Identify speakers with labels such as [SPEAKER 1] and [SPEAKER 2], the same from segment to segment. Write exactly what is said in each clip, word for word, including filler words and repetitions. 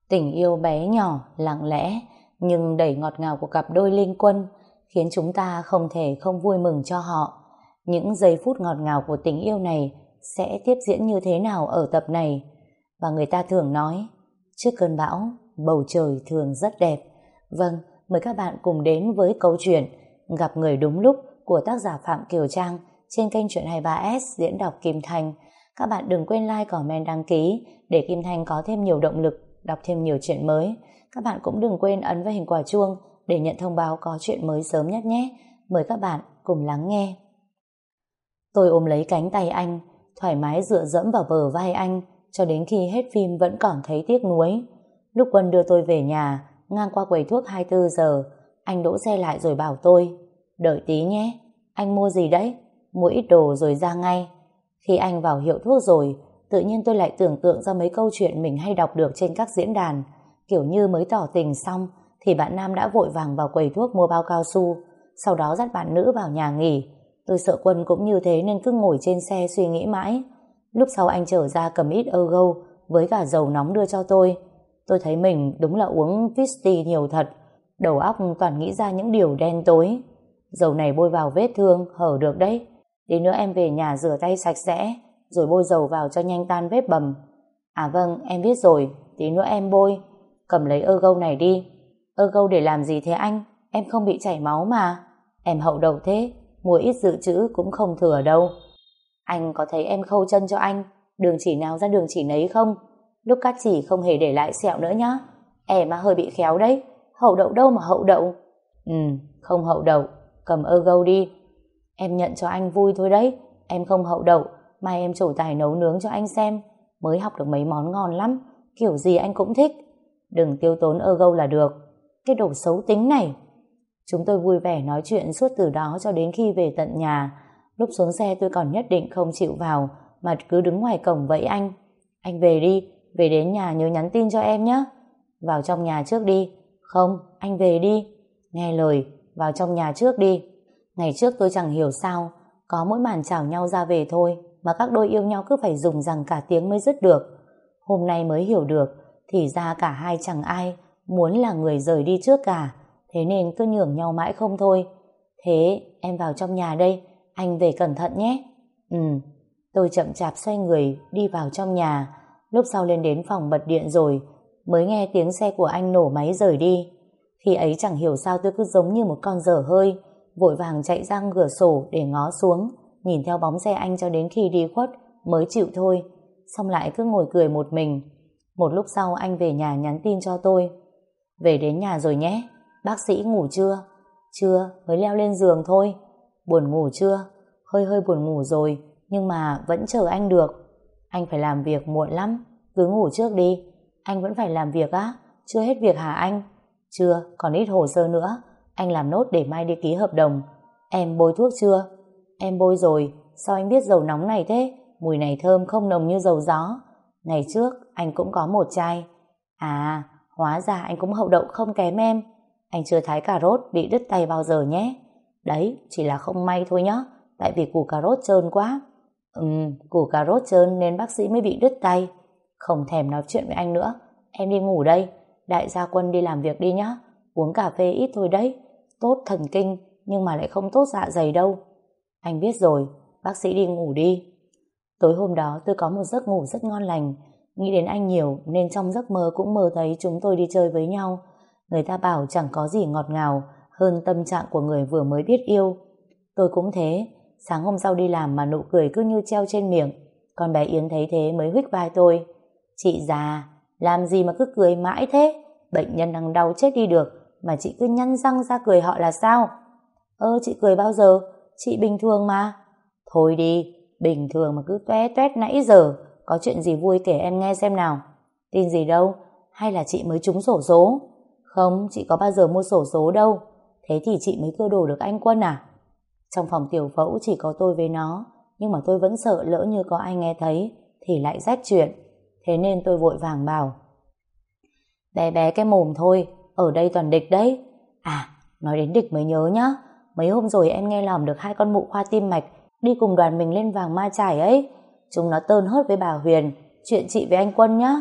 [SPEAKER 1] Tình yêu bé nhỏ, lặng lẽ nhưng đầy ngọt ngào của cặp đôi Linh Quân khiến chúng ta không thể không vui mừng cho họ. Những giây phút ngọt ngào của tình yêu này sẽ tiếp diễn như thế nào ở tập này? Và người ta thường nói, trước cơn bão, bầu trời thường rất đẹp. Vâng, mời các bạn cùng đến với câu chuyện Gặp người đúng lúc của tác giả Phạm Kiều Trang trên kênh Chuyện hai mươi ba S diễn đọc Kim Thanh. Các bạn đừng quên like, comment, đăng ký để Kim Thanh có thêm nhiều động lực đọc thêm nhiều chuyện mới. Các bạn cũng đừng quên ấn vào hình quả chuông để nhận thông báo có chuyện mới sớm nhất nhé. Mời các bạn cùng lắng nghe. Tôi ôm lấy cánh tay anh, thoải mái dựa dẫm vào bờ vai anh cho đến khi hết phim vẫn còn thấy tiếc nuối. Lúc Quân đưa tôi về nhà, ngang qua quầy thuốc hai mươi bốn giờ, anh đỗ xe lại rồi bảo tôi, đợi tí nhé, anh mua gì đấy? Mua ít đồ rồi ra ngay. Khi anh vào hiệu thuốc rồi, tự nhiên tôi lại tưởng tượng ra mấy câu chuyện mình hay đọc được trên các diễn đàn, kiểu như mới tỏ tình xong thì bạn nam đã vội vàng vào quầy thuốc mua bao cao su, sau đó dắt bạn nữ vào nhà nghỉ. Tôi sợ Quân cũng như thế nên cứ ngồi trên xe suy nghĩ mãi. Lúc sau anh trở ra cầm ít Ergo với cả dầu nóng đưa cho tôi. Tôi thấy mình đúng là uống whisky nhiều thật, đầu óc toàn nghĩ ra những điều đen tối. Dầu này bôi vào vết thương hở được đấy, tí nữa em về nhà rửa tay sạch sẽ rồi bôi dầu vào cho nhanh tan vết bầm. À vâng, em biết rồi, tí nữa em bôi. Cầm lấy Ergo này đi. Ergo để làm gì thế anh? Em không bị chảy máu mà. Em hậu đậu thế, mua ít dự trữ cũng không thừa đâu. Anh có thấy em khâu chân cho anh đường chỉ nào ra đường chỉ nấy không? Lúc cắt chỉ không hề để lại sẹo nữa nhá. Em mà hơi bị khéo đấy, hậu đậu đâu mà hậu đậu. Ừ, không hậu đậu, cầm Ergo đi. Em nhận cho anh vui thôi đấy, em không hậu đậu, mai em trổ tài nấu nướng cho anh xem, mới học được mấy món ngon lắm, kiểu gì anh cũng thích. Đừng tiêu tốn Ergo là được. Cái đồ xấu tính này. Chúng tôi vui vẻ nói chuyện suốt từ đó cho đến khi về tận nhà. Lúc xuống xe tôi còn nhất định không chịu vào mà cứ đứng ngoài cổng vẫy anh. Anh về đi, về đến nhà nhớ nhắn tin cho em nhé. Vào trong nhà trước đi. Không, anh về đi. Nghe lời, vào trong nhà trước đi. Ngày trước tôi chẳng hiểu sao có mỗi màn chào nhau ra về thôi mà các đôi yêu nhau cứ phải dùng rằng cả tiếng mới dứt được. Hôm nay mới hiểu được thì ra cả hai chẳng ai muốn là người rời đi trước cả, thế nên cứ nhường nhau mãi không thôi. Thế em vào trong nhà đây, anh về cẩn thận nhé. Ừ. Tôi chậm chạp xoay người đi vào trong nhà. Lúc sau lên đến phòng bật điện rồi mới nghe tiếng xe của anh nổ máy rời đi. Khi ấy chẳng hiểu sao tôi cứ giống như một con dở hơi, vội vàng chạy ra cửa sổ để ngó xuống, nhìn theo bóng xe anh cho đến khi đi khuất mới chịu thôi. Xong lại cứ ngồi cười một mình. Một lúc sau anh về nhà nhắn tin cho tôi, về đến nhà rồi nhé, bác sĩ ngủ chưa? Chưa, mới leo lên giường thôi. Buồn ngủ chưa? Hơi hơi buồn ngủ rồi, nhưng mà vẫn chờ anh được. Anh phải làm việc muộn lắm, cứ ngủ trước đi. Anh vẫn phải làm việc á? Chưa hết việc hả anh? Chưa, còn ít hồ sơ nữa, anh làm nốt để mai đi ký hợp đồng. Em bôi thuốc chưa? Em bôi rồi. Sao anh biết dầu nóng này thế? Mùi này thơm không nồng như dầu gió. Ngày trước anh cũng có một chai. À, hóa ra anh cũng hậu đậu không kém em. Anh chưa thái cà rốt bị đứt tay bao giờ nhé. Đấy, chỉ là không may thôi nhá, tại vì củ cà rốt trơn quá. Ừm, củ cà rốt trơn nên bác sĩ mới bị đứt tay. Không thèm nói chuyện với anh nữa, em đi ngủ đây. Đại gia Quân đi làm việc đi nhá. Uống cà phê ít thôi đấy, tốt thần kinh nhưng mà lại không tốt dạ dày đâu. Anh biết rồi, bác sĩ đi ngủ đi. Tối hôm đó tôi có một giấc ngủ rất ngon lành. Nghĩ đến anh nhiều nên trong giấc mơ cũng mơ thấy chúng tôi đi chơi với nhau. Người ta bảo chẳng có gì ngọt ngào hơn tâm trạng của người vừa mới biết yêu. Tôi cũng thế. Sáng hôm sau đi làm mà nụ cười cứ như treo trên miệng. Con bé Yến thấy thế mới huých vai tôi. Chị già, làm gì mà cứ cười mãi thế? Bệnh nhân đang đau chết đi được mà chị cứ nhăn răng ra cười họ là sao? Ơ chị cười bao giờ? Chị bình thường mà. Thôi đi, bình thường mà cứ toe toét nãy giờ. Có chuyện gì vui kể em nghe xem nào. Tin gì đâu? Hay là chị mới trúng xổ số? Không, chị có bao giờ mua xổ số đâu. Thế thì chị mới cưa đồ được anh Quân à? Trong phòng tiểu phẫu chỉ có tôi với nó, nhưng mà tôi vẫn sợ lỡ như có ai nghe thấy thì lại rách chuyện. Thế nên tôi vội vàng bảo, bé bé cái mồm thôi, ở đây toàn địch đấy. À, nói đến địch mới nhớ nhá, mấy hôm rồi em nghe lỏm được hai con mụ khoa tim mạch đi cùng đoàn mình lên Vàng Ma Chải ấy. Chúng nó tơn hớt với bà Huyền chuyện chị với anh Quân nhá.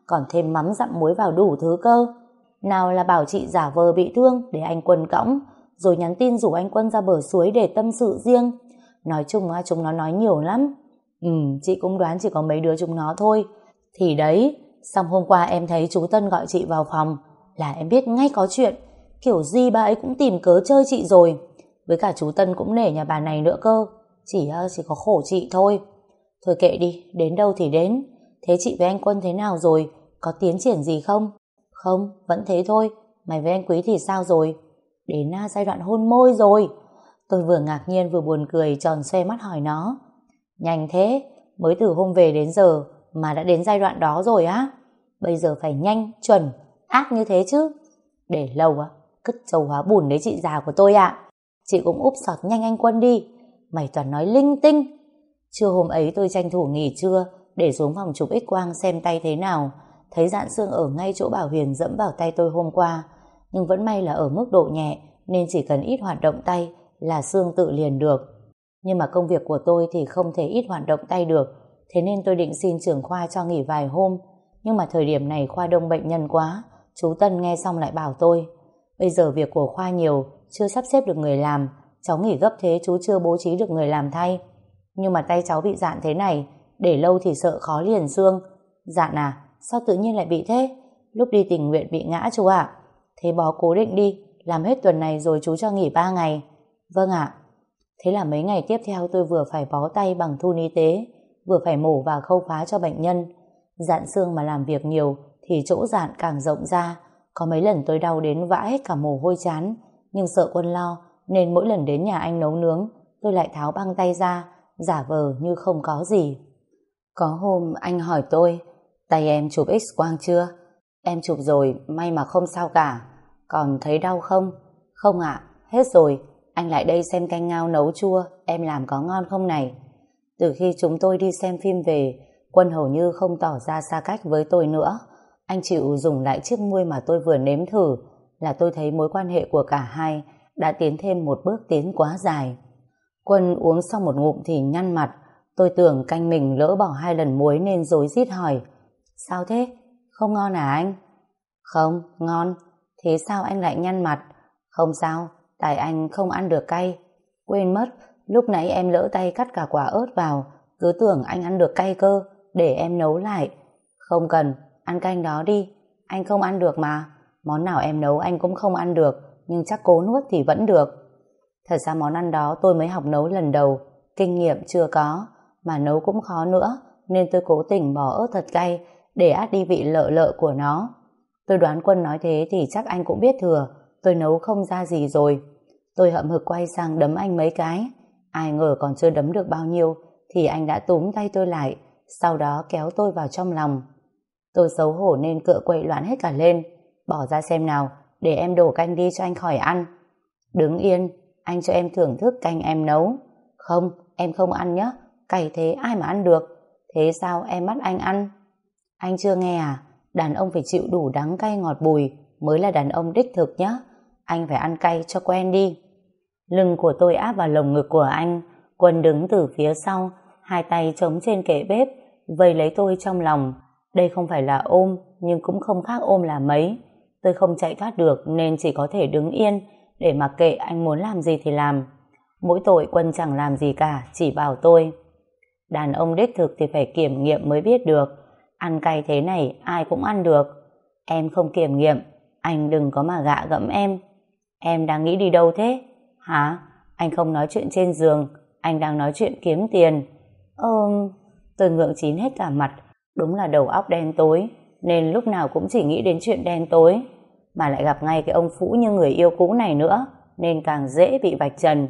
[SPEAKER 1] còn thêm mắm dặm muối vào đủ thứ cơ. Nào là bảo chị giả vờ bị thương để anh Quân cõng, rồi nhắn tin rủ anh Quân ra bờ suối để tâm sự riêng. Nói chung á, chúng nó nói nhiều lắm. Ừ, chị cũng đoán chỉ có mấy đứa chúng nó thôi. Thì đấy, xong hôm qua em thấy chú Tân gọi chị vào phòng là em biết ngay có chuyện. Kiểu gì bà ấy cũng tìm cớ chơi chị rồi. Với cả chú Tân cũng nể nhà bà này nữa cơ. Chỉ chỉ có khổ chị thôi. Thôi kệ đi, đến đâu thì đến. Thế chị với anh Quân thế nào rồi? Có tiến triển gì không? Không, vẫn thế thôi. Mày với anh Quý thì sao rồi? Đến giai đoạn hôn môi rồi. Tôi vừa ngạc nhiên vừa buồn cười, tròn xoe mắt hỏi nó. Nhanh thế, mới từ hôm về đến giờ mà đã đến giai đoạn đó rồi á? Bây giờ phải nhanh, chuẩn, ác như thế chứ. Để lâu á, cứt trâu hóa bùn đấy chị già của tôi ạ. Chị cũng úp sọt nhanh anh Quân đi. Mày toàn nói linh tinh. Trưa hôm ấy tôi tranh thủ nghỉ trưa để xuống phòng chụp X-quang xem tay thế nào. Thấy dạn xương ở ngay chỗ bà Huyền dẫm vào tay tôi hôm qua. Nhưng vẫn may là ở mức độ nhẹ, nên chỉ cần ít hoạt động tay là xương tự liền được. Nhưng mà công việc của tôi thì không thể ít hoạt động tay được. Thế nên tôi định xin trưởng khoa cho nghỉ vài hôm. Nhưng mà thời điểm này khoa đông bệnh nhân quá. Chú Tân nghe xong lại bảo tôi, bây giờ việc của khoa nhiều, chưa sắp xếp được người làm. Cháu nghỉ gấp thế chú chưa bố trí được người làm thay. Nhưng mà tay cháu bị dạn thế này, để lâu thì sợ khó liền xương. Dạn à? Sao tự nhiên lại bị thế? Lúc đi tình nguyện bị ngã chú ạ. Thế bó cố định đi, làm hết tuần này rồi chú cho nghỉ ba ngày. Vâng ạ. Thế là mấy ngày tiếp theo tôi vừa phải bó tay bằng thun y tế, vừa phải mổ và khâu phá cho bệnh nhân. Dạn xương mà làm việc nhiều thì chỗ dạn càng rộng ra. Có mấy lần tôi đau đến vã hết cả mồ hôi chán, nhưng sợ Quân lo nên mỗi lần đến nhà anh nấu nướng tôi lại tháo băng tay ra, giả vờ như không có gì. Có hôm anh hỏi tôi, tay em chụp X-quang chưa? Em chụp rồi, may mà không sao cả. Còn thấy đau không? Không ạ, hết rồi. Anh lại đây xem canh ngao nấu chua em làm có ngon không này? Từ khi chúng tôi đi xem phim về, Quân hầu như không tỏ ra xa cách với tôi nữa. Anh chịu dùng lại chiếc muôi mà tôi vừa nếm thử, là tôi thấy mối quan hệ của cả hai đã tiến thêm một bước tiến quá dài. Quân uống xong một ngụm thì nhăn mặt. Tôi tưởng canh mình lỡ bỏ hai lần muối nên rối rít hỏi, sao thế? Không ngon à anh? Không, ngon. Thế sao anh lại nhăn mặt? Không sao, tại anh không ăn được cay. Quên mất, lúc nãy em lỡ tay cắt cả quả ớt vào, cứ tưởng anh ăn được cay cơ, để em nấu lại. Không cần, ăn canh đó đi. Anh không ăn được mà. Món nào em nấu anh cũng không ăn được, nhưng chắc cố nuốt thì vẫn được. Thật ra món ăn đó tôi mới học nấu lần đầu, kinh nghiệm chưa có, mà nấu cũng khó nữa, nên tôi cố tình bỏ ớt thật cay để át đi vị lợ lợ của nó. Tôi đoán Quân nói thế thì chắc anh cũng biết thừa tôi nấu không ra gì rồi. Tôi hậm hực quay sang đấm anh mấy cái. Ai ngờ còn chưa đấm được bao nhiêu thì anh đã túm tay tôi lại, sau đó kéo tôi vào trong lòng. Tôi xấu hổ nên cựa quậy loạn hết cả lên. Bỏ ra xem nào, để em đổ canh đi cho anh khỏi ăn. Đứng yên, anh cho em thưởng thức canh em nấu. Không, em không ăn nhé, cay thế ai mà ăn được. Thế sao em bắt anh ăn? Anh chưa nghe à? Đàn ông phải chịu đủ đắng cay ngọt bùi mới là đàn ông đích thực nhé. Anh phải ăn cay cho quen đi. Lưng của tôi áp vào lồng ngực của anh. Quân đứng từ phía sau, hai tay chống trên kệ bếp, vây lấy tôi trong lòng. Đây không phải là ôm, nhưng cũng không khác ôm là mấy. Tôi không chạy thoát được nên chỉ có thể đứng yên để mặc kệ anh muốn làm gì thì làm. Mỗi tội Quân chẳng làm gì cả, chỉ bảo tôi. Đàn ông đích thực thì phải kiểm nghiệm mới biết được. Ăn cay thế này ai cũng ăn được. Em không kiểm nghiệm, anh đừng có mà gạ gẫm em. Em đang nghĩ đi đâu thế? Hả? Anh không nói chuyện trên giường, anh đang nói chuyện kiếm tiền. Ờ... Tôi ngượng chín hết cả mặt. Đúng là đầu óc đen tối, nên lúc nào cũng chỉ nghĩ đến chuyện đen tối. Mà lại gặp ngay cái ông phũ như người yêu cũ này nữa, nên càng dễ bị vạch trần.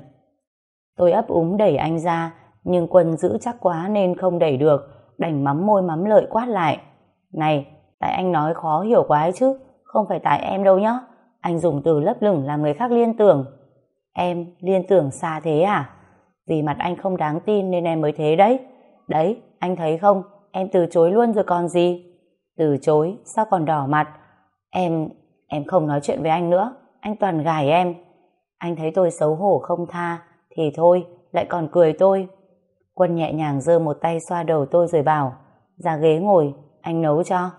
[SPEAKER 1] Tôi ấp úng đẩy anh ra, nhưng Quân giữ chắc quá nên không đẩy được, đành mắm môi mắm lợi quát lại. Này, tại anh nói khó hiểu quá ấy chứ, không phải tại em đâu nhá. Anh dùng từ lấp lửng làm người khác liên tưởng. Em liên tưởng xa thế à? Vì mặt anh không đáng tin nên em mới thế đấy. Đấy, anh thấy không, em từ chối luôn rồi còn gì. Từ chối, sao còn đỏ mặt? Em, em không nói chuyện với anh nữa, anh toàn gài em. Anh thấy tôi xấu hổ không tha, thì thôi, lại còn cười tôi. Quân nhẹ nhàng giơ một tay xoa đầu tôi rồi bảo, ra ghế ngồi, anh nấu cho.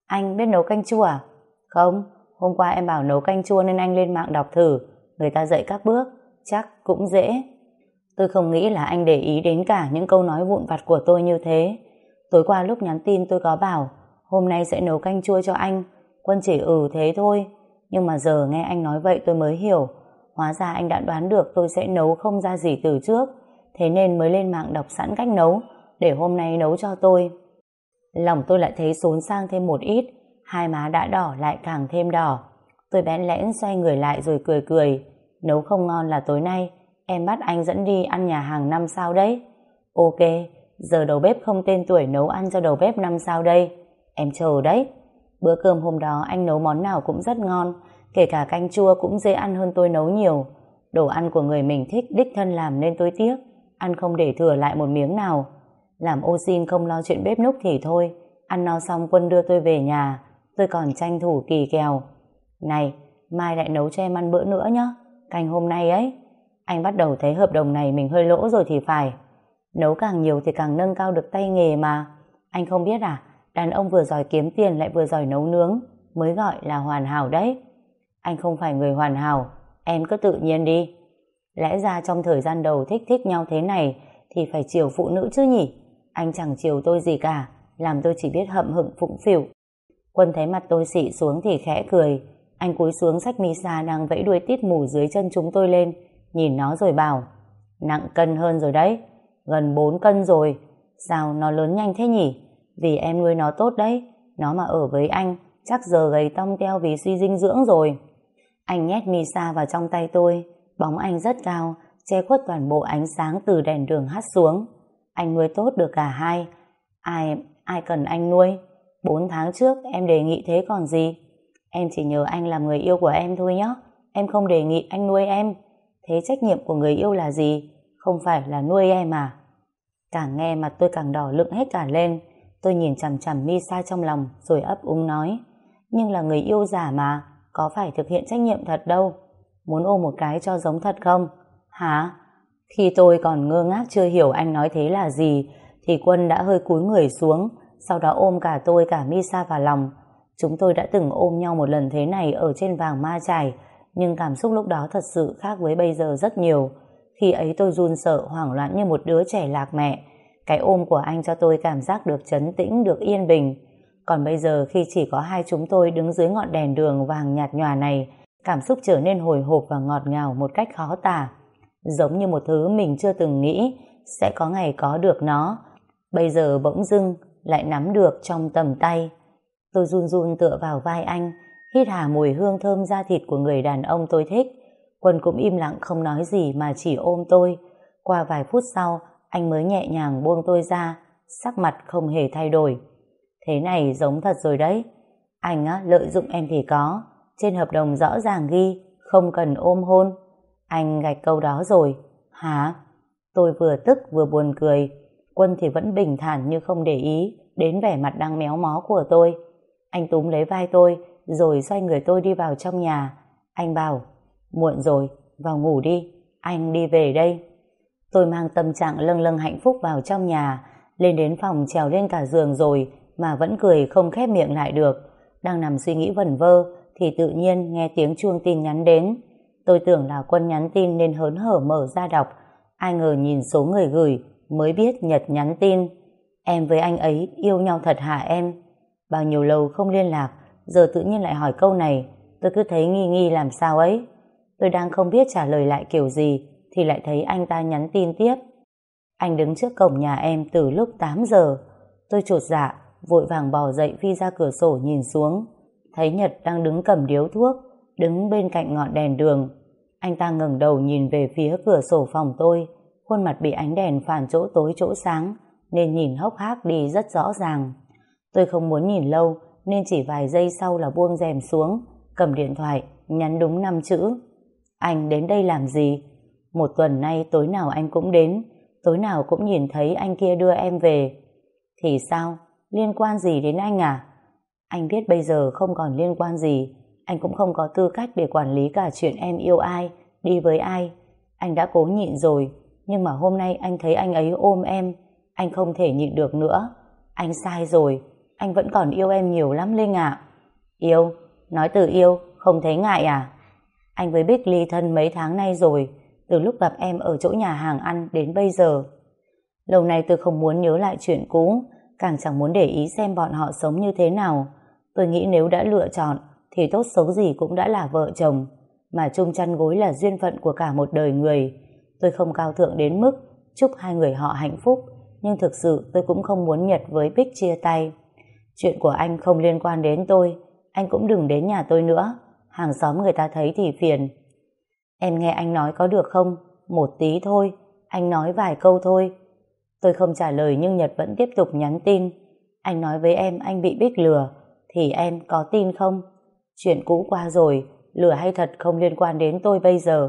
[SPEAKER 1] Anh biết nấu canh chua à? Không, hôm qua em bảo nấu canh chua nên anh lên mạng đọc thử, người ta dạy các bước, chắc cũng dễ. Tôi không nghĩ là anh để ý đến cả những câu nói vụn vặt của tôi như thế. Tối qua lúc nhắn tin tôi có bảo hôm nay sẽ nấu canh chua cho anh. Quân chỉ ừ thế thôi. Nhưng mà giờ nghe anh nói vậy tôi mới hiểu. Hóa ra anh đã đoán được tôi sẽ nấu không ra gì từ trước. Thế nên mới lên mạng đọc sẵn cách nấu để hôm nay nấu cho tôi. Lòng tôi lại thấy xốn sang thêm một ít. Hai má đã đỏ lại càng thêm đỏ. Tôi bẽn lẽn xoay người lại rồi cười cười. Nấu không ngon là tối nay em bắt anh dẫn đi ăn nhà hàng năm sao đấy. Ok, giờ đầu bếp không tên tuổi nấu ăn cho đầu bếp năm sao đây. Em chờ đấy. Bữa cơm hôm đó anh nấu món nào cũng rất ngon, kể cả canh chua cũng dễ ăn hơn tôi nấu nhiều. Đồ ăn của người mình thích đích thân làm nên tôi tiếc, ăn không để thừa lại một miếng nào. Làm ô xin không lo chuyện bếp núc thì thôi, ăn no xong Quân đưa tôi về nhà, tôi còn tranh thủ kỳ kèo. Này, mai lại nấu cho em ăn bữa nữa nhé, canh hôm nay ấy. Anh bắt đầu thấy hợp đồng này mình hơi lỗ rồi thì phải. Nấu càng nhiều thì càng nâng cao được tay nghề mà. Anh không biết à, đàn ông vừa giỏi kiếm tiền lại vừa giỏi nấu nướng mới gọi là hoàn hảo đấy. Anh không phải người hoàn hảo, em cứ tự nhiên đi. Lẽ ra trong thời gian đầu thích thích nhau thế này thì phải chiều phụ nữ chứ nhỉ. Anh chẳng chiều tôi gì cả, làm tôi chỉ biết hậm hực phụng phịu. Quân thấy mặt tôi xị xuống thì khẽ cười. Anh cúi xuống xách Misa đang vẫy đuôi tít mù dưới chân chúng tôi lên, nhìn nó rồi bảo: nặng cân hơn rồi đấy, gần bốn cân rồi. Sao nó lớn nhanh thế nhỉ? Vì em nuôi nó tốt đấy, nó mà ở với anh chắc giờ gầy tong teo vì suy dinh dưỡng rồi. Anh nhét Misa vào trong tay tôi, bóng anh rất cao, che khuất toàn bộ ánh sáng từ đèn đường hắt xuống. Anh nuôi tốt được cả hai. Ai, ai cần anh nuôi? Bốn tháng trước em đề nghị thế còn gì. Em chỉ nhờ anh làm người yêu của em thôi nhé. Em không đề nghị anh nuôi em. Thế trách nhiệm của người yêu là gì? Không phải là nuôi em à? Càng nghe mặt tôi càng đỏ lựng hết cả lên. Tôi nhìn chằm chằm Misa trong lòng rồi ấp úng nói: nhưng là người yêu giả mà, có phải thực hiện trách nhiệm thật đâu. Muốn ôm một cái cho giống thật không? Hả? Khi tôi còn ngơ ngác chưa hiểu anh nói thế là gì thì Quân đã hơi cúi người xuống, sau đó ôm cả tôi cả Misa vào lòng. Chúng tôi đã từng ôm nhau một lần thế này ở trên Vàng Ma Chải, nhưng cảm xúc lúc đó thật sự khác với bây giờ rất nhiều. Khi ấy tôi run sợ hoảng loạn như một đứa trẻ lạc mẹ. Cái ôm của anh cho tôi cảm giác được trấn tĩnh, được yên bình. Còn bây giờ khi chỉ có hai chúng tôi đứng dưới ngọn đèn đường vàng nhạt nhòa này, cảm xúc trở nên hồi hộp và ngọt ngào một cách khó tả. Giống như một thứ mình chưa từng nghĩ sẽ có ngày có được nó, bây giờ bỗng dưng lại nắm được trong tầm tay. Tôi run run tựa vào vai anh, hít hà mùi hương thơm da thịt của người đàn ông tôi thích. Quân cũng im lặng không nói gì mà chỉ ôm tôi. Qua vài phút sau, anh mới nhẹ nhàng buông tôi ra, sắc mặt không hề thay đổi. Thế này giống thật rồi đấy. Anh á, lợi dụng em thì có. Trên hợp đồng rõ ràng ghi không cần ôm hôn. Anh gạch câu đó rồi. Hả? Tôi vừa tức vừa buồn cười. Quân thì vẫn bình thản như không để ý đến vẻ mặt đang méo mó của tôi. Anh túm lấy vai tôi rồi xoay người tôi đi vào trong nhà. Anh bảo: muộn rồi, vào ngủ đi, anh đi về đây. Tôi mang tâm trạng lâng lâng hạnh phúc vào trong nhà, lên đến phòng trèo lên cả giường rồi mà vẫn cười không khép miệng lại được. Đang nằm suy nghĩ vẩn vơ thì tự nhiên nghe tiếng chuông tin nhắn đến. Tôi tưởng là Quân nhắn tin nên hớn hở mở ra đọc. Ai ngờ nhìn số người gửi mới biết Nhật nhắn tin: em với anh ấy yêu nhau thật hả em? Bao nhiêu lâu không liên lạc, giờ tự nhiên lại hỏi câu này, tôi cứ thấy nghi nghi làm sao ấy. Tôi đang không biết trả lời lại kiểu gì thì lại thấy anh ta nhắn tin tiếp: anh đứng trước cổng nhà em từ lúc tám giờ. Tôi chột dạ, vội vàng bò dậy phi ra cửa sổ nhìn xuống, thấy Nhật đang đứng cầm điếu thuốc, đứng bên cạnh ngọn đèn đường. Anh ta ngẩng đầu nhìn về phía cửa sổ phòng tôi, khuôn mặt bị ánh đèn phản chỗ tối chỗ sáng nên nhìn hốc hác đi rất rõ ràng. Tôi không muốn nhìn lâu nên chỉ vài giây sau là buông rèm xuống, cầm điện thoại nhắn đúng năm chữ: anh đến đây làm gì? Một tuần nay tối nào anh cũng đến, tối nào cũng nhìn thấy anh kia đưa em về. Thì sao? Liên quan gì đến anh à? Anh biết bây giờ không còn liên quan gì, anh cũng không có tư cách để quản lý cả chuyện em yêu ai, đi với ai. Anh đã cố nhịn rồi, nhưng mà hôm nay anh thấy anh ấy ôm em, anh không thể nhịn được nữa. Anh sai rồi. anh vẫn còn yêu em nhiều lắm Linh ạ. Yêu? Nói từ yêu, không thấy ngại à? Anh với Bích ly thân mấy tháng nay rồi, từ lúc gặp em ở chỗ nhà hàng ăn đến bây giờ. Lâu nay tôi không muốn nhớ lại chuyện cũ, càng chẳng muốn để ý xem bọn họ sống như thế nào. Tôi nghĩ nếu đã lựa chọn thì tốt xấu gì cũng đã là vợ chồng, mà chung chăn gối là duyên phận của cả một đời người. Tôi không cao thượng đến mức chúc hai người họ hạnh phúc, nhưng thực sự tôi cũng không muốn Nhật với Bích chia tay. Chuyện của anh không liên quan đến tôi, anh cũng đừng đến nhà tôi nữa, hàng xóm người ta thấy thì phiền. Em nghe anh nói có được không? Một tí thôi, anh nói vài câu thôi. Tôi không trả lời nhưng Nhật vẫn tiếp tục nhắn tin. Anh nói với em anh bị Bích lừa, thì em có tin không? Chuyện cũ qua rồi, lừa hay thật không liên quan đến tôi bây giờ.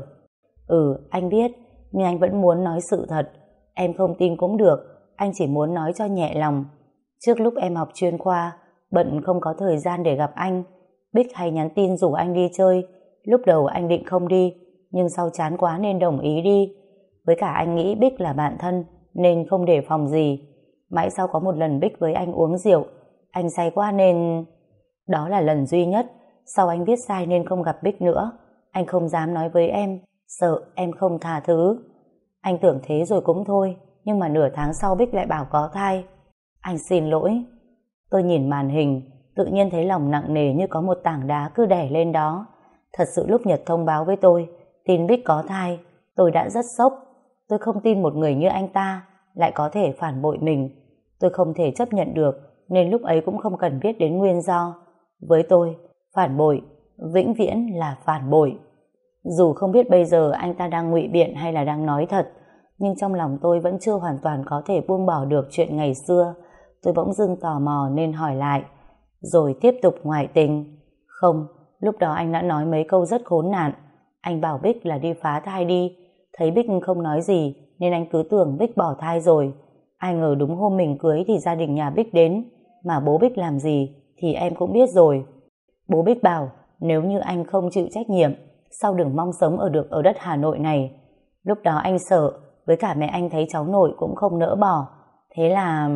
[SPEAKER 1] Ừ, anh biết, nhưng anh vẫn muốn nói sự thật. Em không tin cũng được, anh chỉ muốn nói cho nhẹ lòng. Trước lúc em học chuyên khoa, bận không có thời gian để gặp anh. Bích hay nhắn tin rủ anh đi chơi. Lúc đầu anh định không đi, nhưng sau chán quá nên đồng ý đi. Với cả anh nghĩ Bích là bạn thân, nên không đề phòng gì. Mãi sau có một lần Bích với anh uống rượu, anh say quá nên... Đó là lần duy nhất. Sau anh viết sai nên không gặp Bích nữa. Anh không dám nói với em, sợ em không tha thứ. Anh tưởng thế rồi cũng thôi, nhưng mà nửa tháng sau Bích lại bảo có thai. Anh xin lỗi. Tôi nhìn màn hình, tự nhiên thấy lòng nặng nề như có một tảng đá cứ đè lên đó. Thật sự lúc Nhật thông báo với tôi tin Bích có thai, tôi đã rất sốc. Tôi không tin một người như anh ta lại có thể phản bội mình. Tôi không thể chấp nhận được, nên lúc ấy cũng không cần biết đến nguyên do. Với tôi, phản bội vĩnh viễn là phản bội. Dù không biết bây giờ anh ta đang ngụy biện hay là đang nói thật, nhưng trong lòng tôi vẫn chưa hoàn toàn có thể buông bỏ được chuyện ngày xưa. Tôi bỗng dưng tò mò nên hỏi lại. Rồi tiếp tục ngoại tình? Không, lúc đó anh đã nói mấy câu rất khốn nạn. Anh bảo Bích là đi phá thai đi. Thấy Bích không nói gì nên anh cứ tưởng Bích bỏ thai rồi. Ai ngờ đúng hôm mình cưới thì gia đình nhà Bích đến. Mà bố Bích làm gì thì em cũng biết rồi. Bố Bích bảo nếu như anh không chịu trách nhiệm, sau đừng mong sống ở được ở đất Hà Nội này. Lúc đó anh sợ, với cả mẹ anh thấy cháu nội cũng không nỡ bỏ. Thế là...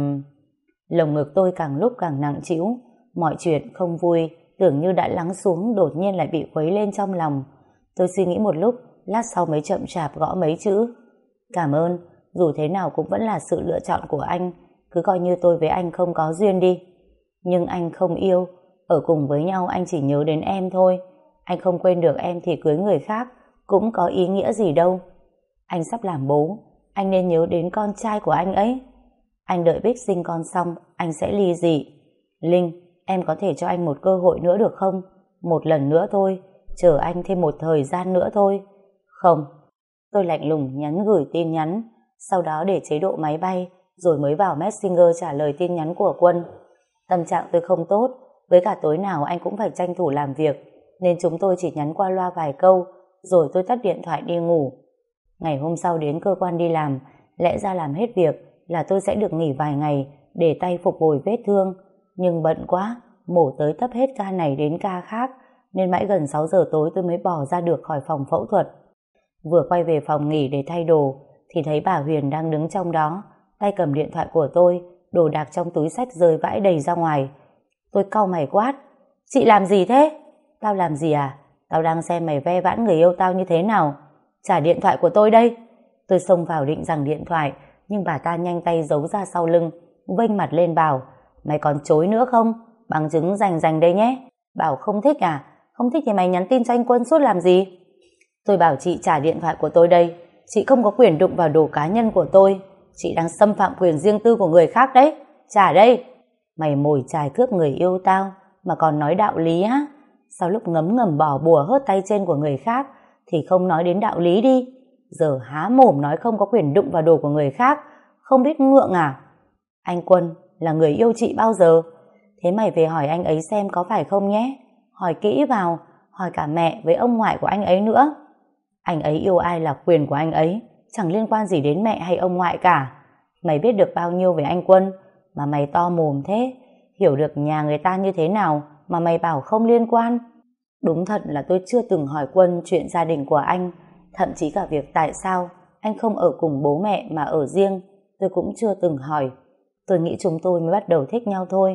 [SPEAKER 1] Lồng ngực tôi càng lúc càng nặng trĩu. Mọi chuyện không vui tưởng như đã lắng xuống đột nhiên lại bị khuấy lên trong lòng. Tôi suy nghĩ một lúc, lát sau mới chậm chạp gõ mấy chữ. Cảm ơn, dù thế nào cũng vẫn là sự lựa chọn của anh. Cứ coi như tôi với anh không có duyên đi. Nhưng anh không yêu. Ở cùng với nhau anh chỉ nhớ đến em thôi. Anh không quên được em thì cưới người khác cũng có ý nghĩa gì đâu. Anh sắp làm bố, anh nên nhớ đến con trai của anh ấy. Anh đợi Bích sinh con xong anh sẽ ly dị. Linh, em có thể cho anh một cơ hội nữa được không? Một lần nữa thôi, chờ anh thêm một thời gian nữa thôi. Không. Tôi lạnh lùng nhắn gửi tin nhắn, sau đó để chế độ máy bay, rồi mới vào Messenger trả lời tin nhắn của Quân. Tâm trạng tôi không tốt, với cả tối nào anh cũng phải tranh thủ làm việc, nên chúng tôi chỉ nhắn qua loa vài câu, rồi tôi tắt điện thoại đi ngủ. Ngày hôm sau đến cơ quan đi làm, lẽ ra làm hết việc là tôi sẽ được nghỉ vài ngày để tay phục hồi vết thương, nhưng bận quá, mổ tới tấp hết ca này đến ca khác, nên mãi gần sáu giờ tối tôi mới bỏ ra được khỏi phòng phẫu thuật. Vừa quay về phòng nghỉ để thay đồ thì thấy bà Huyền đang đứng trong đó, tay cầm điện thoại của tôi, đồ đạc trong túi xách rơi vãi đầy ra ngoài. Tôi cau mày quát, chị làm gì thế? Tao làm gì à? Tao đang xem mày ve vãn người yêu tao như thế nào. Trả điện thoại của tôi đây. Tôi xông vào định giằng điện thoại, nhưng bà ta nhanh tay giấu ra sau lưng, vênh mặt lên bảo, mày còn chối nữa không? Bằng chứng rành rành đây nhé. Bảo không thích à? Không thích thì mày nhắn tin cho anh Quân suốt làm gì? Tôi bảo chị trả điện thoại của tôi đây. Chị không có quyền đụng vào đồ cá nhân của tôi. Chị đang xâm phạm quyền riêng tư của người khác đấy. Trả đây. Mày mồi chài cướp người yêu tao mà còn nói đạo lý á? Sau lúc ngấm ngầm bỏ bùa hớt tay trên của người khác thì không nói đến đạo lý đi. Giờ há mồm nói không có quyền đụng vào đồ của người khác, không biết ngượng à? Anh Quân là người yêu chị bao giờ? Thế mày về hỏi anh ấy xem có phải không nhé. Hỏi kỹ vào, hỏi cả mẹ với ông ngoại của anh ấy nữa. Anh ấy yêu ai là quyền của anh ấy, chẳng liên quan gì đến mẹ hay ông ngoại cả. Mày biết được bao nhiêu về anh Quân mà mày to mồm thế? Hiểu được nhà người ta như thế nào mà mày bảo không liên quan? Đúng thật là tôi chưa từng hỏi Quân chuyện gia đình của anh, thậm chí cả việc tại sao anh không ở cùng bố mẹ mà ở riêng tôi cũng chưa từng hỏi. Tôi nghĩ chúng tôi mới bắt đầu thích nhau thôi,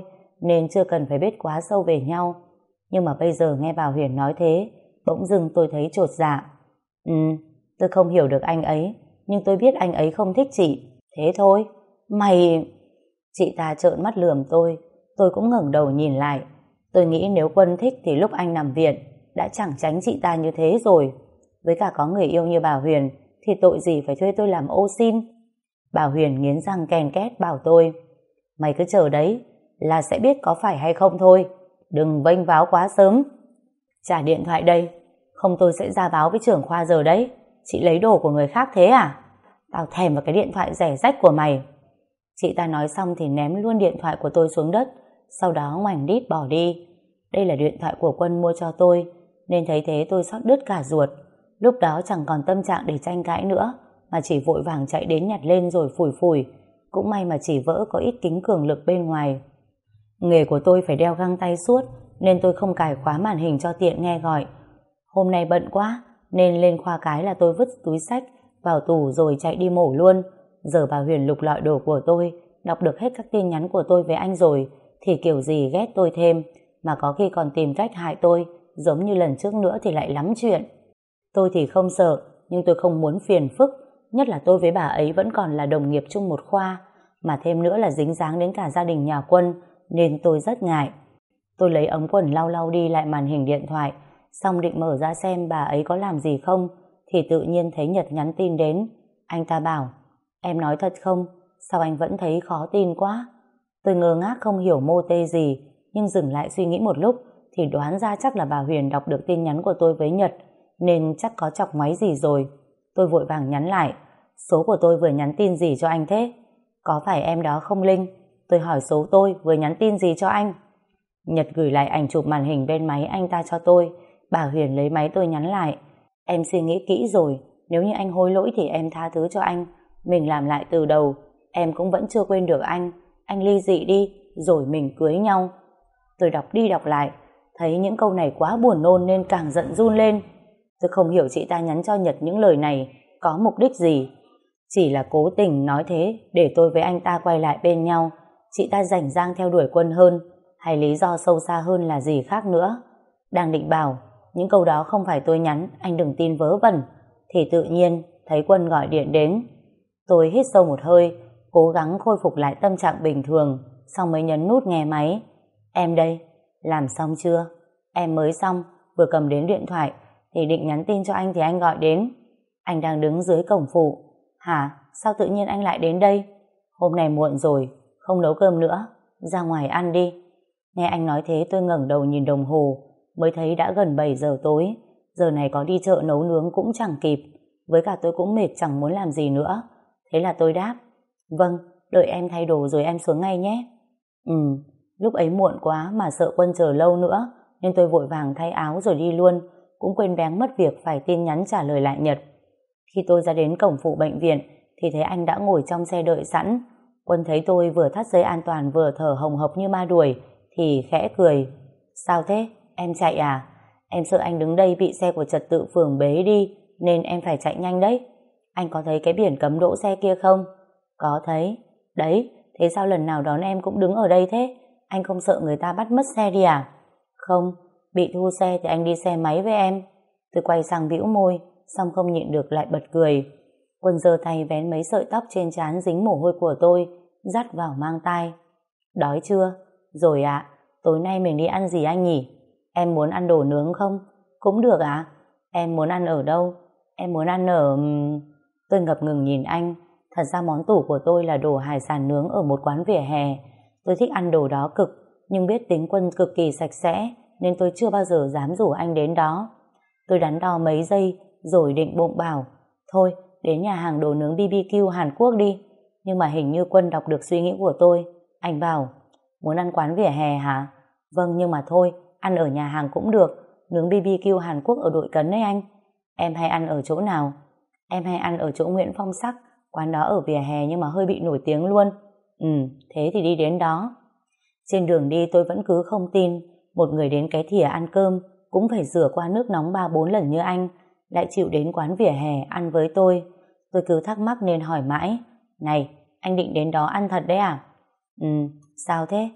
[SPEAKER 1] nên chưa cần phải biết quá sâu về nhau. Nhưng mà bây giờ nghe Bảo Huyền nói thế, bỗng dưng tôi thấy chột dạ. Ừ, tôi không hiểu được anh ấy, nhưng tôi biết anh ấy không thích chị. Thế thôi. Mày... Chị ta trợn mắt lườm tôi, tôi cũng ngẩng đầu nhìn lại. Tôi nghĩ nếu Quân thích thì lúc anh nằm viện đã chẳng tránh chị ta như thế rồi. Với cả có người yêu như Bảo Huyền thì tội gì phải thuê tôi làm ô xin. Bảo Huyền nghiến răng ken két bảo tôi, mày cứ chờ đấy là sẽ biết có phải hay không thôi, đừng vênh váo quá sớm. Trả điện thoại đây, không tôi sẽ ra báo với trưởng khoa giờ đấy. Chị lấy đồ của người khác thế à? Tao thèm vào cái điện thoại rẻ rách của mày. Chị ta nói xong thì ném luôn điện thoại của tôi xuống đất, sau đó ngoảnh đít bỏ đi. Đây là điện thoại của Quân mua cho tôi, nên thấy thế tôi xót đứt cả ruột. Lúc đó chẳng còn tâm trạng để tranh cãi nữa, mà chỉ vội vàng chạy đến nhặt lên rồi phủi phủi. Cũng may mà chỉ vỡ có ít kính cường lực bên ngoài. Nghề của tôi phải đeo găng tay suốt, nên tôi không cài khóa màn hình cho tiện nghe gọi. Hôm nay bận quá, nên lên khoa cái là tôi vứt túi xách vào tủ rồi chạy đi mổ luôn. Giờ bà Huyền lục lọi đồ của tôi, đọc được hết các tin nhắn của tôi với anh rồi, thì kiểu gì ghét tôi thêm, mà có khi còn tìm cách hại tôi, giống như lần trước nữa thì lại lắm chuyện. Tôi thì không sợ, nhưng tôi không muốn phiền phức, nhất là tôi với bà ấy vẫn còn là đồng nghiệp chung một khoa, mà thêm nữa là dính dáng đến cả gia đình nhà Quân, nên tôi rất ngại. Tôi lấy ống quần lau lau đi lại màn hình điện thoại, xong định mở ra xem bà ấy có làm gì không, thì tự nhiên thấy Nhật nhắn tin đến. Anh ta bảo, em nói thật không? Sao anh vẫn thấy khó tin quá? Tôi ngơ ngác không hiểu mô tê gì, nhưng dừng lại suy nghĩ một lúc thì đoán ra chắc là bà Huyền đọc được tin nhắn của tôi với Nhật, nên chắc có chọc máy gì rồi. Tôi vội vàng nhắn lại, số của tôi vừa nhắn tin gì cho anh thế? Có phải em đó không Linh? Tôi hỏi số tôi vừa nhắn tin gì cho anh? Nhật gửi lại ảnh chụp màn hình bên máy anh ta cho tôi. Bà Huyền lấy máy tôi nhắn lại, em suy nghĩ kỹ rồi, nếu như anh hối lỗi thì em tha thứ cho anh, mình làm lại từ đầu, em cũng vẫn chưa quên được anh, anh ly dị đi, rồi mình cưới nhau. Tôi đọc đi đọc lại, thấy những câu này quá buồn nôn nên càng giận run lên. Tôi không hiểu chị ta nhắn cho Nhật những lời này có mục đích gì. Chỉ là cố tình nói thế để tôi với anh ta quay lại bên nhau. Chị ta rảnh rang theo đuổi Quân hơn, hay lý do sâu xa hơn là gì khác nữa? Đang định bảo những câu đó không phải tôi nhắn, anh đừng tin vớ vẩn, thì tự nhiên thấy Quân gọi điện đến. Tôi hít sâu một hơi, cố gắng khôi phục lại tâm trạng bình thường, xong mới nhấn nút nghe máy. Em đây, làm xong chưa? Em mới xong, vừa cầm đến điện thoại thì định nhắn tin cho anh thì anh gọi đến. Anh đang đứng dưới cổng phụ. Hả? Sao tự nhiên anh lại đến đây? Hôm nay muộn rồi, không nấu cơm nữa, ra ngoài ăn đi. Nghe anh nói thế tôi ngẩng đầu nhìn đồng hồ, mới thấy đã gần bảy giờ tối. Giờ này có đi chợ nấu nướng cũng chẳng kịp, với cả tôi cũng mệt chẳng muốn làm gì nữa. Thế là tôi đáp, vâng, đợi em thay đồ rồi em xuống ngay nhé. Ừ, lúc ấy muộn quá mà sợ Quân chờ lâu nữa, nên tôi vội vàng thay áo rồi đi luôn, cũng quên béng mất việc phải tin nhắn trả lời lại Nhật. Khi tôi ra đến cổng phụ bệnh viện thì thấy anh đã ngồi trong xe đợi sẵn. Quân thấy tôi vừa thắt dây an toàn vừa thở hồng hộc như ma đuổi thì khẽ cười. Sao thế? Em chạy à? Em sợ anh đứng đây bị xe của trật tự phường bế đi nên em phải chạy nhanh đấy. Anh có thấy cái biển cấm đỗ xe kia không? Có thấy. Đấy, thế sao lần nào đón em cũng đứng ở đây thế? Anh không sợ người ta bắt mất xe đi à? Không, bị thu xe thì anh đi xe máy với em. Tôi quay sang bĩu môi, xong không nhịn được lại bật cười. Quân giơ tay vén mấy sợi tóc trên trán dính mồ hôi của tôi, dắt vào mang tai. Đói chưa? Rồi ạ, tối nay mình đi ăn gì anh nhỉ? Em muốn ăn đồ nướng không? Cũng được ạ. Em muốn ăn ở đâu? Em muốn ăn ở... Tôi ngập ngừng nhìn anh. Thật ra món tủ của tôi là đồ hải sản nướng ở một quán vỉa hè. Tôi thích ăn đồ đó cực, nhưng biết tính Quân cực kỳ sạch sẽ, nên tôi chưa bao giờ dám rủ anh đến đó. Tôi đắn đo mấy giây, rồi định bụng bảo, thôi, đến nhà hàng đồ nướng bê bê kiu Hàn Quốc đi. Nhưng mà hình như Quân đọc được suy nghĩ của tôi. Anh bảo, muốn ăn quán vỉa hè hả? Vâng, nhưng mà thôi, ăn ở nhà hàng cũng được. Nướng bê bê kiu Hàn Quốc ở Đội Cấn đấy anh. Em hay ăn ở chỗ nào? Em hay ăn ở chỗ Nguyễn Phong Sắc. Quán đó ở vỉa hè nhưng mà hơi bị nổi tiếng luôn. Ừ, thế thì đi đến đó. Trên đường đi tôi vẫn cứ không tin một người đến cái thìa ăn cơm cũng phải rửa qua nước nóng ba bốn lần như anh lại chịu đến quán vỉa hè ăn với tôi. Tôi cứ thắc mắc nên hỏi mãi, này, anh định đến đó ăn thật đấy à? Ừ, sao thế?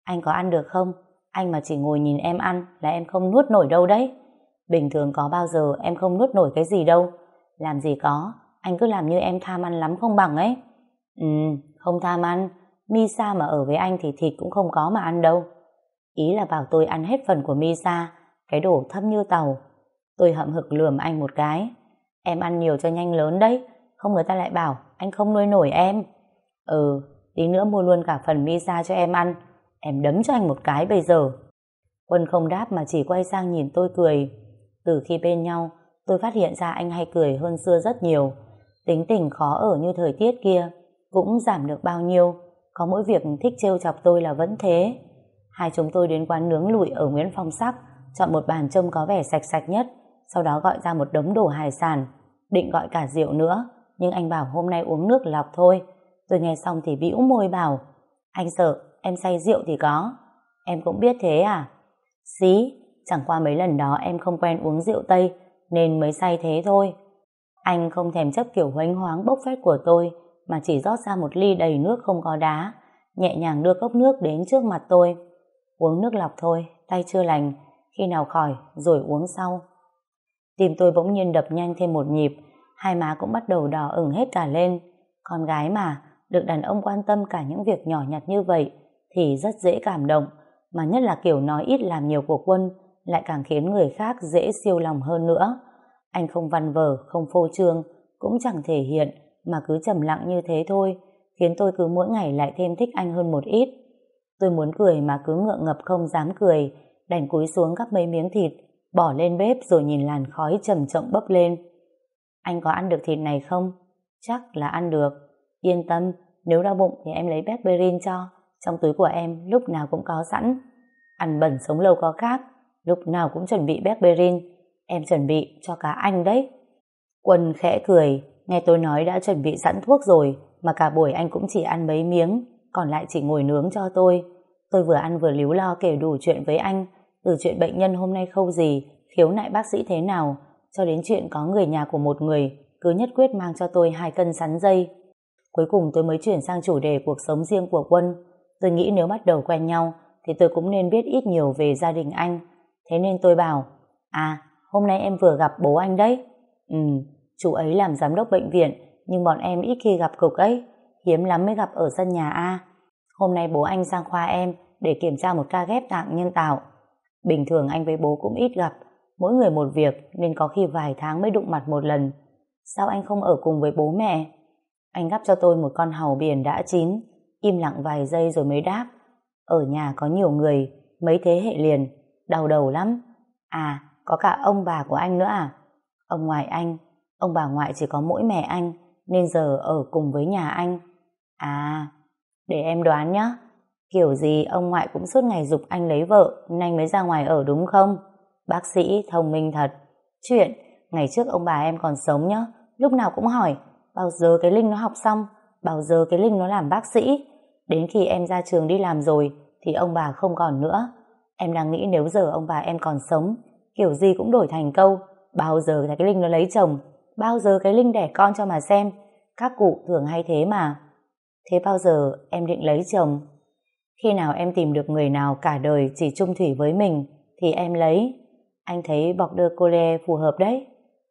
[SPEAKER 1] Anh có ăn được không? Anh mà chỉ ngồi nhìn em ăn là em không nuốt nổi đâu đấy. Bình thường có bao giờ em không nuốt nổi cái gì đâu. Làm gì có, anh cứ làm như em tham ăn lắm không bằng ấy. Ừ, không tham ăn. Misa mà ở với anh thì thịt cũng không có mà ăn đâu. Ý là bảo tôi ăn hết phần của Misa, cái đồ thâm như tàu. Tôi hậm hực lườm anh một cái. Em ăn nhiều cho nhanh lớn đấy, không người ta lại bảo anh không nuôi nổi em. Ừ, tí nữa mua luôn cả phần Misa cho em ăn. Em đấm cho anh một cái bây giờ. Quân không đáp mà chỉ quay sang nhìn tôi cười. Từ khi bên nhau, tôi phát hiện ra anh hay cười hơn xưa rất nhiều. Tính tình khó ở như thời tiết kia cũng giảm được bao nhiêu. Có mỗi việc thích trêu chọc tôi là vẫn thế. Hai chúng tôi đến quán nướng lụi ở Nguyễn Phong Sắc, chọn một bàn trông có vẻ sạch sạch nhất, sau đó gọi ra một đống đồ hải sản, định gọi cả rượu nữa, nhưng anh bảo hôm nay uống nước lọc thôi. Tôi nghe xong thì bĩu môi bảo, anh sợ em say rượu thì có. Em cũng biết thế à? Xí, chẳng qua mấy lần đó em không quen uống rượu Tây nên mới say thế thôi. Anh không thèm chấp kiểu huênh hoáng bốc phét của tôi, mà chỉ rót ra một ly đầy nước không có đá, nhẹ nhàng đưa cốc nước đến trước mặt tôi. Uống nước lọc thôi, tay chưa lành, khi nào khỏi rồi uống sau. Tim tôi bỗng nhiên đập nhanh thêm một nhịp, hai má cũng bắt đầu đỏ ửng hết cả lên. Con gái mà, được đàn ông quan tâm cả những việc nhỏ nhặt như vậy thì rất dễ cảm động, mà nhất là kiểu nói ít làm nhiều của Quân lại càng khiến người khác dễ siêu lòng hơn nữa. Anh không văn vở, không phô trương, cũng chẳng thể hiện, mà cứ trầm lặng như thế thôi, khiến tôi cứ mỗi ngày lại thêm thích anh hơn một ít. Tôi muốn cười mà cứ ngượng ngập không dám cười, đành cúi xuống gắp mấy miếng thịt, bỏ lên bếp rồi nhìn làn khói trầm trọng bốc lên. Anh có ăn được thịt này không? Chắc là ăn được. Yên tâm, nếu đau bụng thì em lấy Berberin cho, trong túi của em lúc nào cũng có sẵn. Ăn bẩn sống lâu có khác, lúc nào cũng chuẩn bị Berberin. Em chuẩn bị cho cả anh đấy. Quân khẽ cười, nghe tôi nói đã chuẩn bị sẵn thuốc rồi, mà cả buổi anh cũng chỉ ăn mấy miếng, còn lại chỉ ngồi nướng cho tôi. Tôi vừa ăn vừa líu lo kể đủ chuyện với anh, từ chuyện bệnh nhân hôm nay khâu gì, khiếu nại bác sĩ thế nào, cho đến chuyện có người nhà của một người cứ nhất quyết mang cho tôi hai cân sắn dây. Cuối cùng tôi mới chuyển sang chủ đề cuộc sống riêng của Quân. Tôi nghĩ nếu bắt đầu quen nhau thì tôi cũng nên biết ít nhiều về gia đình anh. Thế nên tôi bảo, à, hôm nay em vừa gặp bố anh đấy. Ừ, chú ấy làm giám đốc bệnh viện, nhưng bọn em ít khi gặp cục ấy, hiếm lắm mới gặp ở sân nhà A. Hôm nay bố anh sang khoa em để kiểm tra một ca ghép tạng nhân tạo. Bình thường anh với bố cũng ít gặp, mỗi người một việc nên có khi vài tháng mới đụng mặt một lần. Sao anh không ở cùng với bố mẹ? Anh gắp cho tôi một con hàu biển đã chín, im lặng vài giây rồi mới đáp. Ở nhà có nhiều người, mấy thế hệ liền, đau đầu lắm. À, có cả ông bà của anh nữa à? Ông ngoại anh, ông bà ngoại chỉ có mỗi mẹ anh, nên giờ ở cùng với nhà anh. À, để em đoán nhé, kiểu gì ông ngoại cũng suốt ngày giục anh lấy vợ nên anh mới ra ngoài ở đúng không? Bác sĩ thông minh thật. Chuyện, ngày trước ông bà em còn sống nhá, lúc nào cũng hỏi, bao giờ cái Linh nó học xong, bao giờ cái Linh nó làm bác sĩ. Đến khi em ra trường đi làm rồi thì ông bà không còn nữa. Em đang nghĩ nếu giờ ông bà em còn sống, kiểu gì cũng đổi thành câu, bao giờ cái Linh nó lấy chồng, bao giờ cái Linh đẻ con cho mà xem. Các cụ thường hay thế mà. Thế bao giờ em định lấy chồng? Khi nào em tìm được người nào cả đời chỉ chung thủy với mình thì em lấy. Anh thấy border collie phù hợp đấy.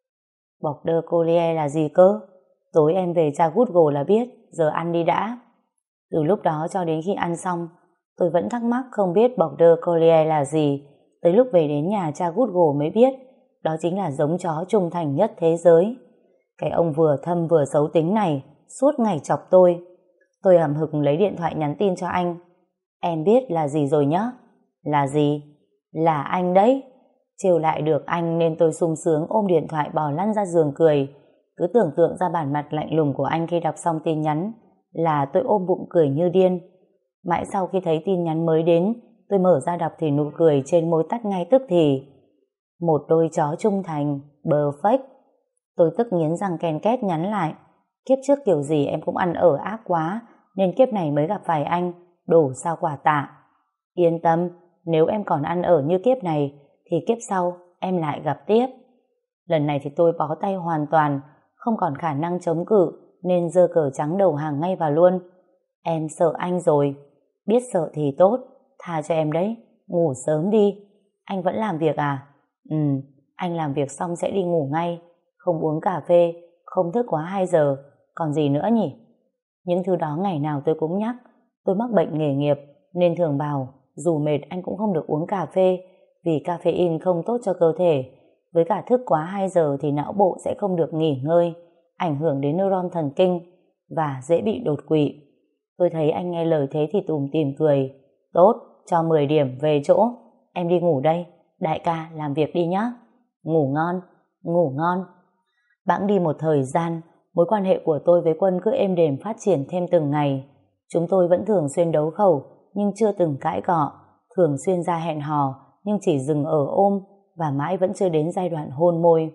[SPEAKER 1] Border collie là gì cơ? Tối em về tra Google là biết, giờ ăn đi đã. Từ lúc đó cho đến khi ăn xong, tôi vẫn thắc mắc không biết border collie là gì. Tới lúc về đến nhà tra Google mới biết, đó chính là giống chó trung thành nhất thế giới. Cái ông vừa thâm vừa xấu tính này suốt ngày chọc tôi. Tôi hậm hực lấy điện thoại nhắn tin cho anh. Em biết là gì rồi nhá? Là gì? Là anh đấy. Trêu lại được anh nên tôi sung sướng ôm điện thoại bò lăn ra giường cười. Cứ tưởng tượng ra bản mặt lạnh lùng của anh khi đọc xong tin nhắn là tôi ôm bụng cười như điên. Mãi sau khi thấy tin nhắn mới đến, tôi mở ra đọc thì nụ cười trên môi tắt ngay tức thì. Một đôi chó trung thành, perfect. Tôi tức nghiến răng ken két nhắn lại. Kiếp trước kiểu gì em cũng ăn ở ác quá, nên kiếp này mới gặp phải anh, đổ sao quả tạ. Yên tâm, nếu em còn ăn ở như kiếp này, thì kiếp sau em lại gặp tiếp. Lần này thì tôi bó tay hoàn toàn, không còn khả năng chống cự, nên giơ cờ trắng đầu hàng ngay vào luôn. Em sợ anh rồi. Biết sợ thì tốt, tha cho em đấy, ngủ sớm đi. Anh vẫn làm việc à? Ừ, anh làm việc xong sẽ đi ngủ ngay, không uống cà phê, không thức quá hai giờ, còn gì nữa nhỉ? Những thứ đó ngày nào tôi cũng nhắc. Tôi mắc bệnh nghề nghiệp nên thường bảo dù mệt anh cũng không được uống cà phê, vì caffeine không tốt cho cơ thể. Với cả thức quá hai giờ thì não bộ sẽ không được nghỉ ngơi, ảnh hưởng đến neuron thần kinh và dễ bị đột quỵ. Tôi thấy anh nghe lời thế thì tủm tỉm cười. Tốt, cho mười điểm về chỗ. Em đi ngủ đây, đại ca làm việc đi nhá. Ngủ ngon, ngủ ngon. Bẵng đi một thời gian, mối quan hệ của tôi với Quân cứ êm đềm phát triển thêm từng ngày. Chúng tôi vẫn thường xuyên đấu khẩu, nhưng chưa từng cãi cọ, thường xuyên ra hẹn hò, nhưng chỉ dừng ở ôm, và mãi vẫn chưa đến giai đoạn hôn môi.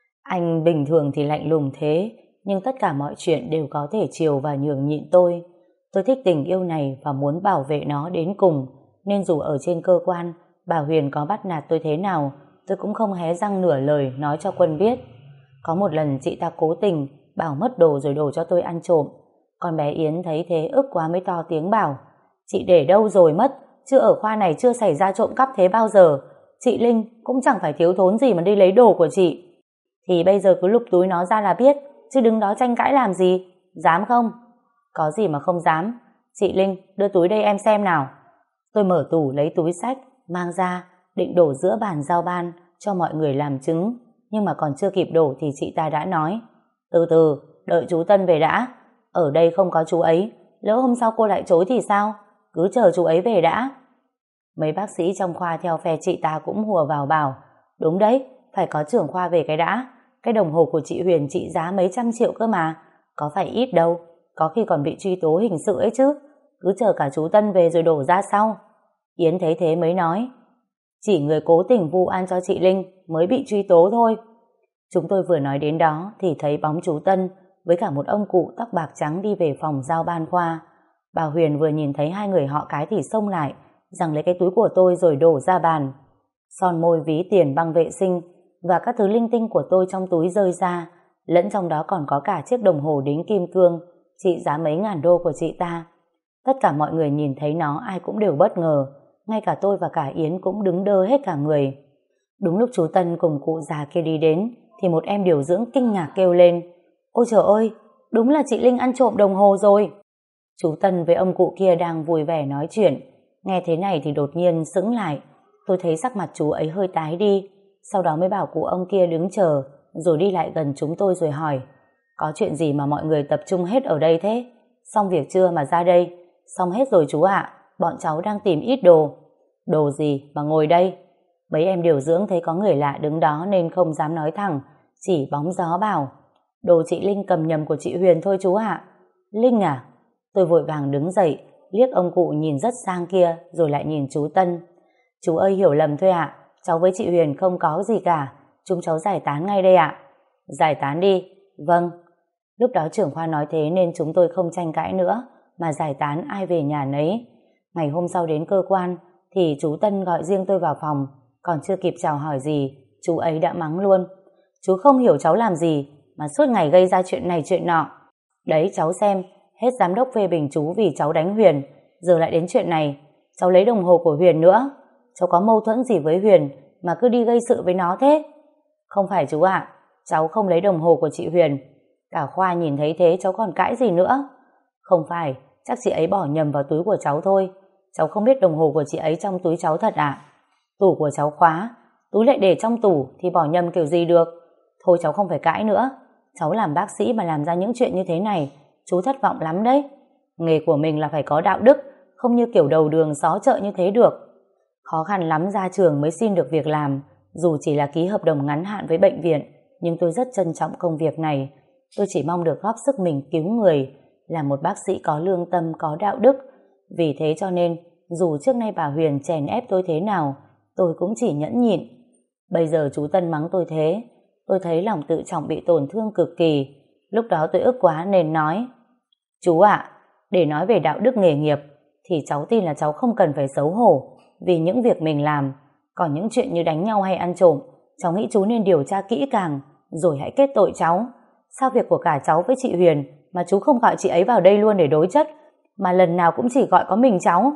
[SPEAKER 1] Anh bình thường thì lạnh lùng thế, nhưng tất cả mọi chuyện đều có thể chiều và nhường nhịn tôi. Tôi thích tình yêu này và muốn bảo vệ nó đến cùng, nên dù ở trên cơ quan, bà Huyền có bắt nạt tôi thế nào, tôi cũng không hé răng nửa lời nói cho Quân biết. Có một lần chị ta cố tình bảo mất đồ rồi đổ cho tôi ăn trộm. Con bé Yến thấy thế ức quá mới to tiếng bảo: chị để đâu rồi mất, chứ ở khoa này chưa xảy ra trộm cắp thế bao giờ. Chị Linh cũng chẳng phải thiếu thốn gì mà đi lấy đồ của chị. Thì bây giờ cứ lục túi nó ra là biết, chứ đứng đó tranh cãi làm gì. Dám không? Có gì mà không dám. Chị Linh, đưa túi đây em xem nào. Tôi mở tủ lấy túi xách, mang ra, định đổ giữa bàn giao ban cho mọi người làm chứng. Nhưng mà còn chưa kịp đổ thì chị ta đã nói: từ từ, đợi chú Tân về đã. Ở đây không có chú ấy, lỡ hôm sau cô lại chối thì sao? Cứ chờ chú ấy về đã. Mấy bác sĩ trong khoa theo phe chị ta cũng hùa vào bảo: đúng đấy, phải có trưởng khoa về cái đã. Cái đồng hồ của chị Huyền trị giá mấy trăm triệu cơ mà, có phải ít đâu, có khi còn bị truy tố hình sự ấy chứ. Cứ chờ cả chú Tân về rồi đổ ra sau. Yến thấy thế mới nói: chỉ người cố tình vu oan cho chị Linh mới bị truy tố thôi. Chúng tôi vừa nói đến đó thì thấy bóng chú Tân với cả một ông cụ tóc bạc trắng đi về phòng giao ban khoa. Bà Huyền vừa nhìn thấy hai người họ cái thì xông lại, giằng lấy cái túi của tôi rồi đổ ra bàn. Son môi, ví tiền, băng vệ sinh và các thứ linh tinh của tôi trong túi rơi ra, lẫn trong đó còn có cả chiếc đồng hồ đính kim cương trị giá mấy ngàn đô của chị ta. Tất cả mọi người nhìn thấy nó ai cũng đều bất ngờ, ngay cả tôi và cả Yến cũng đứng đơ hết cả người. Đúng lúc chú Tân cùng cụ già kia đi đến thì một em điều dưỡng kinh ngạc kêu lên: ôi trời ơi, đúng là chị Linh ăn trộm đồng hồ rồi. Chú Tân với ông cụ kia đang vui vẻ nói chuyện, nghe thế này thì đột nhiên sững lại. Tôi thấy sắc mặt chú ấy hơi tái đi, sau đó mới bảo cụ ông kia đứng chờ, rồi đi lại gần chúng tôi rồi hỏi: có chuyện gì mà mọi người tập trung hết ở đây thế? Xong việc chưa mà ra đây? Xong hết rồi chú ạ, bọn cháu đang tìm ít đồ. Đồ gì mà ngồi đây? Mấy em điều dưỡng thấy có người lạ đứng đó nên không dám nói thẳng, chỉ bóng gió bảo: đồ chị Linh cầm nhầm của chị Huyền thôi chú ạ. Linh à? Tôi vội vàng đứng dậy, liếc ông cụ nhìn rất sang kia rồi lại nhìn chú Tân. Chú ơi, hiểu lầm thôi ạ, cháu với chị Huyền không có gì cả, chúng cháu giải tán ngay đây ạ. Giải tán đi. Vâng. Lúc đó trưởng khoa nói thế nên chúng tôi không tranh cãi nữa, mà giải tán ai về nhà nấy. Ngày hôm sau đến cơ quan thì chú Tân gọi riêng tôi vào phòng, còn chưa kịp chào hỏi gì chú ấy đã mắng luôn: chú không hiểu cháu làm gì mà suốt ngày gây ra chuyện này chuyện nọ. Đấy cháu xem, hết giám đốc phê bình chú vì cháu đánh Huyền, giờ lại đến chuyện này. Cháu lấy đồng hồ của Huyền nữa, cháu có mâu thuẫn gì với Huyền mà cứ đi gây sự với nó thế? Không phải chú ạ, cháu không lấy đồng hồ của chị Huyền. Cả khoa nhìn thấy thế cháu còn cãi gì nữa? Không phải, chắc chị ấy bỏ nhầm vào túi của cháu thôi. Cháu không biết đồng hồ của chị ấy trong túi cháu thật ạ? Tủ của cháu khóa, túi lại để trong tủ thì bỏ nhầm kiểu gì được. Thôi cháu không phải cãi nữa. Cháu làm bác sĩ mà làm ra những chuyện như thế này, chú thất vọng lắm đấy. Nghề của mình là phải có đạo đức, không như kiểu đầu đường xó chợ như thế được. Khó khăn lắm ra trường mới xin được việc làm, dù chỉ là ký hợp đồng ngắn hạn với bệnh viện, nhưng tôi rất trân trọng công việc này. Tôi chỉ mong được góp sức mình cứu người, là một bác sĩ có lương tâm, có đạo đức. Vì thế cho nên, dù trước nay bà Huyền chèn ép tôi thế nào, tôi cũng chỉ nhẫn nhịn. Bây giờ chú Tân mắng tôi thế, tôi thấy lòng tự trọng bị tổn thương cực kỳ. Lúc đó tôi ức quá nên nói: chú ạ, để nói về đạo đức nghề nghiệp thì cháu tin là cháu không cần phải xấu hổ vì những việc mình làm. Còn những chuyện như đánh nhau hay ăn trộm, cháu nghĩ chú nên điều tra kỹ càng rồi hãy kết tội cháu. Sao việc của cả cháu với chị Huyền mà chú không gọi chị ấy vào đây luôn để đối chất, mà lần nào cũng chỉ gọi có mình cháu?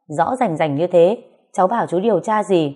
[SPEAKER 1] Rõ rành rành như thế, cháu bảo chú điều tra gì?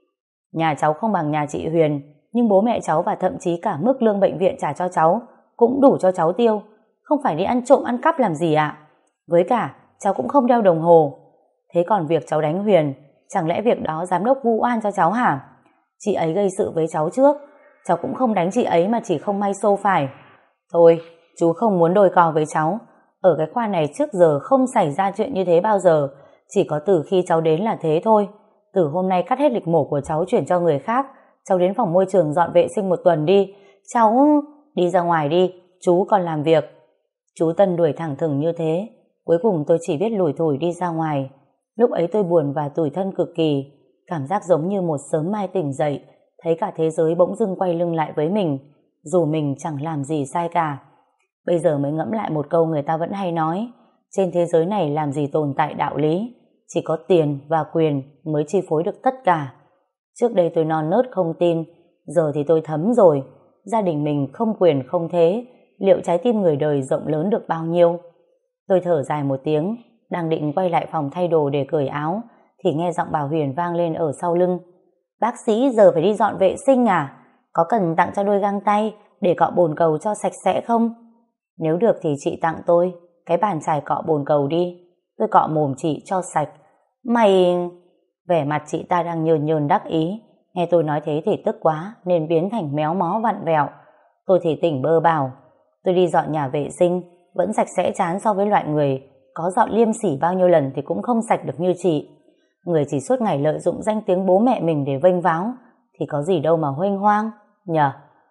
[SPEAKER 1] Nhà cháu không bằng nhà chị Huyền, nhưng bố mẹ cháu và thậm chí cả mức lương bệnh viện trả cho cháu cũng đủ cho cháu tiêu, không phải đi ăn trộm ăn cắp làm gì ạ. Với cả, cháu cũng không đeo đồng hồ. Thế còn việc cháu đánh Huyền, chẳng lẽ việc đó giám đốc vu oan cho cháu hả? Chị ấy gây sự với cháu trước, cháu cũng không đánh chị ấy mà chỉ không may xô phải. Thôi, chú không muốn đôi co với cháu. Ở cái khoa này trước giờ không xảy ra chuyện như thế bao giờ, chỉ có từ khi cháu đến là thế thôi. Từ hôm nay cắt hết lịch mổ của cháu chuyển cho người khác, cháu đến phòng môi trường dọn vệ sinh một tuần đi. Cháu... Đi ra ngoài đi, chú còn làm việc. Chú Tân đuổi thẳng thừng như thế. Cuối cùng tôi chỉ biết lủi thủi đi ra ngoài. Lúc ấy tôi buồn và tủi thân cực kỳ. Cảm giác giống như một sớm mai tỉnh dậy, thấy cả thế giới bỗng dưng quay lưng lại với mình, dù mình chẳng làm gì sai cả. Bây giờ mới ngẫm lại một câu người ta vẫn hay nói, trên thế giới này làm gì tồn tại đạo lý, chỉ có tiền và quyền mới chi phối được tất cả. Trước đây tôi non nớt không tin, giờ thì tôi thấm rồi. Gia đình mình không quyền không thế, liệu trái tim người đời rộng lớn được bao nhiêu? Tôi thở dài một tiếng, đang định quay lại phòng thay đồ để cởi áo, thì nghe giọng bà Huyền vang lên ở sau lưng. Bác sĩ giờ phải đi dọn vệ sinh à? Có cần tặng cho đôi găng tay để cọ bồn cầu cho sạch sẽ không? Nếu được thì chị tặng tôi cái bàn chải cọ bồn cầu đi, tôi cọ mồm chị cho sạch. Mày... Vẻ mặt chị ta đang nhờn nhờn đắc ý, nghe tôi nói thế thì tức quá nên biến thành méo mó vặn vẹo. Tôi thì tỉnh bơ bảo, tôi đi dọn nhà vệ sinh vẫn sạch sẽ chán so với loại người có dọn liêm sỉ bao nhiêu lần thì cũng không sạch được như chị. Người chỉ suốt ngày lợi dụng danh tiếng bố mẹ mình để vênh váo thì có gì đâu mà huênh hoang nhờ.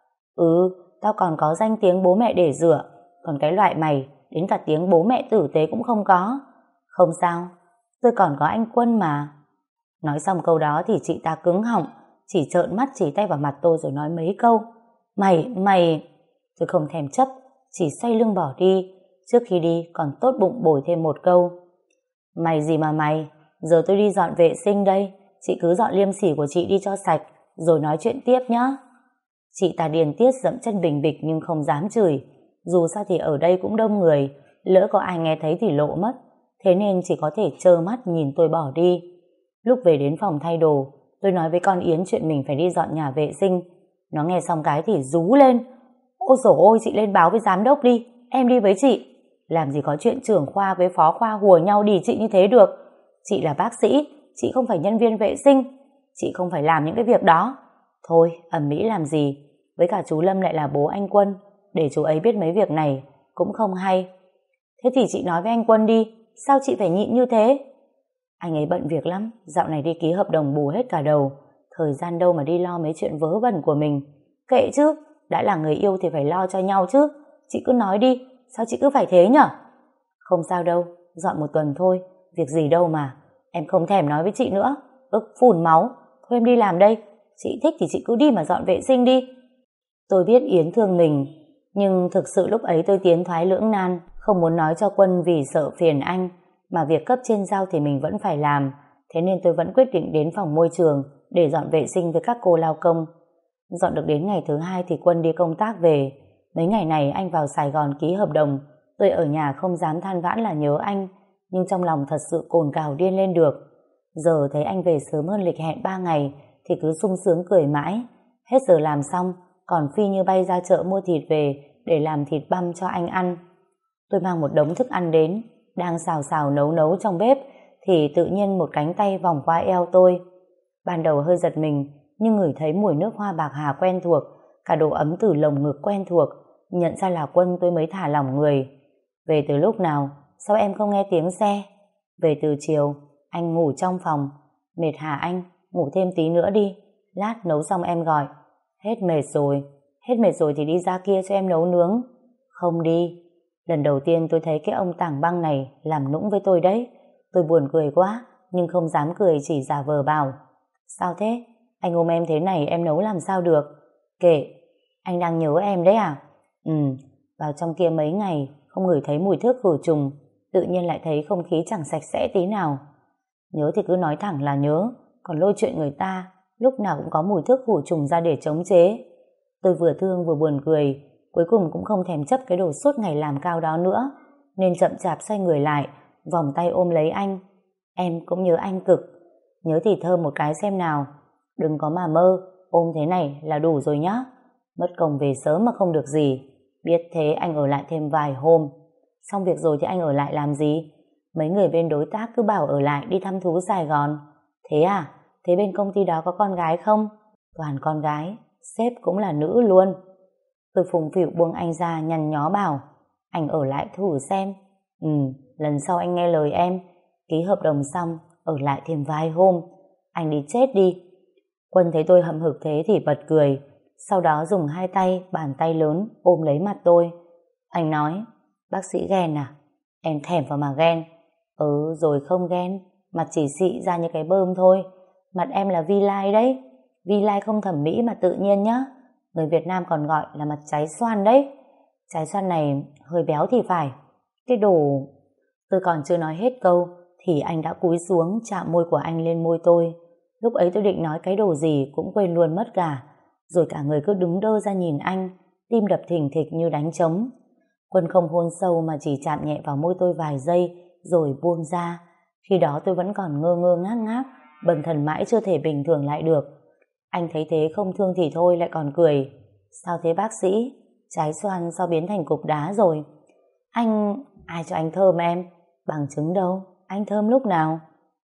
[SPEAKER 1] Ừ, tao còn có danh tiếng bố mẹ để rửa, còn cái loại mày đến cả tiếng bố mẹ tử tế cũng không có. Không sao, tôi còn có anh Quân mà. Nói xong câu đó thì chị ta cứng họng, chỉ trợn mắt chỉ tay vào mặt tôi rồi nói mấy câu. Mày, mày... Tôi không thèm chấp, chỉ xoay lưng bỏ đi. Trước khi đi còn tốt bụng bồi thêm một câu. Mày gì mà mày, giờ tôi đi dọn vệ sinh đây, chị cứ dọn liêm sỉ của chị đi cho sạch, rồi nói chuyện tiếp nhá. Chị ta điên tiết dẫm chân bình bịch nhưng không dám chửi. Dù sao thì ở đây cũng đông người, lỡ có ai nghe thấy thì lộ mất. Thế nên chỉ có thể trơ mắt nhìn tôi bỏ đi. Lúc về đến phòng thay đồ, tôi nói với con Yến chuyện mình phải đi dọn nhà vệ sinh. Nó nghe xong cái thì rú lên. Ôi dồi ôi, chị lên báo với giám đốc đi, em đi với chị. Làm gì có chuyện trưởng khoa với phó khoa hùa nhau đì chị như thế được. Chị là bác sĩ, chị không phải nhân viên vệ sinh, chị không phải làm những cái việc đó. Thôi, ầm ĩ làm gì, với cả chú Lâm lại là bố anh Quân, để chú ấy biết mấy việc này cũng không hay. Thế thì chị nói với anh Quân đi, sao chị phải nhịn như thế? Anh ấy bận việc lắm, dạo này đi ký hợp đồng bù hết cả đầu, thời gian đâu mà đi lo mấy chuyện vớ vẩn của mình. Kệ chứ, đã là người yêu thì phải lo cho nhau chứ. Chị cứ nói đi, sao chị cứ phải thế nhở? Không sao đâu, dọn một tuần thôi, việc gì đâu mà. Em không thèm nói với chị nữa, ức phun máu. Thôi em đi làm đây, chị thích thì chị cứ đi mà dọn vệ sinh đi. Tôi biết Yến thương mình, nhưng thực sự lúc ấy tôi tiến thoái lưỡng nan, không muốn nói cho Quân vì sợ phiền anh, mà việc cấp trên giao thì mình vẫn phải làm. Thế nên tôi vẫn quyết định đến phòng môi trường để dọn vệ sinh với các cô lao công. Dọn được đến ngày thứ hai thì Quân đi công tác về. Mấy ngày này anh vào Sài Gòn ký hợp đồng, tôi ở nhà không dám than vãn là nhớ anh, nhưng trong lòng thật sự cồn cào điên lên được. Giờ thấy anh về sớm hơn lịch hẹn ba ngày thì cứ sung sướng cười mãi. Hết giờ làm xong còn phi như bay ra chợ mua thịt về để làm thịt băm cho anh ăn. Tôi mang một đống thức ăn đến, đang xào xào nấu nấu trong bếp thì tự nhiên một cánh tay vòng qua eo tôi. Ban đầu hơi giật mình, nhưng ngửi thấy mùi nước hoa bạc hà quen thuộc, cả độ ấm từ lồng ngực quen thuộc, nhận ra là Quân tôi mới thả lỏng người. Về từ lúc nào, sao em không nghe tiếng xe? Về từ chiều, anh ngủ trong phòng. Mệt hả anh? Ngủ thêm tí nữa đi, lát nấu xong em gọi. Hết mệt rồi, hết mệt rồi thì đi ra kia cho em nấu nướng. Không đi. Lần đầu tiên tôi thấy cái ông tảng băng này làm nũng với tôi đấy. Tôi buồn cười quá, nhưng không dám cười, chỉ giả vờ bảo. Sao thế? Anh ôm em thế này em nấu làm sao được? Kệ, anh đang nhớ em đấy à? Ừ, vào trong kia mấy ngày không ngửi thấy mùi thuốc khử trùng, tự nhiên lại thấy không khí chẳng sạch sẽ tí nào. Nhớ thì cứ nói thẳng là nhớ, còn lôi chuyện người ta lúc nào cũng có mùi thuốc khử trùng ra để chống chế. Tôi vừa thương vừa buồn cười, cuối cùng cũng không thèm chấp cái đồ suốt ngày làm cao đó nữa, nên chậm chạp xoay người lại, vòng tay ôm lấy anh. Em cũng nhớ anh cực. Nhớ thì thơm một cái xem nào. Đừng có mà mơ, ôm thế này là đủ rồi nhá. Mất công về sớm mà không được gì. Biết thế anh ở lại thêm vài hôm. Xong việc rồi thì anh ở lại làm gì? Mấy người bên đối tác cứ bảo ở lại đi thăm thú Sài Gòn. Thế à? Thế bên công ty đó có con gái không? Toàn con gái, sếp cũng là nữ luôn. Tôi phùng phịu buông anh ra, nhăn nhó bảo anh ở lại thử xem. Ừ, lần sau anh nghe lời em. Ký hợp đồng xong, ở lại thêm vài hôm. Anh đi chết đi. Quân thấy tôi hậm hực thế thì bật cười. Sau đó dùng hai tay, bàn tay lớn ôm lấy mặt tôi. Anh nói, bác sĩ ghen à? Em thèm vào mà ghen. Ừ, rồi không ghen. Mặt chỉ xị ra như cái bơm thôi. Mặt em là vi-lai đấy. Vi-lai không thẩm mỹ mà tự nhiên nhá. Người Việt Nam còn gọi là mặt trái xoan đấy. Trái xoan này hơi béo thì phải. Cái đồ... Tôi còn chưa nói hết câu thì anh đã cúi xuống chạm môi của anh lên môi tôi. Lúc ấy tôi định nói cái đồ gì cũng quên luôn mất cả. Rồi cả người cứ đứng đơ ra nhìn anh, tim đập thình thịch như đánh trống. Quân không hôn sâu mà chỉ chạm nhẹ vào môi tôi vài giây rồi buông ra. Khi đó tôi vẫn còn ngơ ngơ ngác ngác, bần thần mãi chưa thể bình thường lại được. Anh thấy thế không thương thì thôi lại còn cười. Sao thế bác sĩ? Trái xoan sao biến thành cục đá rồi? Anh... ai cho anh thơm em? Bằng chứng đâu? Anh thơm lúc nào?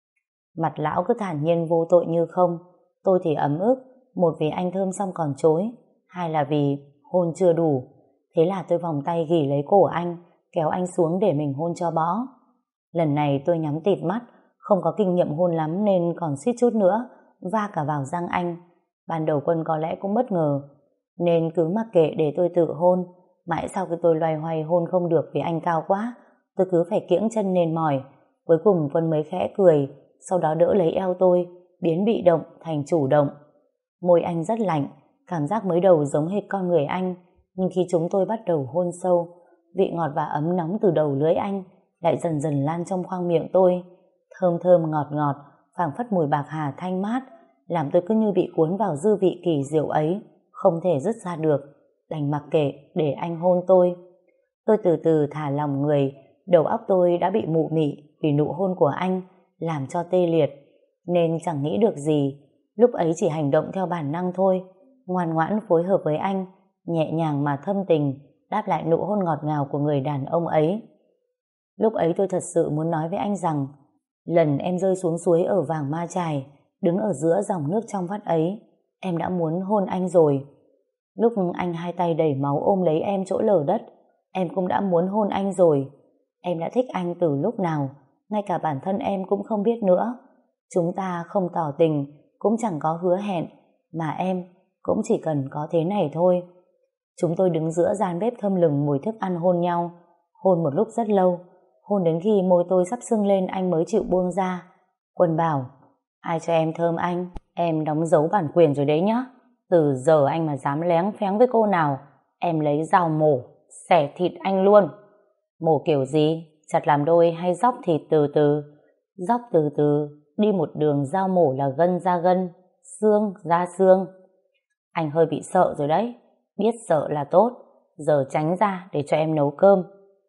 [SPEAKER 1] Mặt lão cứ thản nhiên vô tội như không. Tôi thì ấm ức. Một vì anh thơm xong còn chối, hai là vì hôn chưa đủ. Thế là tôi vòng tay ghì lấy cổ anh, kéo anh xuống để mình hôn cho bõ. Lần này tôi nhắm tịt mắt, không có kinh nghiệm hôn lắm nên còn suýt chút nữa va cả vào răng anh. Ban đầu Quân có lẽ cũng bất ngờ nên cứ mặc kệ để tôi tự hôn. Mãi sau khi tôi loay hoay hôn không được vì anh cao quá, tôi cứ phải kiễng chân nền mỏi. Cuối cùng Quân mới khẽ cười, sau đó đỡ lấy eo tôi, biến bị động thành chủ động. Môi anh rất lạnh, cảm giác mới đầu giống hệt con người anh, nhưng khi chúng tôi bắt đầu hôn sâu, vị ngọt và ấm nóng từ đầu lưỡi anh lại dần dần lan trong khoang miệng tôi. Thơm thơm ngọt ngọt, phảng phất mùi bạc hà thanh mát, làm tôi cứ như bị cuốn vào dư vị kỳ diệu ấy, không thể dứt ra được, đành mặc kệ để anh hôn tôi. Tôi từ từ thả lỏng người, đầu óc tôi đã bị mụ mị vì nụ hôn của anh, làm cho tê liệt, nên chẳng nghĩ được gì. Lúc ấy chỉ hành động theo bản năng thôi, ngoan ngoãn phối hợp với anh, nhẹ nhàng mà thâm tình, đáp lại nụ hôn ngọt ngào của người đàn ông ấy. Lúc ấy tôi thật sự muốn nói với anh rằng, lần em rơi xuống suối ở Vàng Ma Chài, đứng ở giữa dòng nước trong vắt ấy, em đã muốn hôn anh rồi. Lúc anh hai tay đầy máu ôm lấy em chỗ lở đất, em cũng đã muốn hôn anh rồi. Em đã thích anh từ lúc nào, ngay cả bản thân em cũng không biết nữa. Chúng ta không tỏ tình, cũng chẳng có hứa hẹn, mà em cũng chỉ cần có thế này thôi. Chúng tôi đứng giữa gian bếp thơm lừng mùi thức ăn hôn nhau, hôn một lúc rất lâu, hôn đến khi môi tôi sắp sưng lên anh mới chịu buông ra. Quân bảo, ai cho em thơm anh, em đóng dấu bản quyền rồi đấy nhá. Từ giờ anh mà dám léng phéng với cô nào, em lấy dao mổ, xẻ thịt anh luôn. Mổ kiểu gì? Chặt làm đôi hay dóc thịt từ từ? Dóc từ từ, đi một đường dao mổ là gân ra gân, xương ra xương. Anh hơi bị sợ rồi đấy, biết sợ là tốt, giờ tránh ra để cho em nấu cơm.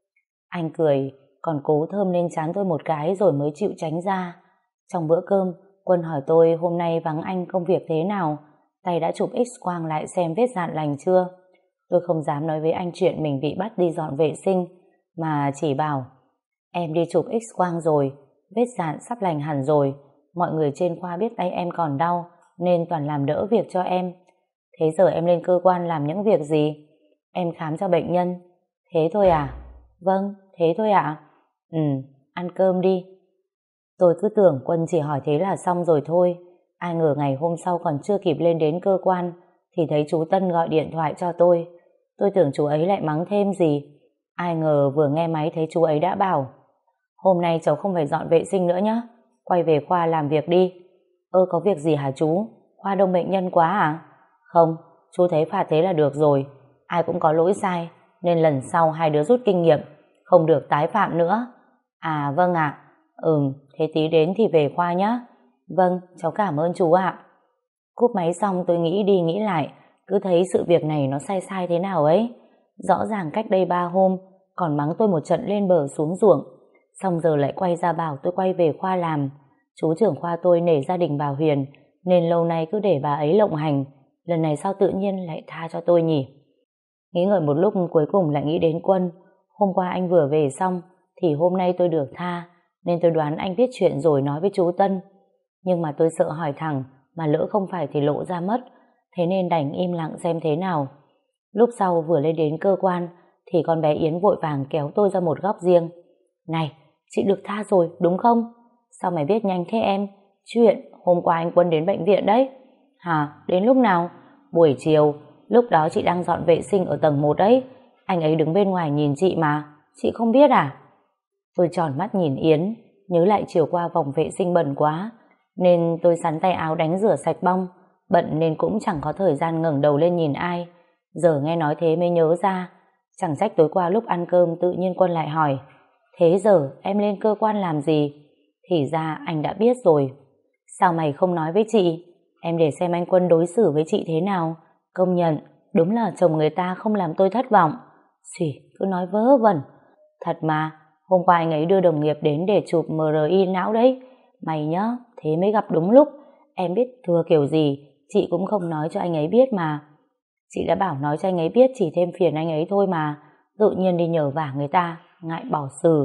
[SPEAKER 1] Anh cười, còn cố thơm lên trán tôi một cái rồi mới chịu tránh ra. Trong bữa cơm, Quân hỏi tôi hôm nay vắng anh công việc thế nào, tay đã chụp X-quang lại xem vết dạn lành chưa. Tôi không dám nói với anh chuyện mình bị bắt đi dọn vệ sinh, mà chỉ bảo, em đi chụp X-quang rồi, vết dạn sắp lành hẳn rồi, mọi người trên khoa biết tay em còn đau, nên toàn làm đỡ việc cho em. Thế giờ em lên cơ quan làm những việc gì? Em khám cho bệnh nhân. Thế thôi à? Vâng, thế thôi ạ. Ừ, ăn cơm đi. Tôi cứ tưởng Quân chỉ hỏi thế là xong rồi thôi. Ai ngờ ngày hôm sau còn chưa kịp lên đến cơ quan thì thấy chú Tân gọi điện thoại cho tôi. Tôi tưởng chú ấy lại mắng thêm gì. Ai ngờ vừa nghe máy thấy chú ấy đã bảo, hôm nay cháu không phải dọn vệ sinh nữa nhé, quay về khoa làm việc đi. Ơ có việc gì hả chú? Khoa đông bệnh nhân quá à? Không, chú thấy phạt thế là được rồi. Ai cũng có lỗi sai, nên lần sau hai đứa rút kinh nghiệm, không được tái phạm nữa. À vâng ạ. Ừm, thế tí đến thì về khoa nhé. Vâng, cháu cảm ơn chú ạ. Cúp máy xong tôi nghĩ đi nghĩ lại, cứ thấy sự việc này nó sai sai thế nào ấy. Rõ ràng cách đây ba hôm còn mắng tôi một trận lên bờ xuống ruộng, Xong giờ lại quay ra bảo tôi quay về khoa làm. Chú trưởng khoa tôi nể gia đình bà Huyền nên lâu nay cứ để bà ấy lộng hành. Lần này sao tự nhiên lại tha cho tôi nhỉ? Nghĩ ngợi một lúc cuối cùng lại nghĩ đến Quân. Hôm qua anh vừa về xong thì hôm nay tôi được tha, nên tôi đoán anh biết chuyện rồi nói với chú Tân. Nhưng mà tôi sợ hỏi thẳng, mà lỡ không phải thì lộ ra mất, thế nên đành im lặng xem thế nào. Lúc sau vừa lên đến cơ quan thì con bé Yến vội vàng kéo tôi ra một góc riêng. Này, chị được tha rồi đúng không? Sao mày biết nhanh thế em? Chuyện hôm qua anh Quân đến bệnh viện đấy. Hả? Đến lúc nào? Buổi chiều, lúc đó chị đang dọn vệ sinh ở tầng một đấy. Anh ấy đứng bên ngoài nhìn chị mà. Chị không biết à? Tôi tròn mắt nhìn Yến, nhớ lại chiều qua vòng vệ sinh bẩn quá, nên tôi sắn tay áo đánh rửa sạch bong. Bận nên cũng chẳng có thời gian ngẩng đầu lên nhìn ai. Giờ nghe nói thế mới nhớ ra. Chẳng trách tối qua lúc ăn cơm tự nhiên Quân lại hỏi, thế giờ em lên cơ quan làm gì? Thì ra anh đã biết rồi. Sao mày không nói với chị? Em để xem anh Quân đối xử với chị thế nào. Công nhận, đúng là chồng người ta không làm tôi thất vọng. Xùi, cứ nói vớ vẩn. Thật mà, hôm qua anh ấy đưa đồng nghiệp đến để chụp em rờ i não đấy. Mày nhá, thế mới gặp đúng lúc. Em biết thừa kiểu gì, chị cũng không nói cho anh ấy biết mà. Chị đã bảo nói cho anh ấy biết chỉ thêm phiền anh ấy thôi mà. Tự nhiên đi nhờ vả người ta, ngại bỏ xử.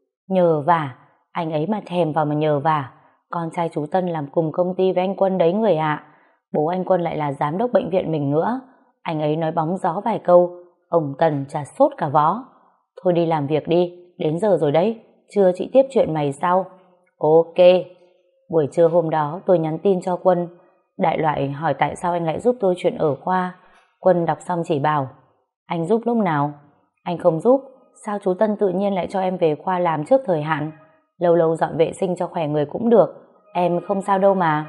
[SPEAKER 1] Nhờ vả, anh ấy mà thèm vào mà nhờ vả. Con trai chú Tân làm cùng công ty với anh Quân đấy người ạ. Bố anh Quân lại là giám đốc bệnh viện mình nữa. Anh ấy nói bóng gió vài câu, ông Tần chả sốt cả vó. Thôi đi làm việc đi, đến giờ rồi đấy. Trưa chị tiếp chuyện mày sau. Ok. Buổi trưa hôm đó tôi nhắn tin cho Quân. Đại loại hỏi tại sao anh lại giúp tôi chuyện ở khoa. Quân đọc xong chỉ bảo, anh giúp lúc nào? Anh không giúp, sao chú Tân tự nhiên lại cho em về khoa làm trước thời hạn? Lâu lâu dọn vệ sinh cho khỏe người cũng được, em không sao đâu mà.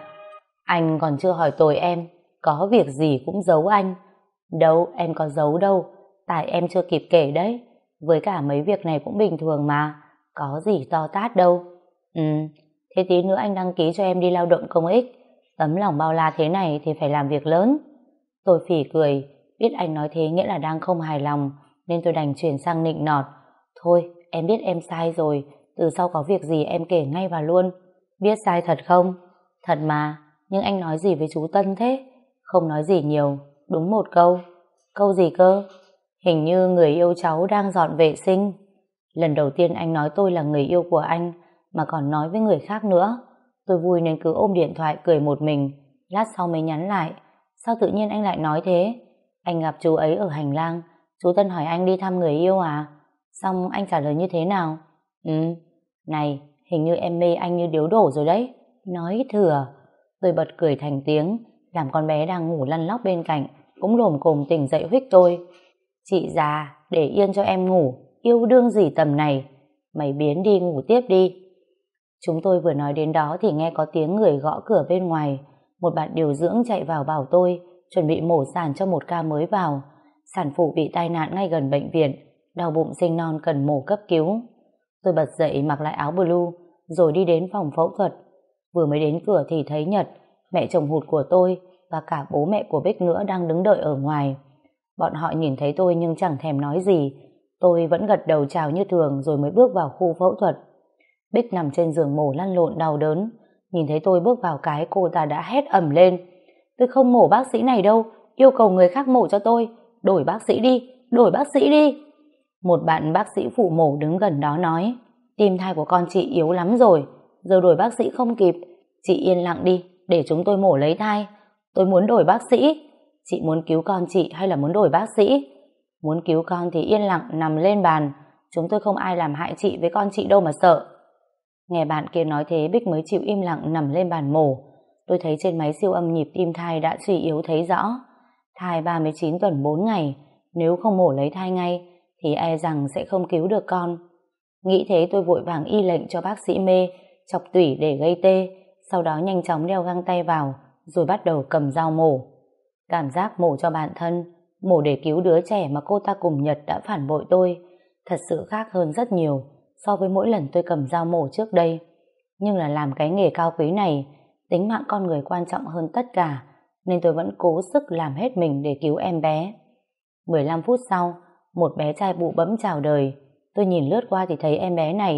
[SPEAKER 1] Anh còn chưa hỏi tội em, có việc gì cũng giấu anh. Đâu, em có giấu đâu, tại em chưa kịp kể đấy. Với cả mấy việc này cũng bình thường mà, có gì to tát đâu. Ừ, thế tí nữa anh đăng ký cho em đi lao động công ích. Tấm lòng bao la thế này thì phải làm việc lớn. Tôi phỉ cười, biết anh nói thế nghĩa là đang không hài lòng, nên tôi đành chuyển sang nịnh nọt. Thôi, em biết em sai rồi, từ sau có việc gì em kể ngay vào luôn. Biết sai thật không? Thật mà, nhưng anh nói gì với chú Tân thế? Không nói gì nhiều, đúng một câu. Câu gì cơ? Hình như người yêu cháu đang dọn vệ sinh. Lần đầu tiên anh nói tôi là người yêu của anh, mà còn nói với người khác nữa. Tôi vui nên cứ ôm điện thoại cười một mình, lát sau mới nhắn lại. Sao tự nhiên anh lại nói thế? Anh gặp chú ấy ở hành lang, chú Tân hỏi anh đi thăm người yêu à? Xong anh trả lời như thế nào? Ừ, này, hình như em mê anh như điếu đổ rồi đấy. Nói thừa. Tôi bật cười thành tiếng, làm con bé đang ngủ lăn lóc bên cạnh cũng lồm cồm tỉnh dậy huých tôi. Chị già, để yên cho em ngủ, yêu đương gì tầm này. Mày biến đi ngủ tiếp đi. Chúng tôi vừa nói đến đó thì nghe có tiếng người gõ cửa bên ngoài. Một bạn điều dưỡng chạy vào bảo tôi chuẩn bị mổ sản cho một ca mới vào. Sản phụ bị tai nạn ngay gần bệnh viện, đau bụng sinh non cần mổ cấp cứu. Tôi bật dậy mặc lại áo blue rồi đi đến phòng phẫu thuật. Vừa mới đến cửa thì thấy Nhật, mẹ chồng hụt của tôi, và cả bố mẹ của Bích nữa đang đứng đợi ở ngoài. Bọn họ nhìn thấy tôi nhưng chẳng thèm nói gì. Tôi vẫn gật đầu chào như thường rồi mới bước vào khu phẫu thuật. Bích nằm trên giường mổ lăn lộn đau đớn. Nhìn thấy tôi bước vào cái cô ta đã hét ầm lên. Tôi không mổ bác sĩ này đâu, yêu cầu người khác mổ cho tôi. Đổi bác sĩ đi, đổi bác sĩ đi. Một bạn bác sĩ phụ mổ đứng gần đó nói, tim thai của con chị yếu lắm rồi, giờ đổi bác sĩ không kịp. Chị yên lặng đi, để chúng tôi mổ lấy thai. Tôi muốn đổi bác sĩ. Chị muốn cứu con chị hay là muốn đổi bác sĩ? Muốn cứu con thì yên lặng nằm lên bàn. Chúng tôi không ai làm hại chị với con chị đâu mà sợ. Nghe bạn kia nói thế, Bích mới chịu im lặng nằm lên bàn mổ. Tôi thấy trên máy siêu âm nhịp tim thai đã suy yếu thấy rõ. Thai ba mươi chín tuần bốn ngày, nếu không mổ lấy thai ngay thì e rằng sẽ không cứu được con. Nghĩ thế tôi vội vàng y lệnh cho bác sĩ mê chọc tủy để gây tê, sau đó nhanh chóng đeo găng tay vào rồi bắt đầu cầm dao mổ. Cảm giác mổ cho bản thân, mổ để cứu đứa trẻ mà cô ta cùng Nhật đã phản bội tôi, thật sự khác hơn rất nhiều so với mỗi lần tôi cầm dao mổ trước đây. Nhưng là làm cái nghề cao quý này, tính mạng con người quan trọng hơn tất cả, nên tôi vẫn cố sức làm hết mình để cứu em bé. mười lăm phút sau, một bé trai bụ bẫm chào đời. Tôi nhìn lướt qua thì thấy em bé này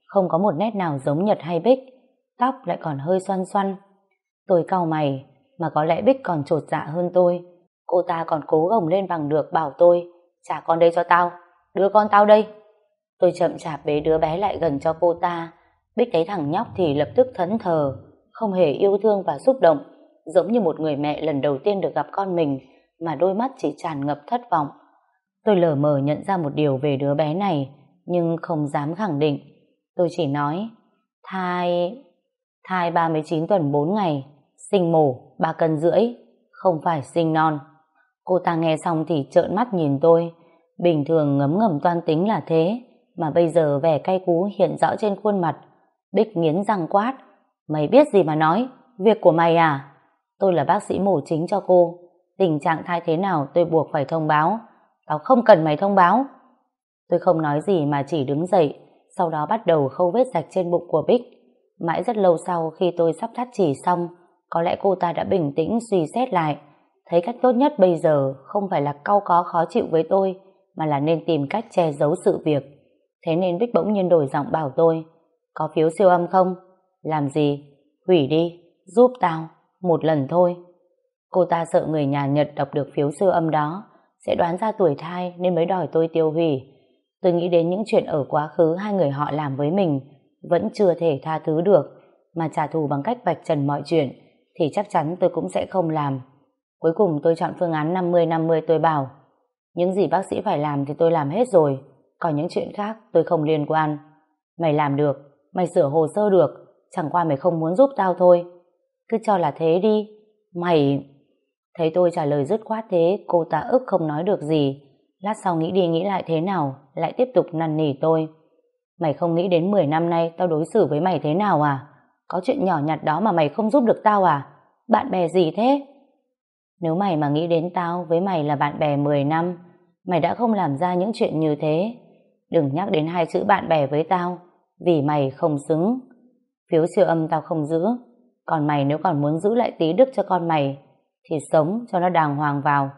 [SPEAKER 1] không có một nét nào giống Nhật hay Bích, tóc lại còn hơi xoăn xoăn. Tôi cau mày, mà có lẽ Bích còn chột dạ hơn tôi. Cô ta còn cố gồng lên bằng được bảo tôi, trả con đây cho tao, đưa con tao đây. Tôi chậm chạp bế đứa bé lại gần cho cô ta. Bích thấy thằng nhóc thì lập tức thẫn thờ, không hề yêu thương và xúc động, giống như một người mẹ lần đầu tiên được gặp con mình, mà đôi mắt chỉ tràn ngập thất vọng. Tôi lờ mờ nhận ra một điều về đứa bé này, nhưng không dám khẳng định. Tôi chỉ nói, thai... thai ba mươi chín tuần bốn ngày, sinh mổ ba cân rưỡi, không phải sinh non. Cô ta nghe xong thì trợn mắt nhìn tôi. Bình thường ngấm ngầm toan tính là thế, mà bây giờ vẻ cay cú hiện rõ trên khuôn mặt. Bích nghiến răng quát, mày biết gì mà nói, việc của mày à? Tôi là bác sĩ mổ chính cho cô, tình trạng thai thế nào tôi buộc phải thông báo. Tao không cần mày thông báo. Tôi không nói gì mà chỉ đứng dậy, sau đó bắt đầu khâu vết rạch trên bụng của Bích. Mãi rất lâu sau, khi tôi sắp thắt chỉ xong, có lẽ cô ta đã bình tĩnh suy xét lại, thấy cách tốt nhất bây giờ không phải là cau có khó chịu với tôi, mà là nên tìm cách che giấu sự việc. Thế nên Bích bỗng nhiên đổi giọng bảo tôi, có phiếu siêu âm không? Làm gì? Hủy đi, giúp tao, một lần thôi. Cô ta sợ người nhà Nhật đọc được phiếu siêu âm đó sẽ đoán ra tuổi thai nên mới đòi tôi tiêu hủy. Tôi nghĩ đến những chuyện ở quá khứ hai người họ làm với mình, vẫn chưa thể tha thứ được, mà trả thù bằng cách vạch trần mọi chuyện thì chắc chắn tôi cũng sẽ không làm. Cuối cùng tôi chọn phương án năm mươi năm mươi. Tôi bảo, những gì bác sĩ phải làm thì tôi làm hết rồi, còn những chuyện khác tôi không liên quan. Mày làm được, mày sửa hồ sơ được, chẳng qua mày không muốn giúp tao thôi. Cứ cho là thế đi. Mày... Thấy tôi trả lời dứt khoát thế, cô ta ức không nói được gì. Lát sau nghĩ đi nghĩ lại thế nào, lại tiếp tục năn nỉ tôi. Mày không nghĩ đến mười năm nay tao đối xử với mày thế nào à? Có chuyện nhỏ nhặt đó mà mày không giúp được tao à? Bạn bè gì thế? Nếu mày mà nghĩ đến tao với mày là bạn bè mười năm, mày đã không làm ra những chuyện như thế. Đừng nhắc đến hai chữ bạn bè với tao, vì mày không xứng. Phiếu siêu âm tao không giữ, còn mày nếu còn muốn giữ lại tí đức cho con mày thì sống cho nó đàng hoàng vào.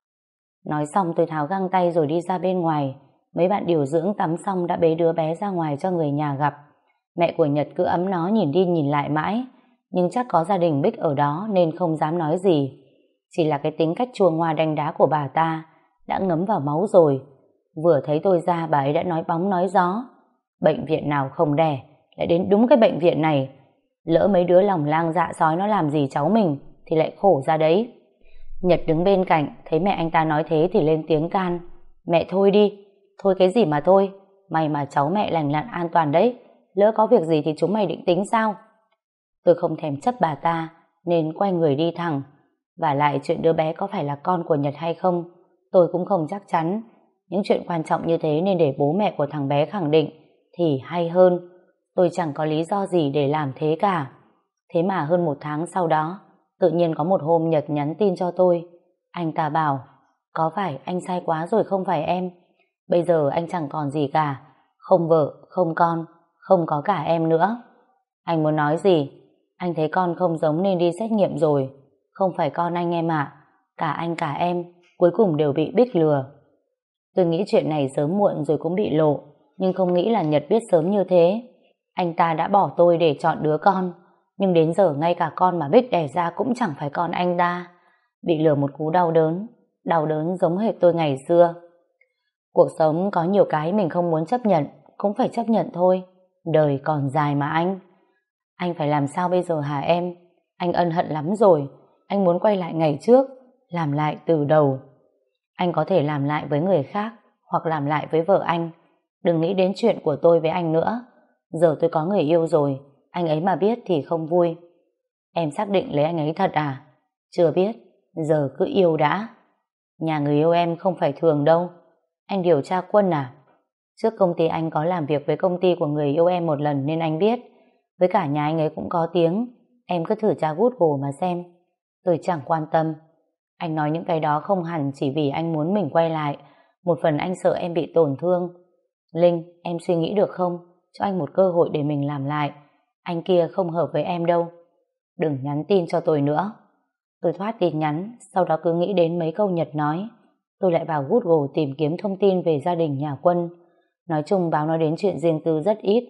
[SPEAKER 1] Nói xong tôi tháo găng tay rồi đi ra bên ngoài. Mấy bạn điều dưỡng tắm xong đã bế đứa bé ra ngoài cho người nhà gặp. Mẹ của Nhật cứ ấm nó nhìn đi nhìn lại mãi, nhưng chắc có gia đình Bích ở đó nên không dám nói gì. Chỉ là cái tính cách chua ngoa đanh đá của bà ta đã ngấm vào máu rồi. Vừa thấy tôi ra bà ấy đã nói bóng nói gió, bệnh viện nào không đẻ lại đến đúng cái bệnh viện này. Lỡ mấy đứa lòng lang dạ sói nó làm gì cháu mình thì lại khổ ra đấy. Nhật đứng bên cạnh thấy mẹ anh ta nói thế thì lên tiếng can, mẹ thôi đi. Thôi cái gì mà thôi, may mà cháu mẹ lành lặn an toàn đấy, lỡ có việc gì thì chúng mày định tính sao? Tôi không thèm chấp bà ta nên quay người đi thẳng. Và lại chuyện đứa bé có phải là con của Nhật hay không tôi cũng không chắc chắn. Những chuyện quan trọng như thế nên để bố mẹ của thằng bé khẳng định thì hay hơn. Tôi chẳng có lý do gì để làm thế cả. Thế mà hơn một tháng sau đó, tự nhiên có một hôm Nhật nhắn tin cho tôi. Anh ta bảo, có phải anh sai quá rồi không phải em? Bây giờ anh chẳng còn gì cả, không vợ, không con, không có cả em nữa. Anh muốn nói gì? Anh thấy con không giống nên đi xét nghiệm rồi. Không phải con anh em ạ, cả anh cả em cuối cùng đều bị Bích lừa. Tôi nghĩ chuyện này sớm muộn rồi cũng bị lộ, nhưng không nghĩ là Nhật biết sớm như thế. Anh ta đã bỏ tôi để chọn đứa con, nhưng đến giờ ngay cả con mà Bích đẻ ra cũng chẳng phải con anh ta. Bị lừa một cú đau đớn, đau đớn giống hệt tôi ngày xưa. Cuộc sống có nhiều cái mình không muốn chấp nhận, cũng phải chấp nhận thôi. Đời còn dài mà anh. Anh phải làm sao bây giờ hả em? Anh ân hận lắm rồi. Anh muốn quay lại ngày trước, làm lại từ đầu. Anh có thể làm lại với người khác, hoặc làm lại với vợ anh. Đừng nghĩ đến chuyện của tôi với anh nữa. Giờ tôi có người yêu rồi, anh ấy mà biết thì không vui. Em xác định lấy anh ấy thật à? Chưa biết, giờ cứ yêu đã. Nhà người yêu em không phải thường đâu. Anh điều tra Quân à? Trước công ty anh có làm việc với công ty của người yêu em một lần nên anh biết. Với cả nhà anh ấy cũng có tiếng. Em cứ thử tra Google mà xem. Tôi chẳng quan tâm. Anh nói những cái đó không hẳn chỉ vì anh muốn mình quay lại. Một phần anh sợ em bị tổn thương. Linh, em suy nghĩ được không? Cho anh một cơ hội để mình làm lại. Anh kia không hợp với em đâu. Đừng nhắn tin cho tôi nữa. Tôi thoát tin nhắn, sau đó cứ nghĩ đến mấy câu Nhật nói. Tôi lại vào Google tìm kiếm thông tin về gia đình nhà Quân. Nói chung báo nói đến chuyện riêng tư rất ít,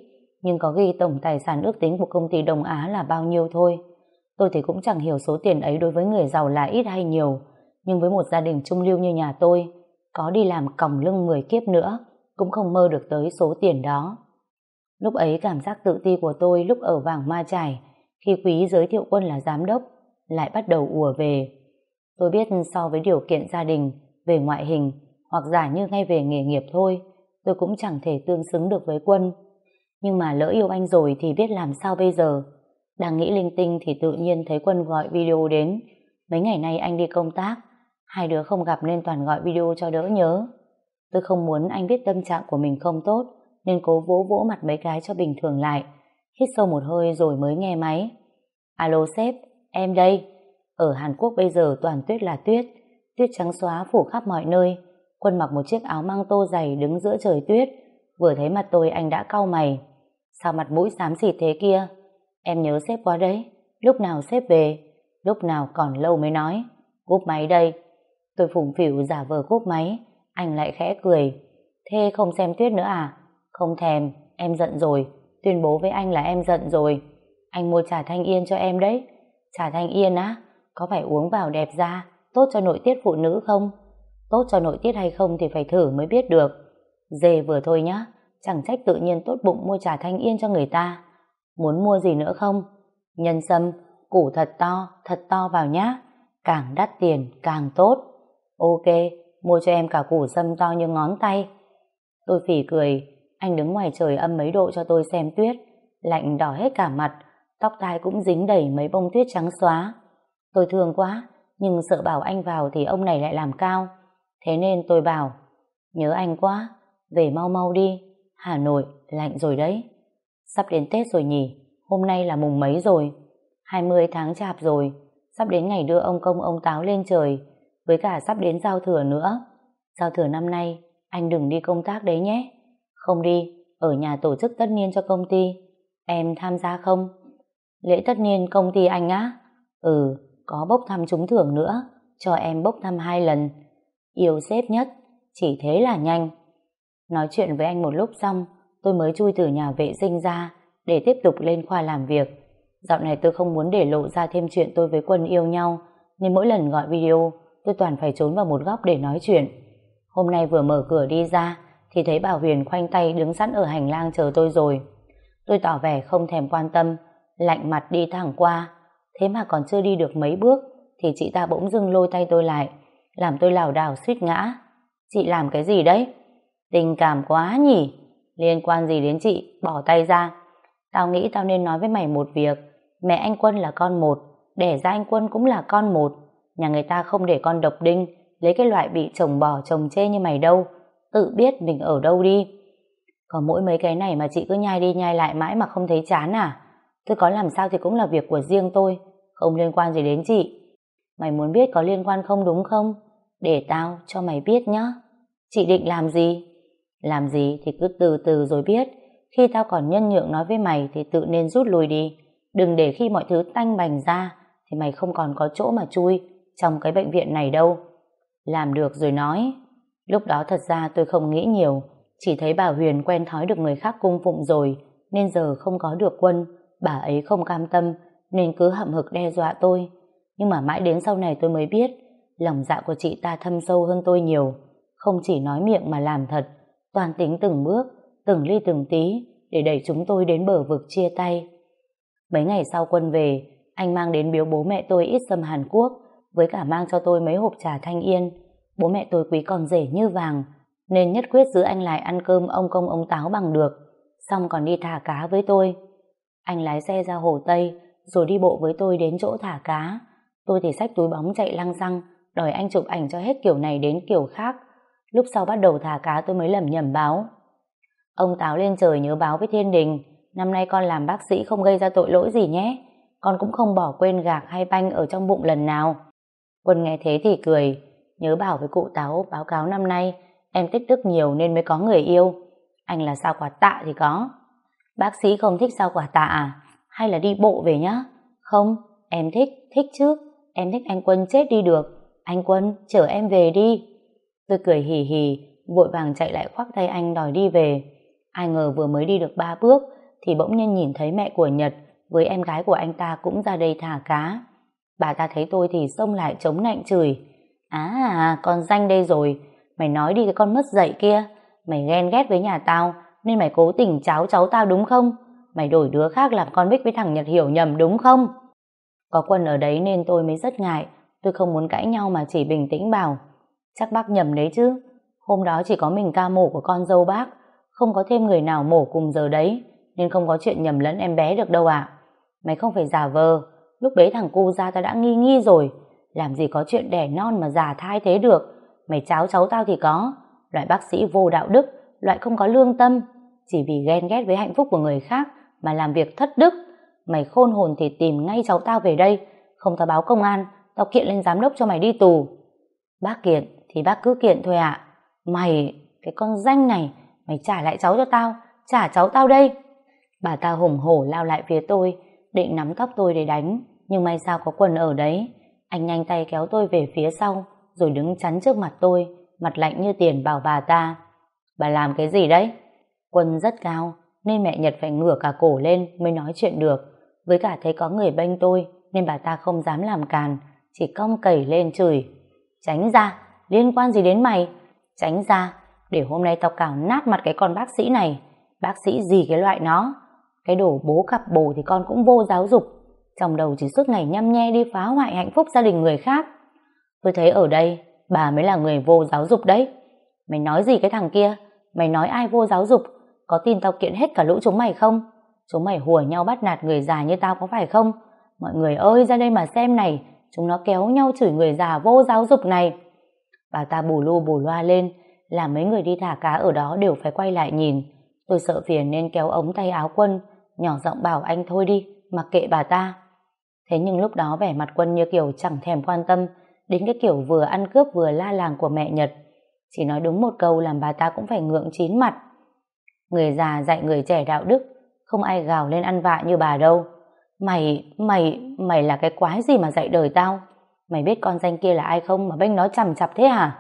[SPEAKER 1] nhưng có ghi tổng tài sản ước tính của công ty Đông Á là bao nhiêu thôi. Tôi thì cũng chẳng hiểu số tiền ấy đối với người giàu là ít hay nhiều, nhưng với một gia đình trung lưu như nhà tôi, có đi làm còng lưng mười kiếp nữa, cũng không mơ được tới số tiền đó. Lúc ấy cảm giác tự ti của tôi lúc ở Vàng Ma Chải, khi Quý giới thiệu Quân là giám đốc, lại bắt đầu ùa về. Tôi biết so với điều kiện gia đình, về ngoại hình, hoặc giả như ngay về nghề nghiệp thôi, tôi cũng chẳng thể tương xứng được với Quân. Nhưng mà lỡ yêu anh rồi thì biết làm sao bây giờ. Đang nghĩ linh tinh thì tự nhiên thấy Quân gọi video đến. Mấy ngày nay anh đi công tác, hai đứa không gặp nên toàn gọi video cho đỡ nhớ. Tôi không muốn anh biết tâm trạng của mình không tốt, nên cố vỗ vỗ mặt mấy cái cho bình thường lại. Hít sâu một hơi rồi mới nghe máy. Alo sếp, em đây. Ở Hàn Quốc bây giờ toàn tuyết là tuyết, tuyết trắng xóa phủ khắp mọi nơi. Quân mặc một chiếc áo măng tô dày đứng giữa trời tuyết. Vừa thấy mặt tôi anh đã cau mày. Sao mặt mũi xám xịt thế kia? Em nhớ sếp quá đấy. Lúc nào sếp về? Lúc nào còn lâu mới nói. Cúp máy đây. Tôi phủng phỉu giả vờ cúp máy. Anh lại khẽ cười. Thế không xem tuyết nữa à? Không thèm, em giận rồi. Tuyên bố với anh là em giận rồi. Anh mua trà Thanh Yên cho em đấy. Trà Thanh Yên á? Có phải uống vào đẹp da, tốt cho nội tiết phụ nữ không? Tốt cho nội tiết hay không thì phải thử mới biết được. Dê vừa thôi nhá. Chẳng trách tự nhiên tốt bụng mua trà Thanh Yên cho người ta. Muốn mua gì nữa không? Nhân sâm, củ thật to, thật to vào nhá. Càng đắt tiền càng tốt. Ok, mua cho em cả củ sâm to như ngón tay. Tôi phỉ cười. Anh đứng ngoài trời âm mấy độ cho tôi xem tuyết. Lạnh đỏ hết cả mặt. Tóc tai cũng dính đầy mấy bông tuyết trắng xóa. Tôi thương quá, nhưng sợ bảo anh vào thì ông này lại làm cao. Thế nên tôi bảo, nhớ anh quá, về mau mau đi. Hà Nội lạnh rồi đấy. Sắp đến Tết rồi nhỉ? Hôm nay là mùng mấy rồi? hai mươi tháng Chạp rồi. Sắp đến ngày đưa ông Công ông Táo lên trời. Với cả sắp đến giao thừa nữa. Giao thừa năm nay anh đừng đi công tác đấy nhé. Không đi, ở nhà tổ chức tất niên cho công ty. Em tham gia không? Lễ tất niên công ty anh á? Ừ, có bốc thăm trúng thưởng nữa. Cho em bốc thăm hai lần. Yêu sếp nhất, chỉ thế là nhanh. Nói chuyện với anh một lúc xong, tôi mới chui từ nhà vệ sinh ra để tiếp tục lên khoa làm việc. Dạo này tôi không muốn để lộ ra thêm chuyện tôi với Quân yêu nhau, nên mỗi lần gọi video tôi toàn phải trốn vào một góc để nói chuyện. Hôm nay vừa mở cửa đi ra thì thấy bà Huyền khoanh tay đứng sẵn ở hành lang chờ tôi rồi. Tôi tỏ vẻ không thèm quan tâm, lạnh mặt đi thẳng qua. Thế mà còn chưa đi được mấy bước thì chị ta bỗng dưng lôi tay tôi lại, làm tôi lảo đảo suýt ngã. Chị làm cái gì đấy? Tình cảm quá nhỉ? Liên quan gì đến chị? Bỏ tay ra. Tao nghĩ tao nên nói với mày một việc. Mẹ anh Quân là con một, đẻ ra anh Quân cũng là con một. Nhà người ta không để con độc đinh, lấy cái loại bị chồng bỏ chồng chê như mày đâu. Tự biết mình ở đâu đi. Còn mỗi mấy cái này mà chị cứ nhai đi nhai lại mãi mà không thấy chán à? Tôi có làm sao thì cũng là việc của riêng tôi, không liên quan gì đến chị. Mày muốn biết có liên quan không đúng không? Để tao cho mày biết nhá. Chị định làm gì? Làm gì thì cứ từ từ rồi biết. Khi tao còn nhân nhượng nói với mày thì tự nên rút lui đi. Đừng để khi mọi thứ tanh bành ra thì mày không còn có chỗ mà chui trong cái bệnh viện này đâu. Làm được rồi nói. Lúc đó thật ra tôi không nghĩ nhiều, chỉ thấy bà Huyền quen thói được người khác cung phụng rồi, nên giờ không có được Quân, bà ấy không cam tâm nên cứ hậm hực đe dọa tôi. Nhưng mà mãi đến sau này tôi mới biết lòng dạ của chị ta thâm sâu hơn tôi nhiều, không chỉ nói miệng mà làm thật, toàn tính từng bước, từng ly từng tí để đẩy chúng tôi đến bờ vực chia tay. Mấy ngày sau Quân về, anh mang đến biếu bố mẹ tôi ít sâm Hàn Quốc, với cả mang cho tôi mấy hộp trà Thanh Yên. Bố mẹ tôi quý con rể như vàng, nên nhất quyết giữ anh lại ăn cơm ông Công ông Táo bằng được, xong còn đi thả cá với tôi. Anh lái xe ra Hồ Tây, rồi đi bộ với tôi đến chỗ thả cá. Tôi thì xách túi bóng chạy lăng xăng, đòi anh chụp ảnh cho hết kiểu này đến kiểu khác. Lúc sau bắt đầu thả cá tôi mới lẩm nhẩm báo. Ông Táo lên trời nhớ báo với thiên đình, năm nay con làm bác sĩ không gây ra tội lỗi gì nhé. Con cũng không bỏ quên gạc hay banh ở trong bụng lần nào. Quân nghe thế thì cười, nhớ bảo với cụ Táo báo cáo năm nay em tích đức nhiều nên mới có người yêu. Anh là sao quả tạ thì có. Bác sĩ không thích sao quả tạ à? Hay là đi bộ về nhá? Không, em thích, thích chứ. Em thích anh Quân chết đi được. Anh Quân, chở em về đi. Tôi cười hì hì, vội vàng chạy lại khoác tay anh đòi đi về. Ai ngờ vừa mới đi được ba bước thì bỗng nhiên nhìn thấy mẹ của Nhật với em gái của anh ta cũng ra đây thả cá. Bà ta thấy tôi thì xông lại chống nạnh chửi: À, con danh đây rồi, mày nói đi cái con mất dạy kia, mày ghen ghét với nhà tao nên mày cố tình cháo cháu tao đúng không? Mày đổi đứa khác làm con Bích với thằng Nhật hiểu nhầm đúng không? Có Quân ở đấy nên tôi mới rất ngại, tôi không muốn cãi nhau mà chỉ bình tĩnh bảo: Chắc bác nhầm đấy chứ, hôm đó chỉ có mình ca mổ của con dâu bác, không có thêm người nào mổ cùng giờ đấy, nên không có chuyện nhầm lẫn em bé được đâu ạ. Mày không phải giả vờ, lúc bế thằng cu ra tao đã nghi nghi rồi, làm gì có chuyện đẻ non mà giả thai thế được. Mày cháo cháu tao thì có, loại bác sĩ vô đạo đức, loại không có lương tâm, chỉ vì ghen ghét với hạnh phúc của người khác mà làm việc thất đức. Mày khôn hồn thì tìm ngay cháu tao về đây, không tao báo công an, tao kiện lên giám đốc cho mày đi tù. Bác kiện thì bác cứ kiện thôi ạ. Mày, cái con danh này, mày trả lại cháu cho tao, trả cháu tao đây. Bà ta hùng hổ lao lại phía tôi, định nắm tóc tôi để đánh, nhưng may sao có Quân ở đấy. Anh nhanh tay kéo tôi về phía sau, rồi đứng chắn trước mặt tôi, mặt lạnh như tiền bảo bà ta: Bà làm cái gì đấy? Quân rất cao, nên mẹ Nhật phải ngửa cả cổ lên mới nói chuyện được. Với cả thấy có người bênh tôi, nên bà ta không dám làm càn, chỉ cong cẩy lên chửi: Tránh ra, liên quan gì đến mày? Tránh ra, để hôm nay tao cào nát mặt cái con bác sĩ này. Bác sĩ gì cái loại nó? Cái đồ bố cặp bồ thì con cũng vô giáo dục, trong đầu chỉ suốt ngày nhăm nhe đi phá hoại hạnh phúc gia đình người khác. Tôi thấy ở đây bà mới là người vô giáo dục đấy. Mày nói gì cái thằng kia? Mày nói ai vô giáo dục? Có tin tao kiện hết cả lũ chúng mày không? Chúng mày hùa nhau bắt nạt người già như tao có phải không? Mọi người ơi, ra đây mà xem này, chúng nó kéo nhau chửi người già vô giáo dục này. Bà ta bù lu bù loa lên, làm mấy người đi thả cá ở đó đều phải quay lại nhìn. Tôi sợ phiền nên kéo ống tay áo Quân, nhỏ giọng bảo anh thôi đi, mặc kệ bà ta. Thế nhưng lúc đó vẻ mặt Quân như kiểu chẳng thèm quan tâm đến cái kiểu vừa ăn cướp vừa la làng của mẹ Nhật. Chỉ nói đúng một câu làm bà ta cũng phải ngượng chín mặt. Người già dạy người trẻ đạo đức, không ai gào lên ăn vạ như bà đâu. Mày, mày, mày là cái quái gì mà dạy đời tao? Mày biết con danh kia là ai không mà bênh nó chằm chặp thế hả?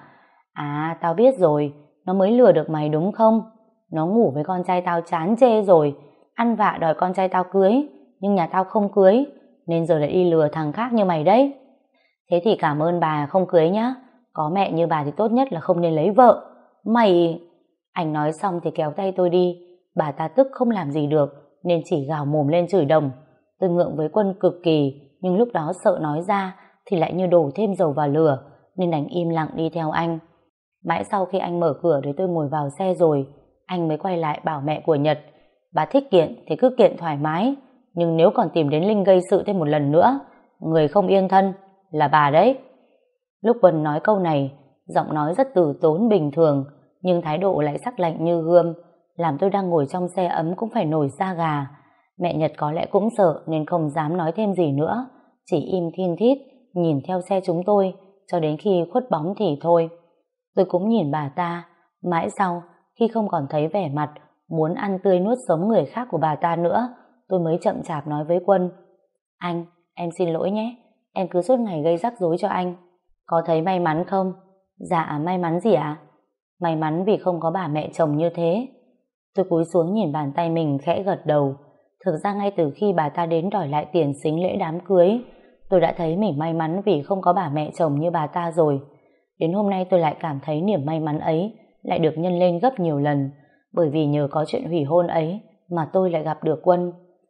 [SPEAKER 1] À, tao biết rồi, nó mới lừa được mày đúng không? Nó ngủ với con trai tao chán chê rồi, ăn vạ đòi con trai tao cưới, nhưng nhà tao không cưới, nên giờ lại đi lừa thằng khác như mày đấy. Thế thì cảm ơn bà không cưới nhá, có mẹ như bà thì tốt nhất là không nên lấy vợ. Mày... Anh nói xong thì kéo tay tôi đi, bà ta tức không làm gì được, nên chỉ gào mồm lên chửi đồng. Tôi ngượng với Quân cực kỳ, nhưng lúc đó sợ nói ra thì lại như đổ thêm dầu vào lửa, nên đành im lặng đi theo anh. Mãi sau khi anh mở cửa để tôi ngồi vào xe rồi, anh mới quay lại bảo mẹ của Nhật: Bà thích kiện thì cứ kiện thoải mái, nhưng nếu còn tìm đến Linh gây sự thêm một lần nữa, người không yên thân là bà đấy. Lúc Quân nói câu này, giọng nói rất từ tốn bình thường, nhưng thái độ lại sắc lạnh như gươm, làm tôi đang ngồi trong xe ấm cũng phải nổi da gà. Mẹ Nhật có lẽ cũng sợ nên không dám nói thêm gì nữa, chỉ im thin thít nhìn theo xe chúng tôi cho đến khi khuất bóng thì thôi. Tôi cũng nhìn bà ta, mãi sau khi không còn thấy vẻ mặt muốn ăn tươi nuốt sống người khác của bà ta nữa, tôi mới chậm chạp nói với Quân: Anh, em xin lỗi nhé, em cứ suốt ngày gây rắc rối cho anh. Có thấy may mắn không? Dạ, may mắn gì ạ? May mắn vì không có bà mẹ chồng như thế. Tôi cúi xuống nhìn bàn tay mình khẽ gật đầu. Thực ra ngay từ khi bà ta đến đòi lại tiền sính lễ đám cưới, tôi đã thấy mình may mắn vì không có bà mẹ chồng như bà ta rồi. Đến hôm nay tôi lại cảm thấy niềm may mắn ấy lại được nhân lên gấp nhiều lần, bởi vì nhờ có chuyện hủy hôn ấy mà tôi lại gặp được Quân.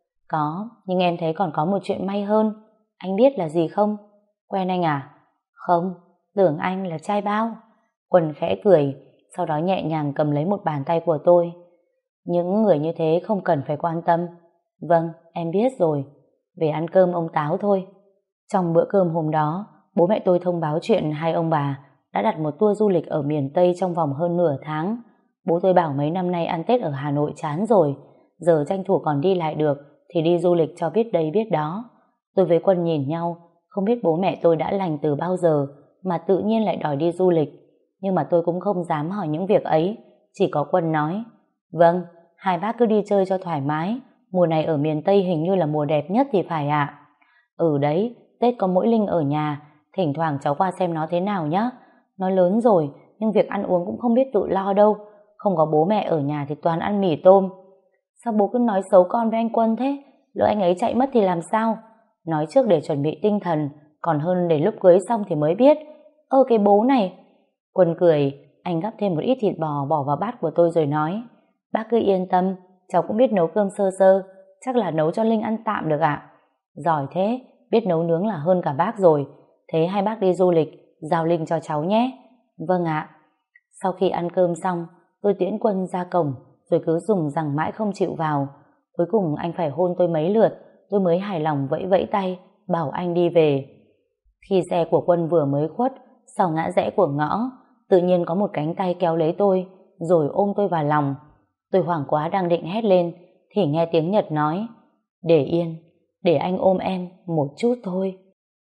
[SPEAKER 1] Có, nhưng em thấy còn có một chuyện may hơn. Anh biết là gì không? Quen anh à? Không, tưởng anh là trai bao. Quân khẽ cười, sau đó nhẹ nhàng cầm lấy một bàn tay của tôi. Những người như thế không cần phải quan tâm. Vâng, em biết rồi. Về ăn cơm ông Táo thôi. Trong bữa cơm hôm đó, bố mẹ tôi thông báo chuyện hai ông bà đã đặt một tour du lịch ở miền Tây trong vòng hơn nửa tháng. Bố tôi bảo mấy năm nay ăn Tết ở Hà Nội chán rồi, giờ tranh thủ còn đi lại được thì đi du lịch cho biết đây biết đó. Tôi với Quân nhìn nhau, không biết bố mẹ tôi đã lành từ bao giờ mà tự nhiên lại đòi đi du lịch. Nhưng mà tôi cũng không dám hỏi những việc ấy, chỉ có Quân nói: Vâng, hai bác cứ đi chơi cho thoải mái, mùa này ở miền Tây hình như là mùa đẹp nhất thì phải ạ. Ừ đấy, Tết có mỗi Linh ở nhà, thỉnh thoảng cháu qua xem nó thế nào nhé. Nó lớn rồi, nhưng việc ăn uống cũng không biết tự lo đâu, không có bố mẹ ở nhà thì toàn ăn mì tôm. Sao bố cứ nói xấu con với anh Quân thế? Lỡ anh ấy chạy mất thì làm sao? Nói trước để chuẩn bị tinh thần, còn hơn để lúc cưới xong thì mới biết. Ơ cái bố này. Quân cười, anh gắp thêm một ít thịt bò bỏ vào bát của tôi rồi nói, bác cứ yên tâm, cháu cũng biết nấu cơm sơ sơ, chắc là nấu cho Linh ăn tạm được ạ. Giỏi thế, biết nấu nướng là hơn cả bác rồi. Thế hai bác đi du lịch, giao Linh cho cháu nhé. Vâng ạ. Sau khi ăn cơm xong, tôi tiễn Quân ra cổng, rồi cứ dùng rằng mãi không chịu vào. Cuối cùng anh phải hôn tôi mấy lượt, tôi mới hài lòng vẫy vẫy tay, bảo anh đi về. Khi xe của Quân vừa mới khuất, sau ngã rẽ của ngõ, tự nhiên có một cánh tay kéo lấy tôi, rồi ôm tôi vào lòng. Tôi hoảng quá đang định hét lên, thì nghe tiếng Nhật nói, để yên, để anh ôm em một chút thôi.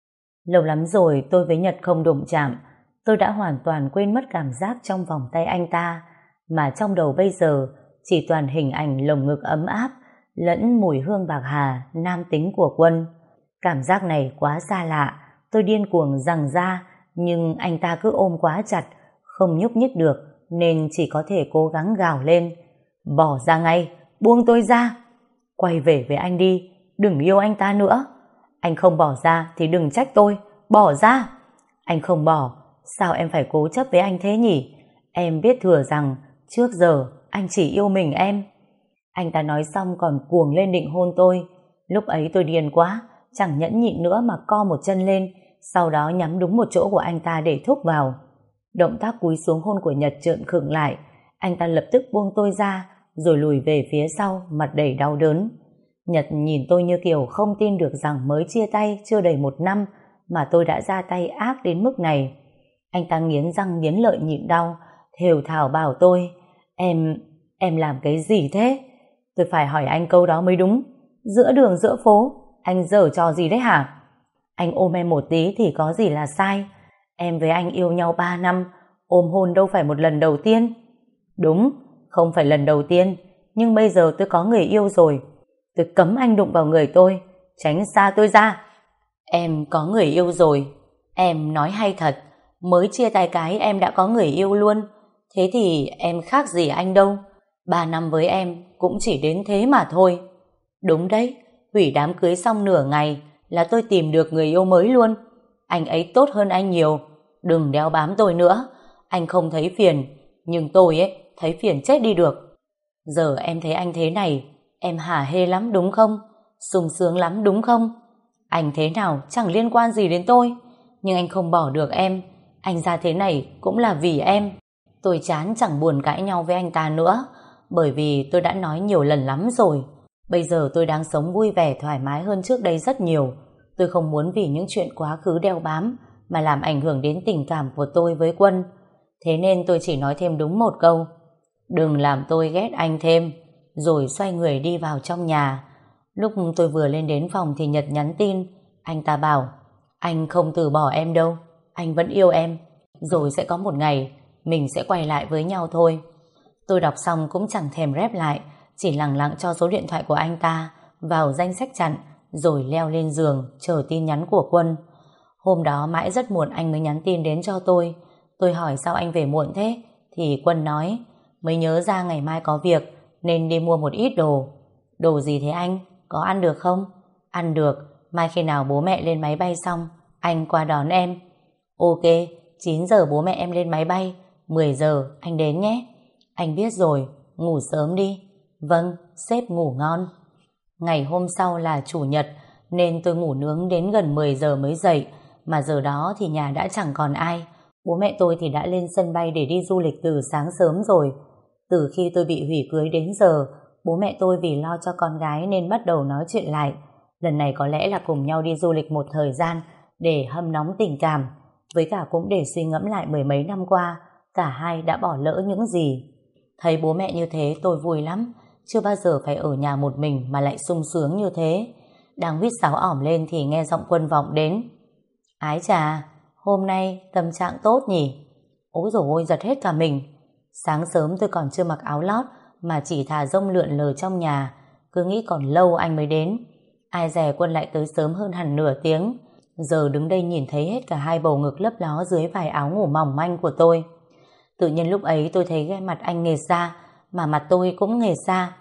[SPEAKER 1] Lâu lắm rồi tôi với Nhật không đụng chạm, tôi đã hoàn toàn quên mất cảm giác trong vòng tay anh ta, mà trong đầu bây giờ chỉ toàn hình ảnh lồng ngực ấm áp, lẫn mùi hương bạc hà, nam tính của Quân. Cảm giác này quá xa lạ, tôi điên cuồng giằng ra, nhưng anh ta cứ ôm quá chặt, không nhúc nhích được, nên chỉ có thể cố gắng gào lên, bỏ ra ngay, buông tôi ra. Quay về với anh đi, đừng yêu anh ta nữa. Anh không bỏ ra thì đừng trách tôi, bỏ ra. Anh không bỏ, sao em phải cố chấp với anh thế nhỉ? Em biết thừa rằng trước giờ anh chỉ yêu mình em. Anh ta nói xong còn cuồng lên định hôn tôi. Lúc ấy tôi điên quá, chẳng nhẫn nhịn nữa mà co một chân lên, sau đó nhắm đúng một chỗ của anh ta để thúc vào. Động tác cúi xuống hôn của Nhật trợn khựng lại, anh ta lập tức buông tôi ra, rồi lùi về phía sau, mặt đầy đau đớn. Nhật nhìn tôi như kiểu không tin được rằng mới chia tay chưa đầy một năm mà tôi đã ra tay ác đến mức này. Anh ta nghiến răng nghiến lợi nhịn đau, thều thào bảo tôi, em, em làm cái gì thế? Tôi phải hỏi anh câu đó mới đúng. Giữa đường giữa phố, anh giở trò gì đấy hả? Anh ôm em một tí thì có gì là sai? Em với anh yêu nhau ba năm, ôm hôn đâu phải một lần đầu tiên. Đúng, không phải lần đầu tiên, nhưng bây giờ tôi có người yêu rồi. Tôi cấm anh đụng vào người tôi, tránh xa tôi ra. Em có người yêu rồi. Em nói hay thật, mới chia tay cái em đã có người yêu luôn. Thế thì em khác gì anh đâu. Ba năm với em cũng chỉ đến thế mà thôi. Đúng đấy, hủy đám cưới xong nửa ngày là tôi tìm được người yêu mới luôn. Anh ấy tốt hơn anh nhiều. Đừng đeo bám tôi nữa. Anh không thấy phiền, nhưng tôi ấy thấy phiền chết đi được. Giờ em thấy anh thế này, em hả hê lắm đúng không? Sung sướng lắm đúng không? Anh thế nào chẳng liên quan gì đến tôi, nhưng anh không bỏ được em. Anh ra thế này cũng là vì em. Tôi chán chẳng buồn cãi nhau với anh ta nữa, bởi vì tôi đã nói nhiều lần lắm rồi. Bây giờ tôi đang sống vui vẻ thoải mái hơn trước đây rất nhiều. Tôi không muốn vì những chuyện quá khứ đeo bám mà làm ảnh hưởng đến tình cảm của tôi với Quân. Thế nên tôi chỉ nói thêm đúng một câu, đừng làm tôi ghét anh thêm, rồi xoay người đi vào trong nhà. Lúc tôi vừa lên đến phòng thì Nhật nhắn tin. Anh ta bảo, anh không từ bỏ em đâu, anh vẫn yêu em, rồi sẽ có một ngày mình sẽ quay lại với nhau thôi. Tôi đọc xong cũng chẳng thèm rep lại, chỉ lẳng lặng cho số điện thoại của anh ta vào danh sách chặn, rồi leo lên giường chờ tin nhắn của Quân. Hôm đó mãi rất muộn anh mới nhắn tin đến cho tôi. Tôi hỏi sao anh về muộn thế, thì Quân nói, mới nhớ ra ngày mai có việc nên đi mua một ít đồ. Đồ gì thế anh? Có ăn được không? Ăn được, mai khi nào bố mẹ lên máy bay xong anh qua đón em. Ok, chín giờ bố mẹ em lên máy bay, mười giờ anh đến nhé. Anh biết rồi, ngủ sớm đi. Vâng, sếp ngủ ngon. Ngày hôm sau là chủ nhật, nên tôi ngủ nướng đến gần mười giờ mới dậy, mà giờ đó thì nhà đã chẳng còn ai. Bố mẹ tôi thì đã lên sân bay để đi du lịch từ sáng sớm rồi. Từ khi tôi bị hủy cưới đến giờ, bố mẹ tôi vì lo cho con gái nên bắt đầu nói chuyện lại. Lần này có lẽ là cùng nhau đi du lịch một thời gian để hâm nóng tình cảm, với cả cũng để suy ngẫm lại mười mấy năm qua cả hai đã bỏ lỡ những gì. Thấy bố mẹ như thế tôi vui lắm, chưa bao giờ phải ở nhà một mình mà lại sung sướng như thế. Đang huýt sáo ỏm lên thì nghe giọng Quân vọng đến. Ái chà, hôm nay tâm trạng tốt nhỉ? Ôi dồi ôi, giật hết cả mình. Sáng sớm tôi còn chưa mặc áo lót mà chỉ thả rông lượn lờ trong nhà, cứ nghĩ còn lâu anh mới đến. Ai dè Quân lại tới sớm hơn hẳn nửa tiếng. Giờ đứng đây nhìn thấy hết cả hai bầu ngực lấp ló dưới vải áo ngủ mỏng manh của tôi. Tự nhiên lúc ấy tôi thấy gai mặt anh nghệt ra, mà mặt tôi cũng nghệt ra.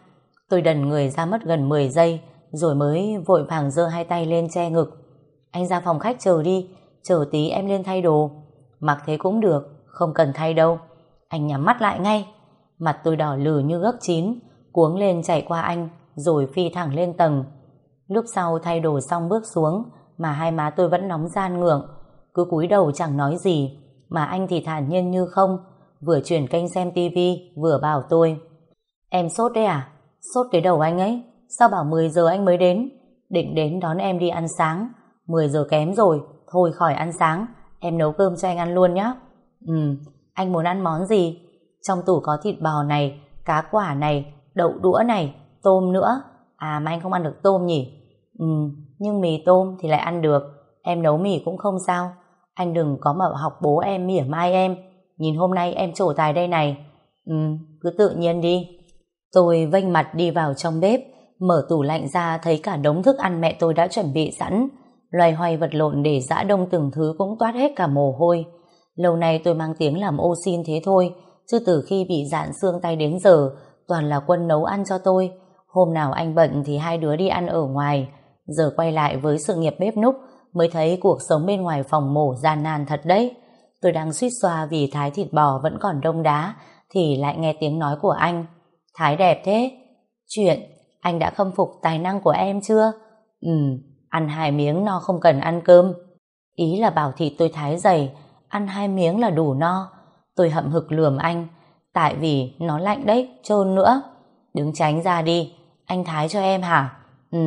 [SPEAKER 1] Tôi đần người ra mất gần mười giây, rồi mới vội vàng giơ hai tay lên che ngực. Anh ra phòng khách chờ đi, chờ tí em lên thay đồ. Mặc thế cũng được, không cần thay đâu. Anh nhắm mắt lại ngay. Mặt tôi đỏ lừ như gấc chín, cuống lên chạy qua anh, rồi phi thẳng lên tầng. Lúc sau thay đồ xong bước xuống, mà hai má tôi vẫn nóng ran ngượng. Cứ cúi đầu chẳng nói gì, mà anh thì thản nhiên như không, vừa chuyển kênh xem tivi, vừa bảo tôi: Em sốt đấy à? Sốt cái đầu anh ấy. Sao bảo mười giờ anh mới đến? Định đến đón em đi ăn sáng. Mười giờ kém rồi, thôi khỏi ăn sáng, em nấu cơm cho anh ăn luôn nhé. Ừ, anh muốn ăn món gì? Trong tủ có thịt bò này, cá quả này, đậu đũa này, tôm nữa. À mà anh không ăn được tôm nhỉ? Ừ, nhưng mì tôm thì lại ăn được. Em nấu mì cũng không sao. Anh đừng có mà học bố em mỉa mai em. Nhìn hôm nay em trổ tài đây này. Ừ, cứ tự nhiên đi. Tôi vênh mặt đi vào trong bếp, mở tủ lạnh ra thấy cả đống thức ăn mẹ tôi đã chuẩn bị sẵn. Loay hoay vật lộn để giã đông từng thứ cũng toát hết cả mồ hôi. Lâu nay tôi mang tiếng làm ô xin thế thôi, chứ từ khi bị dạn xương tay đến giờ toàn là Quân nấu ăn cho tôi. Hôm nào anh bận thì hai đứa đi ăn ở ngoài. Giờ quay lại với sự nghiệp bếp núc mới thấy cuộc sống bên ngoài phòng mổ gian nan thật đấy. Tôi đang suýt xoa vì thái thịt bò vẫn còn đông đá, thì lại nghe tiếng nói của anh: Thái đẹp thế. Chuyện, anh đã khâm phục tài năng của em chưa? Ừ, ăn hai miếng no không cần ăn cơm. Ý là bảo thịt tôi thái dày, ăn hai miếng là đủ no. Tôi hậm hực lườm anh: Tại vì nó lạnh đấy, trơn nữa. Đứng tránh ra đi, anh thái cho em hả? Ừ.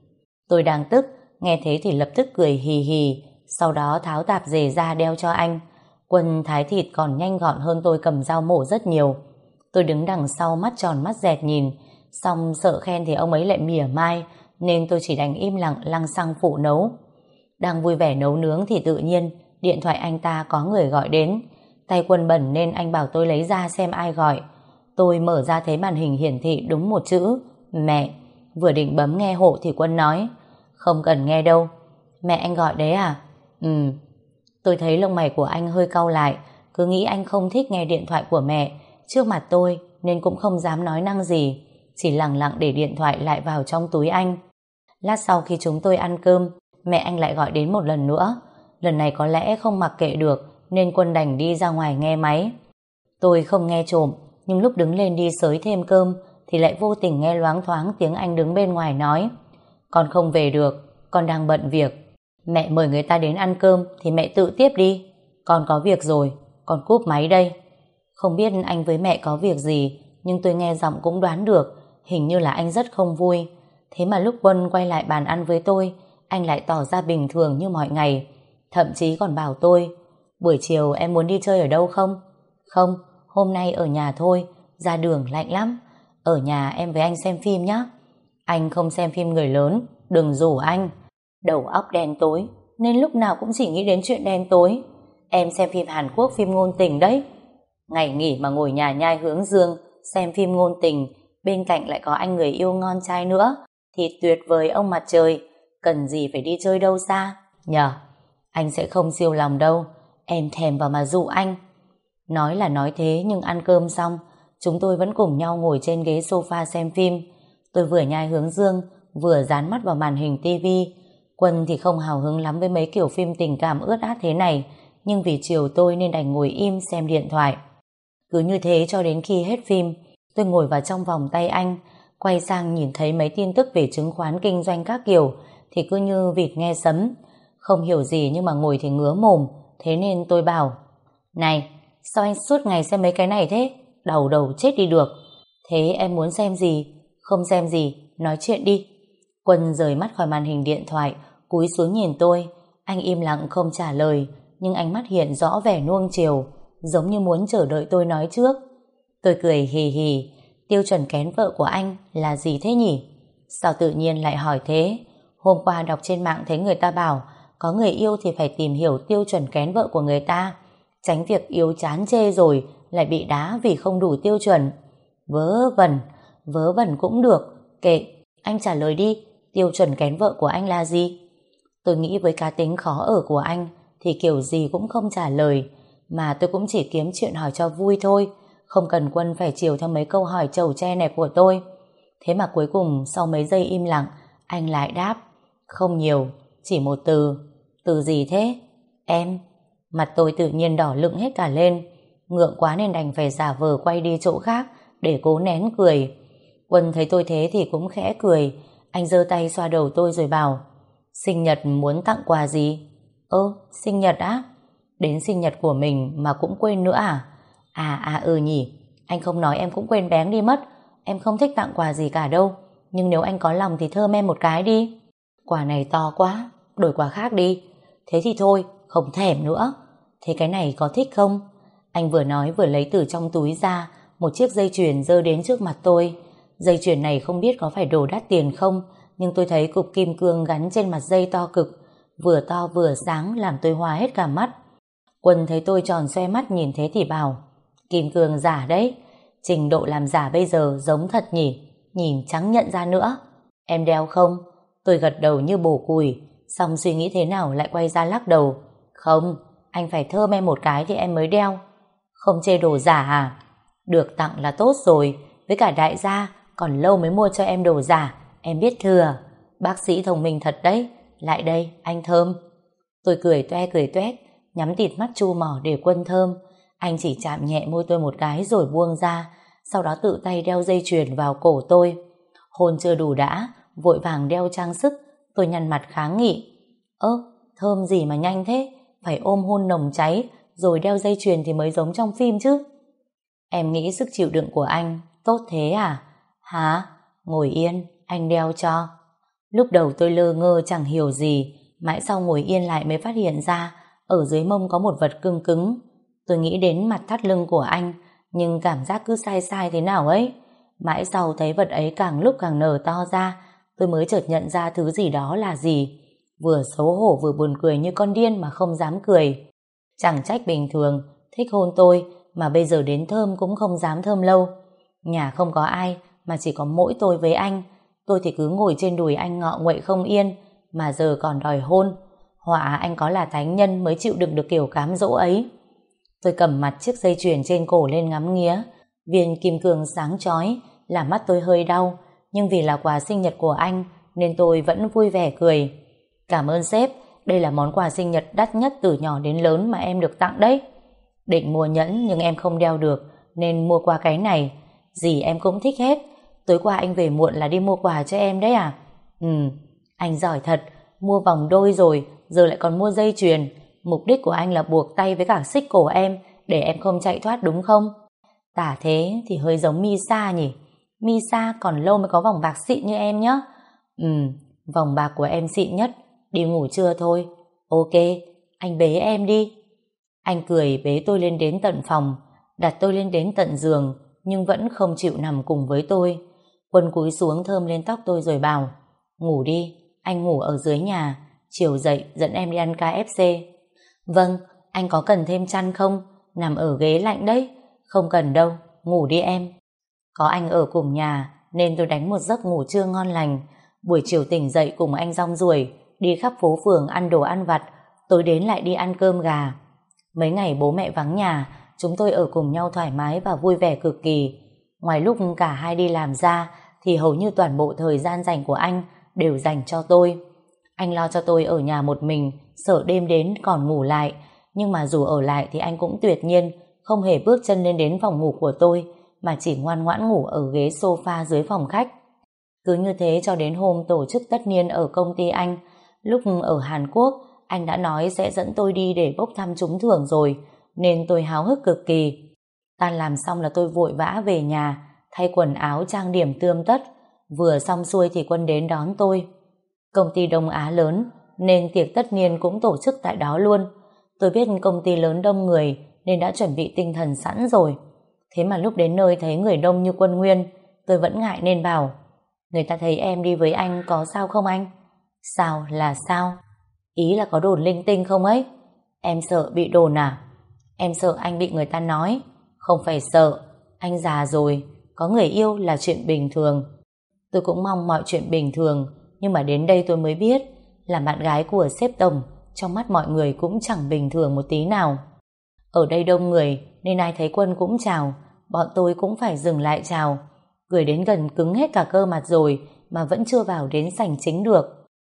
[SPEAKER 1] Tôi đang tức, nghe thế thì lập tức cười hì hì, sau đó tháo tạp dề ra đeo cho anh. Quân thái thịt còn nhanh gọn hơn tôi cầm dao mổ rất nhiều. Tôi đứng đằng sau mắt tròn mắt dẹt nhìn, xong sợ khen thì ông ấy lại mỉa mai, nên tôi chỉ đành im lặng lăng xăng phụ nấu. Đang vui vẻ nấu nướng thì tự nhiên điện thoại anh ta có người gọi đến. Tay Quân bẩn nên anh bảo tôi lấy ra xem ai gọi. Tôi mở ra thấy màn hình hiển thị đúng một chữ: mẹ. Vừa định bấm nghe hộ thì Quân nói: Không cần nghe đâu. Mẹ anh gọi đấy à? Ừ. Tôi thấy lông mày của anh hơi cau lại, cứ nghĩ anh không thích nghe điện thoại của mẹ trước mặt tôi, nên cũng không dám nói năng gì, chỉ lẳng lặng để điện thoại lại vào trong túi anh. Lát sau khi chúng tôi ăn cơm, mẹ anh lại gọi đến một lần nữa. Lần này có lẽ không mặc kệ được, nên Quân đành đi ra ngoài nghe máy. Tôi không nghe trộm, nhưng lúc đứng lên đi xới thêm cơm thì lại vô tình nghe loáng thoáng tiếng anh đứng bên ngoài nói: Con không về được, con đang bận việc. Mẹ mời người ta đến ăn cơm thì mẹ tự tiếp đi. Con có việc rồi, con cúp máy đây. Không biết anh với mẹ có việc gì, nhưng tôi nghe giọng cũng đoán được, hình như là anh rất không vui. Thế mà lúc Quân quay lại bàn ăn với tôi, anh lại tỏ ra bình thường như mọi ngày. Thậm chí còn bảo tôi: Buổi chiều em muốn đi chơi ở đâu không? Không, hôm nay ở nhà thôi, ra đường lạnh lắm. Ở nhà em với anh xem phim nhé. Anh không xem phim người lớn, đừng rủ anh. Đầu óc đen tối, nên lúc nào cũng chỉ nghĩ đến chuyện đen tối. Em xem phim Hàn Quốc, phim ngôn tình đấy. Ngày nghỉ mà ngồi nhà nhai hướng dương, xem phim ngôn tình, bên cạnh lại có anh người yêu ngon trai nữa, thì tuyệt vời ông mặt trời. Cần gì phải đi chơi đâu xa nhờ. Anh sẽ không siêu lòng đâu, em thèm vào mà dụ anh. Nói là nói thế, nhưng ăn cơm xong chúng tôi vẫn cùng nhau ngồi trên ghế sofa xem phim. Tôi vừa nhai hướng dương, vừa dán mắt vào màn hình tivi. Quân thì không hào hứng lắm với mấy kiểu phim tình cảm ướt át thế này, nhưng vì chiều tôi nên đành ngồi im xem điện thoại. Cứ như thế cho đến khi hết phim, tôi ngồi vào trong vòng tay anh, quay sang nhìn thấy mấy tin tức về chứng khoán kinh doanh các kiểu, thì cứ như vịt nghe sấm. Không hiểu gì nhưng mà ngồi thì ngứa mồm, thế nên tôi bảo: Này, sao anh suốt ngày xem mấy cái này thế? Đầu đầu chết đi được. Thế em muốn xem gì? Không xem gì, nói chuyện đi. Quân rời mắt khỏi màn hình điện thoại, cúi xuống nhìn tôi. Anh im lặng không trả lời, nhưng ánh mắt hiện rõ vẻ nuông chiều, giống như muốn chờ đợi tôi nói trước. Tôi cười hì hì. Tiêu chuẩn kén vợ của anh là gì thế nhỉ? Sao tự nhiên lại hỏi thế? Hôm qua đọc trên mạng thấy người ta bảo có người yêu thì phải tìm hiểu tiêu chuẩn kén vợ của người ta, tránh việc yêu chán chê rồi lại bị đá vì không đủ tiêu chuẩn. Vớ vẩn. Vớ vẩn cũng được. Kệ, anh trả lời đi. Tiêu chuẩn kén vợ của anh là gì? Tôi nghĩ với cá tính khó ở của anh thì kiểu gì cũng không trả lời, mà tôi cũng chỉ kiếm chuyện hỏi cho vui thôi, không cần Quân phải chiều theo mấy câu hỏi chầu che này của tôi. Thế mà cuối cùng sau mấy giây im lặng, anh lại đáp: Không nhiều, chỉ một từ. Từ gì thế? Em. Mặt tôi tự nhiên đỏ lựng hết cả lên. Ngượng quá nên đành phải giả vờ quay đi chỗ khác để cố nén cười. Quân thấy tôi thế thì cũng khẽ cười. Anh giơ tay xoa đầu tôi rồi bảo: Sinh nhật muốn tặng quà gì? Ơ, sinh nhật á? Đến sinh nhật của mình mà cũng quên nữa à? À à ừ nhỉ, anh không nói em cũng quên bén đi mất. Em không thích tặng quà gì cả đâu, nhưng nếu anh có lòng thì thơm em một cái đi. Quà này to quá, đổi quà khác đi. Thế thì thôi, không thèm nữa. Thế cái này có thích không? Anh vừa nói vừa lấy từ trong túi ra một chiếc dây chuyền giơ đến trước mặt tôi. Dây chuyền này không biết có phải đồ đắt tiền không, nhưng tôi thấy cục kim cương gắn trên mặt dây to cực, vừa to vừa sáng làm tôi hoa hết cả mắt. Quân thấy tôi tròn xoe mắt nhìn thế thì bảo: Kim cương giả đấy, trình độ làm giả bây giờ giống thật nhỉ, nhìn chẳng nhận ra nữa. Em đeo không? Tôi gật đầu như bổ củi, xong suy nghĩ thế nào lại quay ra lắc đầu. Không, anh phải thơm em một cái thì em mới đeo. Không chê đồ giả à? Được tặng là tốt rồi, với cả đại gia còn lâu mới mua cho em đồ giả, em biết thừa. Bác sĩ thông minh thật đấy. Lại đây, anh thơm. Tôi cười toe cười toét, nhắm tịt mắt chu mỏ để Quân thơm. Anh chỉ chạm nhẹ môi tôi một cái rồi buông ra, sau đó tự tay đeo dây chuyền vào cổ tôi. Hôn chưa đủ đã, vội vàng đeo trang sức. Tôi nhăn mặt kháng nghị: Ơ, thơm gì mà nhanh thế? Phải ôm hôn nồng cháy rồi đeo dây chuyền thì mới giống trong phim chứ. Em nghĩ sức chịu đựng của anh tốt thế à? Hả? Ngồi yên, anh đeo cho. Lúc đầu tôi lơ ngơ chẳng hiểu gì, mãi sau ngồi yên lại mới phát hiện ra ở dưới mông có một vật cứng cứng. Tôi nghĩ đến mặt thắt lưng của anh, nhưng cảm giác cứ sai sai thế nào ấy. Mãi sau thấy vật ấy càng lúc càng nở to ra, tôi mới chợt nhận ra thứ gì đó là gì. Vừa xấu hổ vừa buồn cười như con điên mà không dám cười. Chẳng trách bình thường thích hôn tôi mà bây giờ đến thơm cũng không dám thơm lâu. Nhà không có ai mà chỉ có mỗi tôi với anh. Tôi thì cứ ngồi trên đùi anh ngọ nguậy không yên, mà giờ còn đòi hôn. Họa anh có là thánh nhân mới chịu đựng được kiểu cám dỗ ấy. Tôi cầm mặt chiếc dây chuyền trên cổ lên ngắm nghía. Viên kim cương sáng chói làm mắt tôi hơi đau, nhưng vì là quà sinh nhật của anh nên tôi vẫn vui vẻ cười. Cảm ơn sếp, đây là món quà sinh nhật đắt nhất từ nhỏ đến lớn mà em được tặng đấy. Định mua nhẫn nhưng em không đeo được nên mua qua cái này. Gì em cũng thích hết. Tối qua anh về muộn là đi mua quà cho em đấy à? Ừ, anh giỏi thật, mua vòng đôi rồi giờ lại còn mua dây chuyền. Mục đích của anh là buộc tay với cả xích cổ em để em không chạy thoát đúng không? Tả thế thì hơi giống Misa nhỉ. Misa còn lâu mới có vòng bạc xịn như em nhé. Ừ, vòng bạc của em xịn nhất. Đi ngủ trưa thôi. Ok, anh bế em đi. Anh cười bế tôi lên đến tận phòng, đặt tôi lên đến tận giường, nhưng vẫn không chịu nằm cùng với tôi. Quân cúi xuống thơm lên tóc tôi rồi bảo: Ngủ đi, anh ngủ ở dưới nhà, chiều dậy dẫn em đi ăn ca ép xê. Vâng, anh có cần thêm chăn không? Nằm ở ghế lạnh đấy. Không cần đâu, ngủ đi em. Có anh ở cùng nhà nên tôi đánh một giấc ngủ trưa ngon lành. Buổi chiều tỉnh dậy cùng anh rong ruổi đi khắp phố phường ăn đồ ăn vặt, tối đến lại đi ăn cơm gà. Mấy ngày bố mẹ vắng nhà, chúng tôi ở cùng nhau thoải mái và vui vẻ cực kỳ. Ngoài lúc cả hai đi làm ra thì hầu như toàn bộ thời gian rảnh của anh đều dành cho tôi. Anh lo cho tôi ở nhà một mình, sợ đêm đến còn ngủ lại. Nhưng mà dù ở lại thì anh cũng tuyệt nhiên không hề bước chân lên đến phòng ngủ của tôi, mà chỉ ngoan ngoãn ngủ ở ghế sofa dưới phòng khách. Cứ như thế cho đến hôm tổ chức tất niên ở công ty anh. Lúc ở Hàn Quốc, anh đã nói sẽ dẫn tôi đi để bốc thăm trúng thưởng rồi, nên tôi háo hức cực kỳ. Tan làm xong là tôi vội vã về nhà, thay quần áo trang điểm tươm tất. Vừa xong xuôi thì Quân đến đón tôi. Công ty Đông Á lớn, nên tiệc tất niên cũng tổ chức tại đó luôn. Tôi biết công ty lớn đông người, nên đã chuẩn bị tinh thần sẵn rồi. Thế mà lúc đến nơi thấy người đông như Quân Nguyên, tôi vẫn ngại nên bảo: Người ta thấy em đi với anh có sao không anh? Sao là sao? Ý là có đồn linh tinh không ấy? Em sợ bị đồn à? Em sợ anh bị người ta nói. Không phải sợ, anh già rồi, có người yêu là chuyện bình thường. Tôi cũng mong mọi chuyện bình thường, nhưng mà đến đây tôi mới biết là bạn gái của sếp tổng trong mắt mọi người cũng chẳng bình thường một tí nào. Ở đây đông người nên ai thấy Quân cũng chào, bọn tôi cũng phải dừng lại chào. cười đến gần cứng hết cả cơ mặt rồi mà vẫn chưa vào đến sảnh chính được.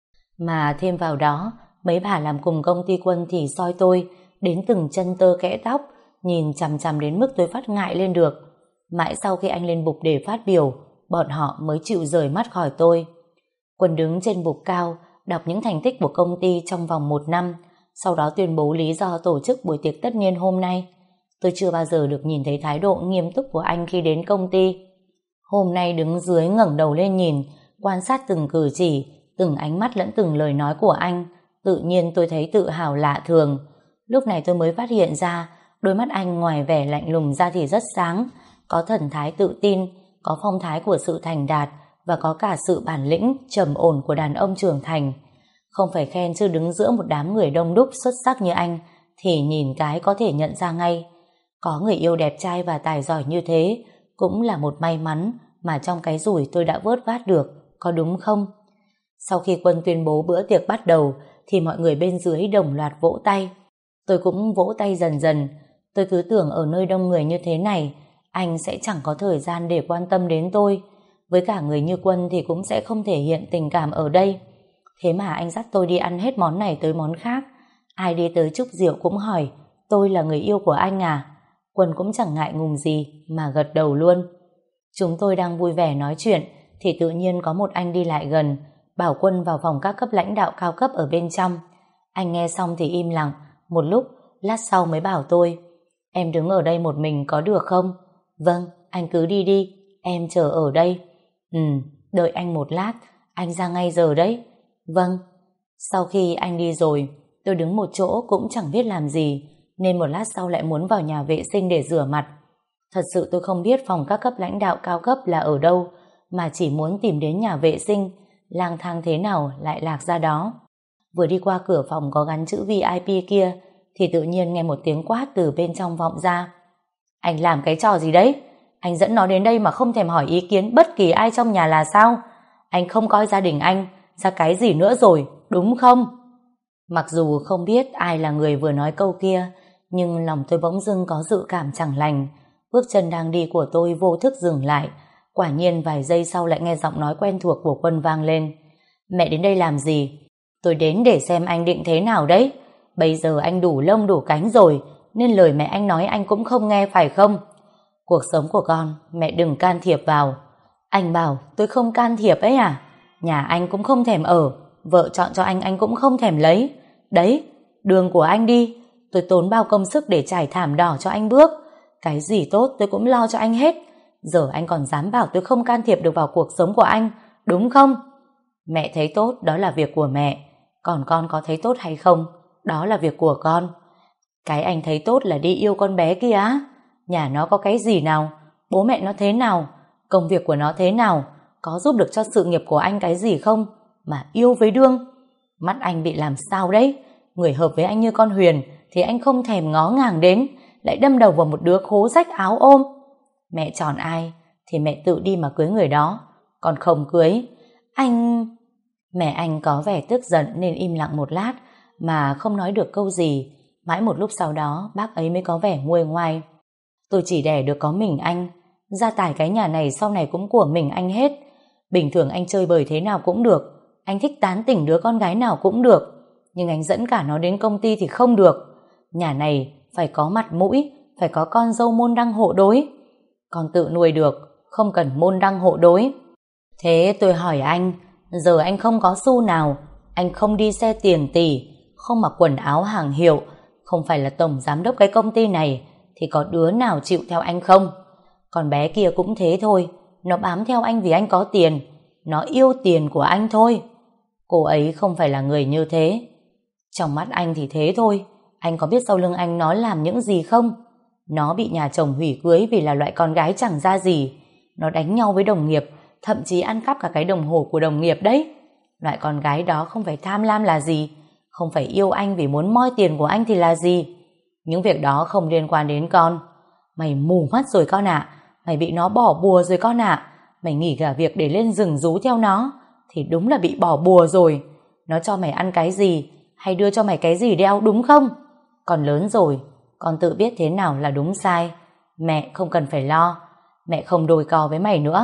[SPEAKER 1] Mà thêm vào đó, mấy bà làm cùng công ty Quân thì soi tôi đến từng chân tơ kẽ tóc, nhìn chằm chằm đến mức tôi phát ngại lên được. Mãi sau khi anh lên bục để phát biểu, bọn họ mới chịu rời mắt khỏi tôi. Quân đứng trên bục cao, đọc những thành tích của công ty trong vòng một năm, sau đó tuyên bố lý do tổ chức buổi tiệc tất niên hôm nay. Tôi chưa bao giờ được nhìn thấy thái độ nghiêm túc của anh khi đến công ty. Hôm nay đứng dưới ngẩng đầu lên nhìn, quan sát từng cử chỉ, từng ánh mắt lẫn từng lời nói của anh, tự nhiên tôi thấy tự hào lạ thường. Lúc này tôi mới phát hiện ra, đôi mắt anh ngoài vẻ lạnh lùng ra thì rất sáng, có thần thái tự tin, có phong thái của sự thành đạt và có cả sự bản lĩnh trầm ổn của đàn ông trưởng thành. Không phải khen chứ đứng giữa một đám người đông đúc xuất sắc như anh thì nhìn cái có thể nhận ra ngay. Có người yêu đẹp trai và tài giỏi như thế cũng là một may mắn mà trong cái rủi tôi đã vớt vát được, có đúng không? Sau khi Quân tuyên bố bữa tiệc bắt đầu thì mọi người bên dưới đồng loạt vỗ tay. Tôi cũng vỗ tay dần dần. Tôi cứ tưởng ở nơi đông người như thế này anh sẽ chẳng có thời gian để quan tâm đến tôi. Với cả người như Quân thì cũng sẽ không thể hiện tình cảm ở đây. Thế mà anh dắt tôi đi ăn hết món này tới món khác. Ai đi tới chúc rượu cũng hỏi tôi là người yêu của anh à? Quân cũng chẳng ngại ngùng gì mà gật đầu luôn. Chúng tôi đang vui vẻ nói chuyện thì tự nhiên có một anh đi lại gần, bảo Quân vào phòng các cấp lãnh đạo cao cấp ở bên trong. Anh nghe xong thì im lặng một lúc, lát sau mới bảo tôi: em đứng ở đây một mình có được không? Vâng, anh cứ đi đi, em chờ ở đây. Ừ, đợi anh một lát, anh ra ngay giờ đấy. Vâng. Sau khi anh đi rồi, tôi đứng một chỗ cũng chẳng biết làm gì, nên một lát sau lại muốn vào nhà vệ sinh để rửa mặt. Thật sự tôi không biết phòng các cấp lãnh đạo cao cấp là ở đâu, mà chỉ muốn tìm đến nhà vệ sinh, lang thang thế nào lại lạc ra đó. Vừa đi qua cửa phòng có gắn chữ vi ai pi kia thì tự nhiên nghe một tiếng quát từ bên trong vọng ra. Anh làm cái trò gì đấy? Anh dẫn nó đến đây mà không thèm hỏi ý kiến bất kỳ ai trong nhà là sao? Anh không coi gia đình anh ra cái gì nữa rồi, đúng không? Mặc dù không biết ai là người vừa nói câu kia, nhưng lòng tôi bỗng dưng có dự cảm chẳng lành. Bước chân đang đi của tôi vô thức dừng lại. Quả nhiên vài giây sau lại nghe giọng nói quen thuộc của Quân vang lên. Mẹ đến đây làm gì? Tôi đến để xem anh định thế nào đấy. Bây giờ anh đủ lông đủ cánh rồi, nên lời mẹ anh nói anh cũng không nghe phải không? Cuộc sống của con mẹ đừng can thiệp vào. Anh bảo tôi không can thiệp ấy à? Nhà anh cũng không thèm ở, vợ chọn cho anh anh cũng không thèm lấy. Đấy, đường của anh đi. Tôi tốn bao công sức để trải thảm đỏ cho anh bước. Cái gì tốt tôi cũng lo cho anh hết. Giờ anh còn dám bảo tôi không can thiệp được vào cuộc sống của anh, đúng không? Mẹ thấy tốt đó là việc của mẹ, còn con có thấy tốt hay không đó là việc của con. Cái anh thấy tốt là đi yêu con bé kia á. Nhà nó có cái gì nào, bố mẹ nó thế nào, công việc của nó thế nào, có giúp được cho sự nghiệp của anh cái gì không mà yêu với đương. Mắt anh bị làm sao đấy? Người hợp với anh như con Huyền thì anh không thèm ngó ngàng đến, lại đâm đầu vào một đứa khố rách áo ôm. Mẹ chọn ai thì mẹ tự đi mà cưới người đó, còn không cưới. Anh... Mẹ anh có vẻ tức giận nên im lặng một lát mà không nói được câu gì. Mãi một lúc sau đó bác ấy mới có vẻ nguôi ngoai. Tôi chỉ đẻ được có mình anh, gia tài cái nhà này sau này cũng của mình anh hết. Bình thường anh chơi bời thế nào cũng được, anh thích tán tỉnh đứa con gái nào cũng được, nhưng anh dẫn cả nó đến công ty thì không được. Nhà này phải có mặt mũi, phải có con dâu môn đăng hộ đối. Con tự nuôi được, không cần môn đăng hộ đối. Thế tôi hỏi anh, giờ anh không có xu nào, anh không đi xe tiền tỷ, không mặc quần áo hàng hiệu, không phải là tổng giám đốc cái công ty này, thì có đứa nào chịu theo anh không? Con bé kia cũng thế thôi, nó bám theo anh vì anh có tiền, nó yêu tiền của anh thôi. Cô ấy không phải là người như thế. Trong mắt anh thì thế thôi. Anh có biết sau lưng anh nó làm những gì không? Nó bị nhà chồng hủy cưới vì là loại con gái chẳng ra gì. Nó đánh nhau với đồng nghiệp, thậm chí ăn cắp cả cái đồng hồ của đồng nghiệp đấy. Loại con gái đó không phải tham lam là gì, không phải yêu anh vì muốn moi tiền của anh thì là gì. Những việc đó không liên quan đến con. Mày mù mắt rồi con ạ. Mày bị nó bỏ bùa rồi con ạ. Mày nghỉ cả việc để lên rừng rú theo nó thì đúng là bị bỏ bùa rồi. Nó cho mày ăn cái gì hay đưa cho mày cái gì đeo, đúng không? Con lớn rồi, con tự biết thế nào là đúng sai. Mẹ không cần phải lo. Mẹ không đôi co với mày nữa.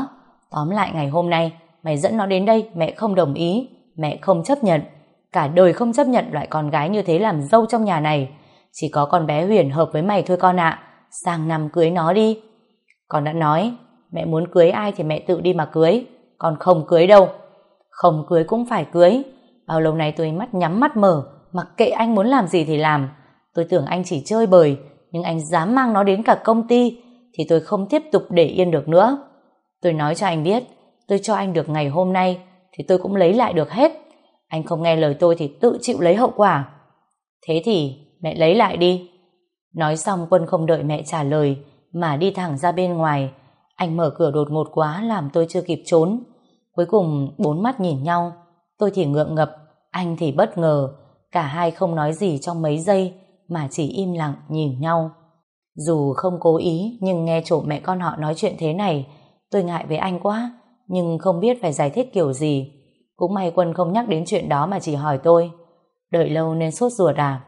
[SPEAKER 1] Tóm lại ngày hôm nay mày dẫn nó đến đây, mẹ không đồng ý, mẹ không chấp nhận, cả đời không chấp nhận loại con gái như thế làm dâu trong nhà này. Chỉ có con bé Huyền hợp với mày thôi con ạ. Sang năm cưới nó đi. Con đã nói mẹ muốn cưới ai thì mẹ tự đi mà cưới, con không cưới đâu. Không cưới cũng phải cưới. Bao lâu nay tôi mắt nhắm mắt mở, mặc kệ anh muốn làm gì thì làm. Tôi tưởng anh chỉ chơi bời, nhưng anh dám mang nó đến cả công ty thì tôi không tiếp tục để yên được nữa. Tôi nói cho anh biết, tôi cho anh được ngày hôm nay thì tôi cũng lấy lại được hết. Anh không nghe lời tôi thì tự chịu lấy hậu quả. Thế thì mẹ lấy lại đi. Nói xong Quân không đợi mẹ trả lời mà đi thẳng ra bên ngoài. Anh mở cửa đột ngột quá làm tôi chưa kịp trốn. Cuối cùng bốn mắt nhìn nhau. Tôi thì ngượng ngập, anh thì bất ngờ. Cả hai không nói gì trong mấy giây mà chỉ im lặng nhìn nhau. Dù không cố ý nhưng nghe trộm mẹ con họ nói chuyện thế này, tôi ngại với anh quá, nhưng không biết phải giải thích kiểu gì. Cũng may Quân không nhắc đến chuyện đó mà chỉ hỏi tôi, đợi lâu nên sốt ruột à?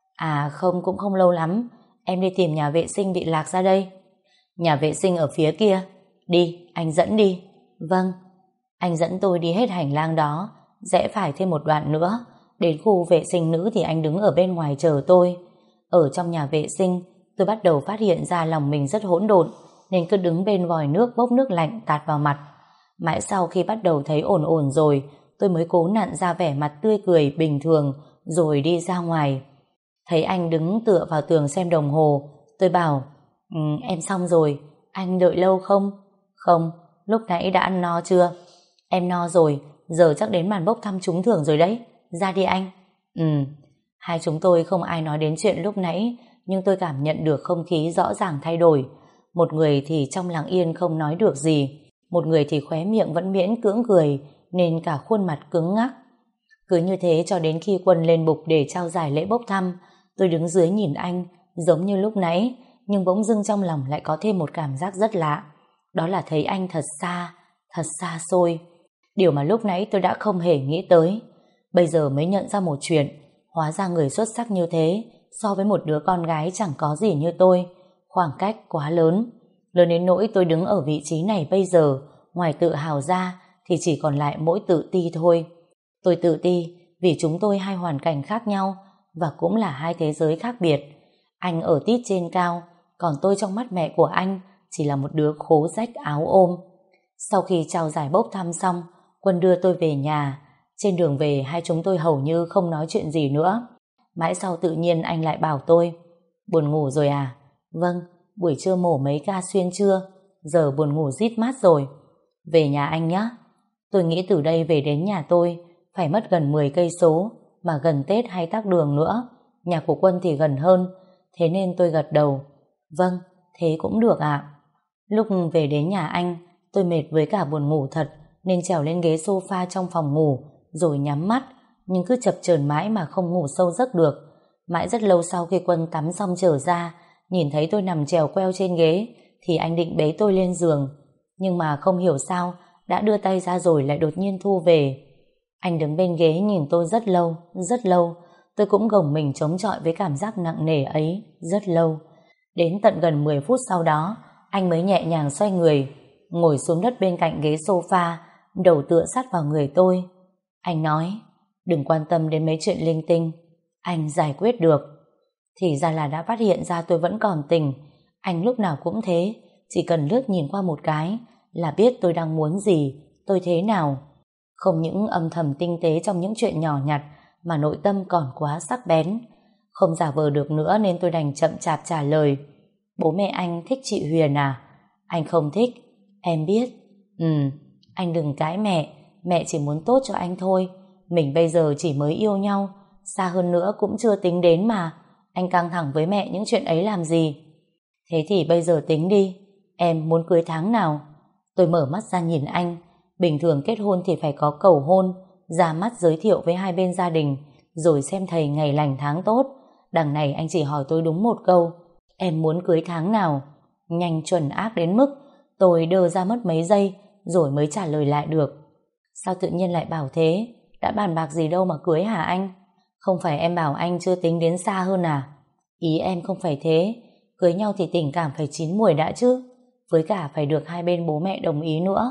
[SPEAKER 1] À không, cũng không lâu lắm, em đi tìm nhà vệ sinh bị lạc ra đây. Nhà vệ sinh ở phía kia. Đi, anh dẫn đi. Vâng. Anh dẫn tôi đi hết hành lang đó, rẽ phải thêm một đoạn nữa. Đến khu vệ sinh nữ thì anh đứng ở bên ngoài chờ tôi. Ở trong nhà vệ sinh, tôi bắt đầu phát hiện ra lòng mình rất hỗn độn, nên cứ đứng bên vòi nước bốc nước lạnh tạt vào mặt. Mãi sau khi bắt đầu thấy ổn ổn rồi, tôi mới cố nặn ra vẻ mặt tươi cười bình thường rồi đi ra ngoài. Thấy anh đứng tựa vào tường xem đồng hồ, tôi bảo, ừ, em xong rồi, anh đợi lâu không? Không, lúc nãy đã ăn no chưa? Em no rồi, giờ chắc đến màn bốc thăm trúng thưởng rồi đấy, ra đi anh. Ừ, hai chúng tôi không ai nói đến chuyện lúc nãy, nhưng tôi cảm nhận được không khí rõ ràng thay đổi. Một người thì trong lặng yên không nói được gì, một người thì khóe miệng vẫn miễn cưỡng cười, nên cả khuôn mặt cứng ngắc. Cứ như thế cho đến khi Quân lên bục để trao giải lễ bốc thăm, tôi đứng dưới nhìn anh, giống như lúc nãy, nhưng bỗng dưng trong lòng lại có thêm một cảm giác rất lạ. Đó là thấy anh thật xa, thật xa xôi. Điều mà lúc nãy tôi đã không hề nghĩ tới. Bây giờ mới nhận ra một chuyện, hóa ra người xuất sắc như thế, so với một đứa con gái chẳng có gì như tôi, khoảng cách quá lớn. Lớn đến nỗi tôi đứng ở vị trí này bây giờ, ngoài tự hào ra thì chỉ còn lại mỗi tự ti thôi. Tôi tự ti vì chúng tôi hai hoàn cảnh khác nhau và cũng là hai thế giới khác biệt. Anh ở tít trên cao, còn tôi trong mắt mẹ của anh chỉ là một đứa khố rách áo ôm. Sau khi trao giải bốc thăm xong, Quân đưa tôi về nhà. Trên đường về hai chúng tôi hầu như không nói chuyện gì nữa. Mãi sau tự nhiên anh lại bảo tôi, buồn ngủ rồi à? Vâng, buổi trưa mổ mấy ca xuyên trưa, giờ buồn ngủ rít mát rồi. Về nhà anh nhé. Tôi nghĩ từ đây về đến nhà tôi phải mất gần mười cây số, mà gần Tết hay tắc đường nữa. Nhà của Quân thì gần hơn, thế nên tôi gật đầu. Vâng, thế cũng được ạ. Lúc về đến nhà anh, tôi mệt với cả buồn ngủ thật, nên trèo lên ghế sofa trong phòng ngủ, rồi nhắm mắt, nhưng cứ chập chờn mãi mà không ngủ sâu giấc được. Mãi rất lâu sau khi Quân tắm xong trở ra, nhìn thấy tôi nằm trèo queo trên ghế, thì anh định bế tôi lên giường. Nhưng mà không hiểu sao, đã đưa tay ra rồi lại đột nhiên thu về. Anh đứng bên ghế nhìn tôi rất lâu, rất lâu. Tôi cũng gồng mình chống chọi với cảm giác nặng nề ấy, rất lâu. Đến tận gần mười phút sau đó, anh mới nhẹ nhàng xoay người, ngồi xuống đất bên cạnh ghế sofa, đầu tựa sát vào người tôi. Anh nói, đừng quan tâm đến mấy chuyện linh tinh, anh giải quyết được. Thì ra là đã phát hiện ra tôi vẫn còn tình. Anh lúc nào cũng thế, chỉ cần lướt nhìn qua một cái là biết tôi đang muốn gì, tôi thế nào. Không những âm thầm tinh tế trong những chuyện nhỏ nhặt, mà nội tâm còn quá sắc bén. Không giả vờ được nữa nên tôi đành chậm chạp trả lời. Bố mẹ anh thích chị Huyền à? Anh không thích, em biết. Ừ, anh đừng cãi mẹ, mẹ chỉ muốn tốt cho anh thôi. Mình bây giờ chỉ mới yêu nhau, xa hơn nữa cũng chưa tính đến mà. Anh căng thẳng với mẹ những chuyện ấy làm gì? Thế thì bây giờ tính đi, em muốn cưới tháng nào? Tôi mở mắt ra nhìn anh. Bình thường kết hôn thì phải có cầu hôn, ra mắt giới thiệu với hai bên gia đình, rồi xem thầy ngày lành tháng tốt. Đằng này anh chỉ hỏi tôi đúng một câu, em muốn cưới tháng nào? Nhanh chuẩn ác đến mức tôi đơ ra mất mấy giây rồi mới trả lời lại được. Sao tự nhiên lại bảo thế? Đã bàn bạc gì đâu mà cưới hả anh? Không phải em bảo anh chưa tính đến xa hơn à? Ý em không phải thế, cưới nhau thì tình cảm phải chín mùi đã chứ, với cả phải được hai bên bố mẹ đồng ý nữa.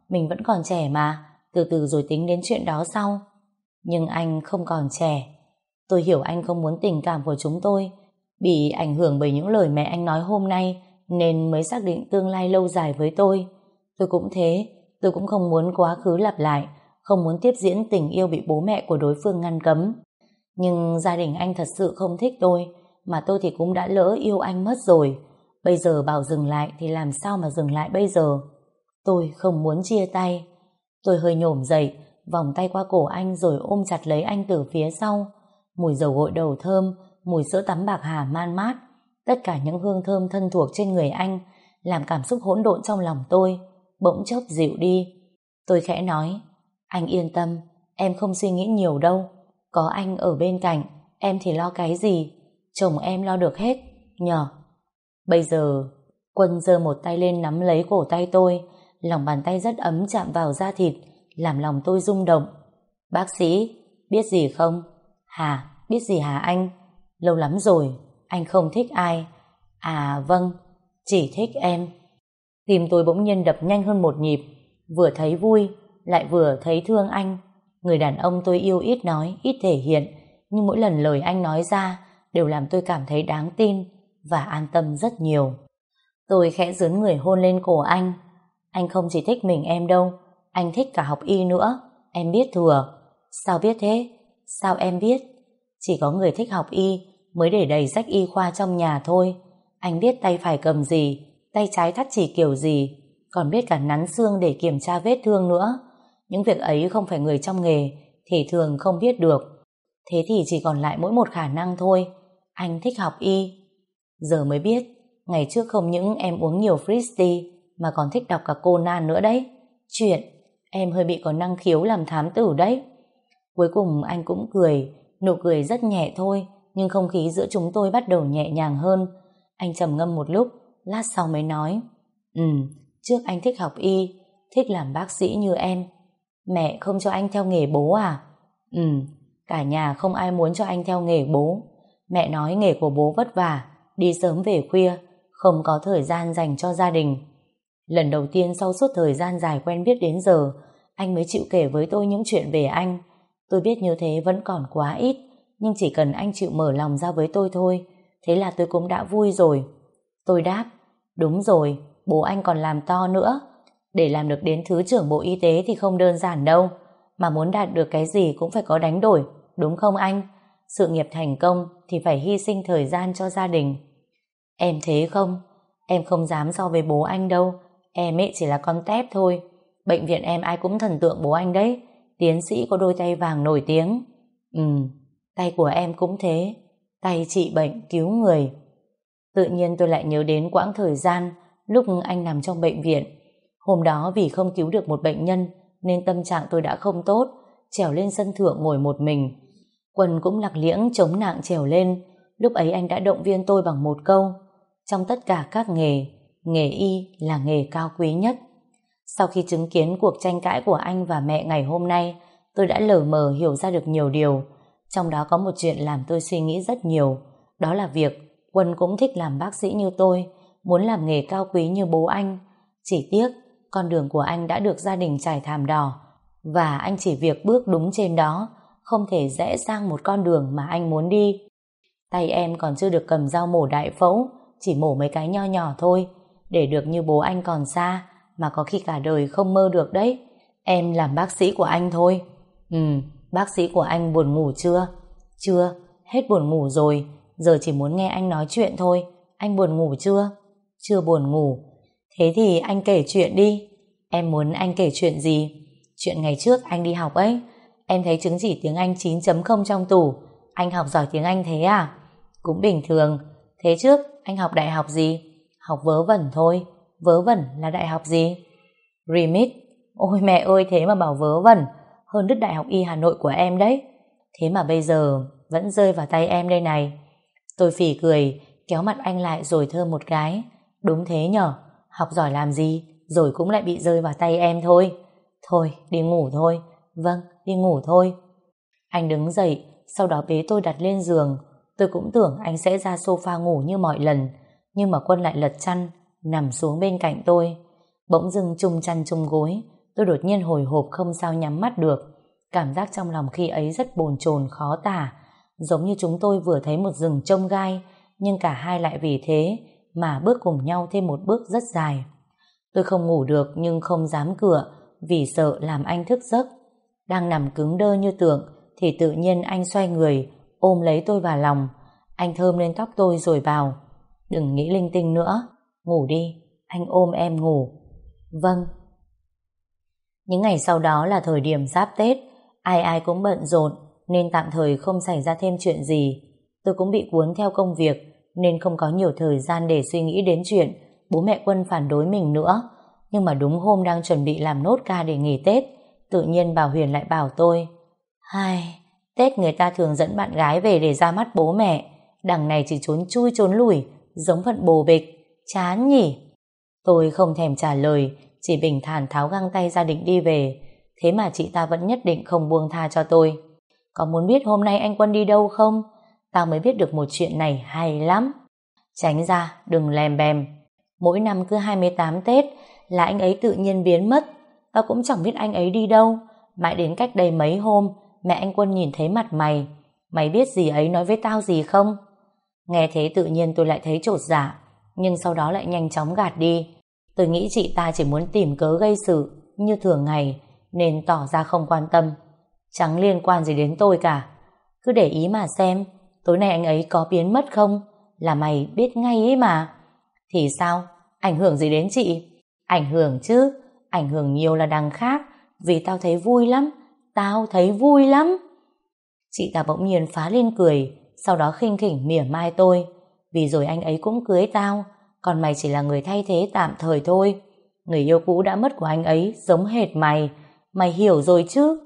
[SPEAKER 1] mình vẫn còn trẻ mà, từ từ rồi tính đến chuyện đó sau. Nhưng anh không còn trẻ. Tôi hiểu anh không muốn tình cảm của chúng tôi bị ảnh hưởng bởi những lời mẹ anh nói hôm nay, nên mới xác định tương lai lâu dài với tôi. Tôi cũng thế, tôi cũng không muốn quá khứ lặp lại, không muốn tiếp diễn tình yêu bị bố mẹ của đối phương ngăn cấm. Nhưng gia đình anh thật sự không thích tôi, mà tôi thì cũng đã lỡ yêu anh mất rồi. Bây giờ bảo dừng lại thì làm sao mà dừng lại bây giờ? Tôi không muốn chia tay. Tôi hơi nhổm dậy, vòng tay qua cổ anh rồi ôm chặt lấy anh từ phía sau. Mùi dầu gội đầu thơm, mùi sữa tắm bạc hà man mát, tất cả những hương thơm thân thuộc trên người anh làm cảm xúc hỗn độn trong lòng tôi bỗng chốc dịu đi. Tôi khẽ nói, anh yên tâm, em không suy nghĩ nhiều đâu. Có anh ở bên cạnh, em thì lo cái gì? Chồng em lo được hết, nhờ. Bây giờ, Quân giơ một tay lên nắm lấy cổ tay tôi, lòng bàn tay rất ấm chạm vào da thịt, làm lòng tôi rung động. Bác sĩ, biết gì không? Hả? Biết gì hả anh? Lâu lắm rồi, anh không thích ai. À vâng, chỉ thích em. Tim tôi bỗng nhiên đập nhanh hơn một nhịp, vừa thấy vui, lại vừa thấy thương anh. Người đàn ông tôi yêu ít nói, ít thể hiện, nhưng mỗi lần lời anh nói ra đều làm tôi cảm thấy đáng tin và an tâm rất nhiều. Tôi khẽ dướn người hôn lên cổ anh. Anh không chỉ thích mình em đâu, anh thích cả học y nữa. Em biết thừa. Sao biết thế? Sao em biết? Chỉ có người thích học y mới để đầy sách y khoa trong nhà thôi. Anh biết tay phải cầm gì, tay trái thắt chỉ kiểu gì, còn biết cả nắn xương để kiểm tra vết thương nữa. Những việc ấy không phải người trong nghề thì thường không biết được. Thế thì chỉ còn lại mỗi một khả năng thôi. Anh thích học y. Giờ mới biết, ngày trước không những em uống nhiều Fristy mà còn thích đọc cả Conan nữa đấy. Chuyện, em hơi bị có năng khiếu làm thám tử đấy. Cuối cùng anh cũng cười, nụ cười rất nhẹ thôi, nhưng không khí giữa chúng tôi bắt đầu nhẹ nhàng hơn. Anh trầm ngâm một lúc, lát sau mới nói, Ừ, trước anh thích học y, thích làm bác sĩ như em. Mẹ không cho anh theo nghề bố à? Ừ, cả nhà không ai muốn cho anh theo nghề bố. Mẹ nói nghề của bố vất vả, đi sớm về khuya, không có thời gian dành cho gia đình. Lần đầu tiên sau suốt thời gian dài quen biết đến giờ, anh mới chịu kể với tôi những chuyện về anh. Tôi biết như thế vẫn còn quá ít, nhưng chỉ cần anh chịu mở lòng ra với tôi thôi, thế là tôi cũng đã vui rồi. Tôi đáp, đúng rồi, bố anh còn làm to nữa. Để làm được đến Thứ trưởng Bộ Y tế thì không đơn giản đâu, mà muốn đạt được cái gì cũng phải có đánh đổi, đúng không anh? Sự nghiệp thành công thì phải hy sinh thời gian cho gia đình. Em thế không? Em không dám so với bố anh đâu, em ấy chỉ là con tép thôi. Bệnh viện em ai cũng thần tượng bố anh đấy, tiến sĩ có đôi tay vàng nổi tiếng. Ừ, tay của em cũng thế, tay trị bệnh cứu người. Tự nhiên tôi lại nhớ đến quãng thời gian lúc anh nằm trong bệnh viện. Hôm đó vì không cứu được một bệnh nhân nên tâm trạng tôi đã không tốt, trèo lên sân thượng ngồi một mình. Quân cũng lặc liễng chống nạng trèo lên. Lúc ấy anh đã động viên tôi bằng một câu, trong tất cả các nghề, nghề y là nghề cao quý nhất. Sau khi chứng kiến cuộc tranh cãi của anh và mẹ ngày hôm nay, tôi đã lờ mờ hiểu ra được nhiều điều. Trong đó có một chuyện làm tôi suy nghĩ rất nhiều, đó là việc Quân cũng thích làm bác sĩ như tôi, muốn làm nghề cao quý như bố anh. Chỉ tiếc, con đường của anh đã được gia đình trải thảm đỏ, và anh chỉ việc bước đúng trên đó, không thể rẽ sang một con đường mà anh muốn đi. Tay em còn chưa được cầm dao mổ đại phẫu, chỉ mổ mấy cái nho nhỏ thôi. Để được như bố anh còn xa, mà có khi cả đời không mơ được đấy. Em làm bác sĩ của anh thôi. Ừ, bác sĩ của anh buồn ngủ chưa? Chưa, hết buồn ngủ rồi, giờ chỉ muốn nghe anh nói chuyện thôi. Anh buồn ngủ chưa? Chưa buồn ngủ. Thế thì anh kể chuyện đi. Em muốn anh kể chuyện gì? Chuyện ngày trước anh đi học ấy, em thấy chứng chỉ tiếng Anh chín chấm không trong tủ. Anh học giỏi tiếng Anh thế à? Cũng bình thường. Thế trước anh học đại học gì? Học vớ vẩn thôi. Vớ vẩn là đại học gì? Remit. Ôi mẹ ơi, thế mà bảo vớ vẩn, hơn đứt Đại học Y Hà Nội của em đấy. Thế mà bây giờ vẫn rơi vào tay em đây này. Tôi phỉ cười, kéo mặt anh lại rồi thơm một cái. Đúng thế nhở, học giỏi làm gì rồi cũng lại bị rơi vào tay em thôi. Thôi đi ngủ thôi. Vâng, đi ngủ thôi. Anh đứng dậy, sau đó bế tôi đặt lên giường. Tôi cũng tưởng anh sẽ ra sofa ngủ như mọi lần, nhưng mà Quân lại lật chăn nằm xuống bên cạnh tôi. Bỗng dưng chung chăn chung gối, tôi Tôi đột nhiên hồi hộp không sao nhắm mắt được. Cảm giác trong lòng khi ấy rất bồn chồn khó tả, giống như chúng tôi vừa thấy một rừng chông gai, nhưng cả hai lại vì thế mà bước cùng nhau thêm một bước rất dài. Tôi không ngủ được nhưng không dám cựa vì sợ làm anh thức giấc. Đang nằm cứng đơ như tượng thì tự nhiên anh xoay người ôm lấy tôi vào lòng. Anh thơm lên tóc tôi rồi bảo: "Đừng nghĩ linh tinh nữa, ngủ đi, anh ôm em ngủ." "Vâng." Những ngày sau đó là thời điểm giáp Tết, ai ai cũng bận rộn nên tạm thời không xảy ra thêm chuyện gì. Tôi cũng bị cuốn theo công việc nên không có nhiều thời gian để suy nghĩ đến chuyện bố mẹ Quân phản đối mình nữa. Nhưng mà đúng hôm đang chuẩn bị làm nốt ca để nghỉ Tết, tự nhiên bà Huyền lại bảo tôi: "Hai, Tết người ta thường dẫn bạn gái về để ra mắt bố mẹ, đằng này chỉ trốn chui trốn lủi, giống phận bồ bịch, chán nhỉ?" Tôi không thèm trả lời, chỉ bình thản tháo găng tay ra định đi về. Thế mà chị ta vẫn nhất định không buông tha cho tôi. "Có muốn biết hôm nay anh Quân đi đâu không? Tao mới biết được một chuyện này hay lắm." "Tránh ra, đừng lèm bèm. Mỗi năm cứ hai mươi tám Tết là anh ấy tự nhiên biến mất. Tao cũng chẳng biết anh ấy đi đâu. Mãi đến cách đây mấy hôm, mẹ anh Quân nhìn thấy mặt mày. Mày biết gì ấy nói với tao gì không?" Nghe thế tự nhiên tôi lại thấy chột dạ, nhưng sau đó lại nhanh chóng gạt đi. Tôi nghĩ chị ta chỉ muốn tìm cớ gây sự như thường ngày nên tỏ ra không quan tâm. Chẳng liên quan gì đến tôi cả. "Cứ để ý mà xem, tối nay anh ấy có biến mất không? Là mày biết ngay ấy mà." "Thì sao? Ảnh hưởng gì đến chị?" "Ảnh hưởng chứ, ảnh hưởng nhiều là đằng khác, vì tao thấy vui lắm, tao thấy vui lắm." Chị ta bỗng nhiên phá lên cười, sau đó khinh khỉnh mỉa mai tôi: "Vì rồi anh ấy cũng cưới tao, còn mày chỉ là người thay thế tạm thời thôi. Người yêu cũ đã mất của anh ấy giống hệt mày, mày hiểu rồi chứ?"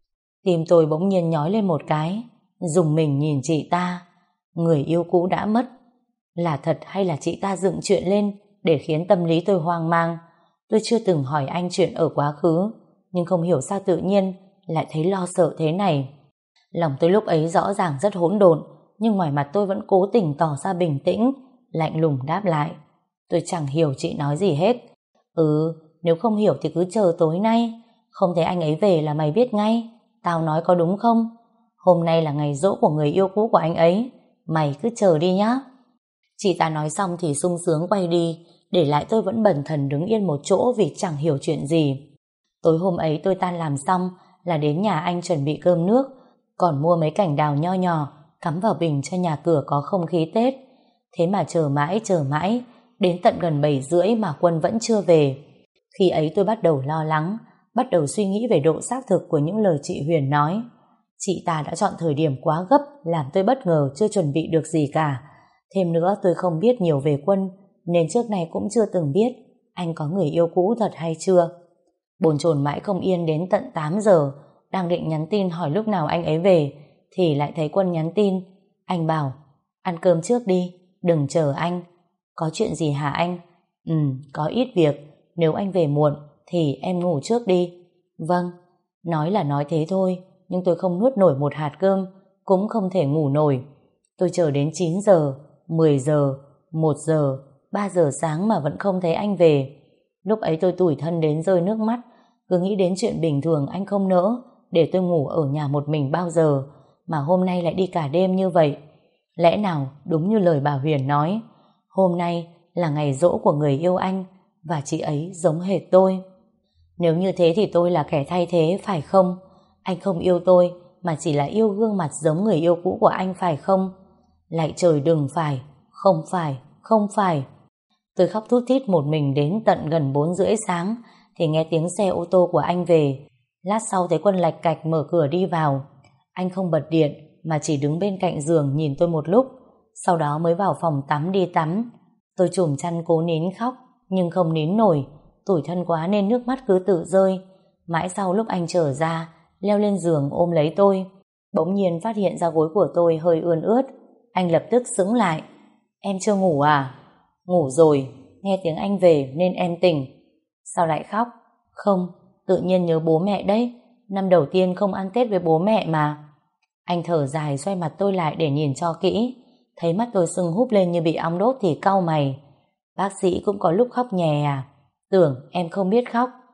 [SPEAKER 1] Tim tôi bỗng nhiên nhói lên một cái, rùng mình nhìn chị ta. Người yêu cũ đã mất, là thật hay là chị ta dựng chuyện lên để khiến tâm lý tôi hoang mang? Tôi chưa từng hỏi anh chuyện ở quá khứ, nhưng không hiểu sao tự nhiên lại thấy lo sợ thế này. Lòng tôi lúc ấy rõ ràng rất hỗn độn, nhưng ngoài mặt tôi vẫn cố tình tỏ ra bình tĩnh, lạnh lùng đáp lại: "Tôi chẳng hiểu chị nói gì hết." "Ừ, nếu không hiểu thì cứ chờ tối nay. Không thấy anh ấy về là mày biết ngay. Tao nói có đúng không? Hôm nay là ngày giỗ của người yêu cũ của anh ấy. Mày cứ chờ đi nhá." Chị ta nói xong thì sung sướng quay đi, để lại tôi vẫn bần thần đứng yên một chỗ vì chẳng hiểu chuyện gì. Tối hôm ấy tôi tan làm xong là đến nhà anh chuẩn bị cơm nước, còn mua mấy cành đào nho nhỏ cắm vào bình cho nhà cửa có không khí Tết. Thế mà chờ mãi chờ mãi, đến tận gần bảy rưỡi mà Quân vẫn chưa về. Khi ấy tôi bắt đầu lo lắng, bắt đầu suy nghĩ về độ xác thực của những lời chị Huyền nói. Chị ta đã chọn thời điểm quá gấp làm tôi bất ngờ chưa chuẩn bị được gì cả. Thêm nữa tôi không biết nhiều về Quân nên trước này cũng chưa từng biết anh có người yêu cũ thật hay chưa. Bồn chồn mãi không yên đến tận tám giờ, đang định nhắn tin hỏi lúc nào anh ấy về thì lại thấy Quân nhắn tin. Anh bảo: "Ăn cơm trước đi, đừng chờ anh." "Có chuyện gì hả anh?" "Ừ, có ít việc, nếu anh về muộn thì em ngủ trước đi." "Vâng." Nói là nói thế thôi, nhưng tôi không nuốt nổi một hạt cơm, cũng không thể ngủ nổi. Tôi chờ đến chín giờ, mười giờ, một giờ, ba giờ sáng mà vẫn không thấy anh về. Lúc ấy tôi tủi thân đến rơi nước mắt, cứ nghĩ đến chuyện bình thường anh không nỡ để tôi ngủ ở nhà một mình bao giờ, mà hôm nay lại đi cả đêm như vậy. Lẽ nào đúng như lời bà Huyền nói, hôm nay là ngày giỗ của người yêu anh và chị ấy giống hệt tôi? Nếu như thế thì tôi là kẻ thay thế phải không? Anh không yêu tôi mà chỉ là yêu gương mặt giống người yêu cũ của anh phải không? Lạy trời đừng phải, không phải, không phải. Tôi khóc thút thít một mình đến tận gần bốn rưỡi sáng thì nghe tiếng xe ô tô của anh về. Lát sau thấy Quân lạch cạch mở cửa đi vào. Anh không bật điện mà chỉ đứng bên cạnh giường nhìn tôi một lúc, sau đó mới vào phòng tắm đi tắm. Tôi chùm chăn cố nín khóc nhưng không nín nổi, tủi thân quá nên nước mắt cứ tự rơi. Mãi sau lúc anh trở ra, leo lên giường ôm lấy tôi, bỗng nhiên phát hiện ra gối của tôi hơi ươn ướt. Anh lập tức sững lại: "Em chưa ngủ à?" "Ngủ rồi, nghe tiếng anh về nên em tỉnh." "Sao lại khóc?" "Không, tự nhiên nhớ bố mẹ đấy, năm đầu tiên không ăn Tết với bố mẹ mà." Anh thở dài xoay mặt tôi lại để nhìn cho kỹ, thấy mắt tôi sưng húp lên như bị ong đốt thì cau mày: "Bác sĩ cũng có lúc khóc nhè à? Tưởng em không biết khóc."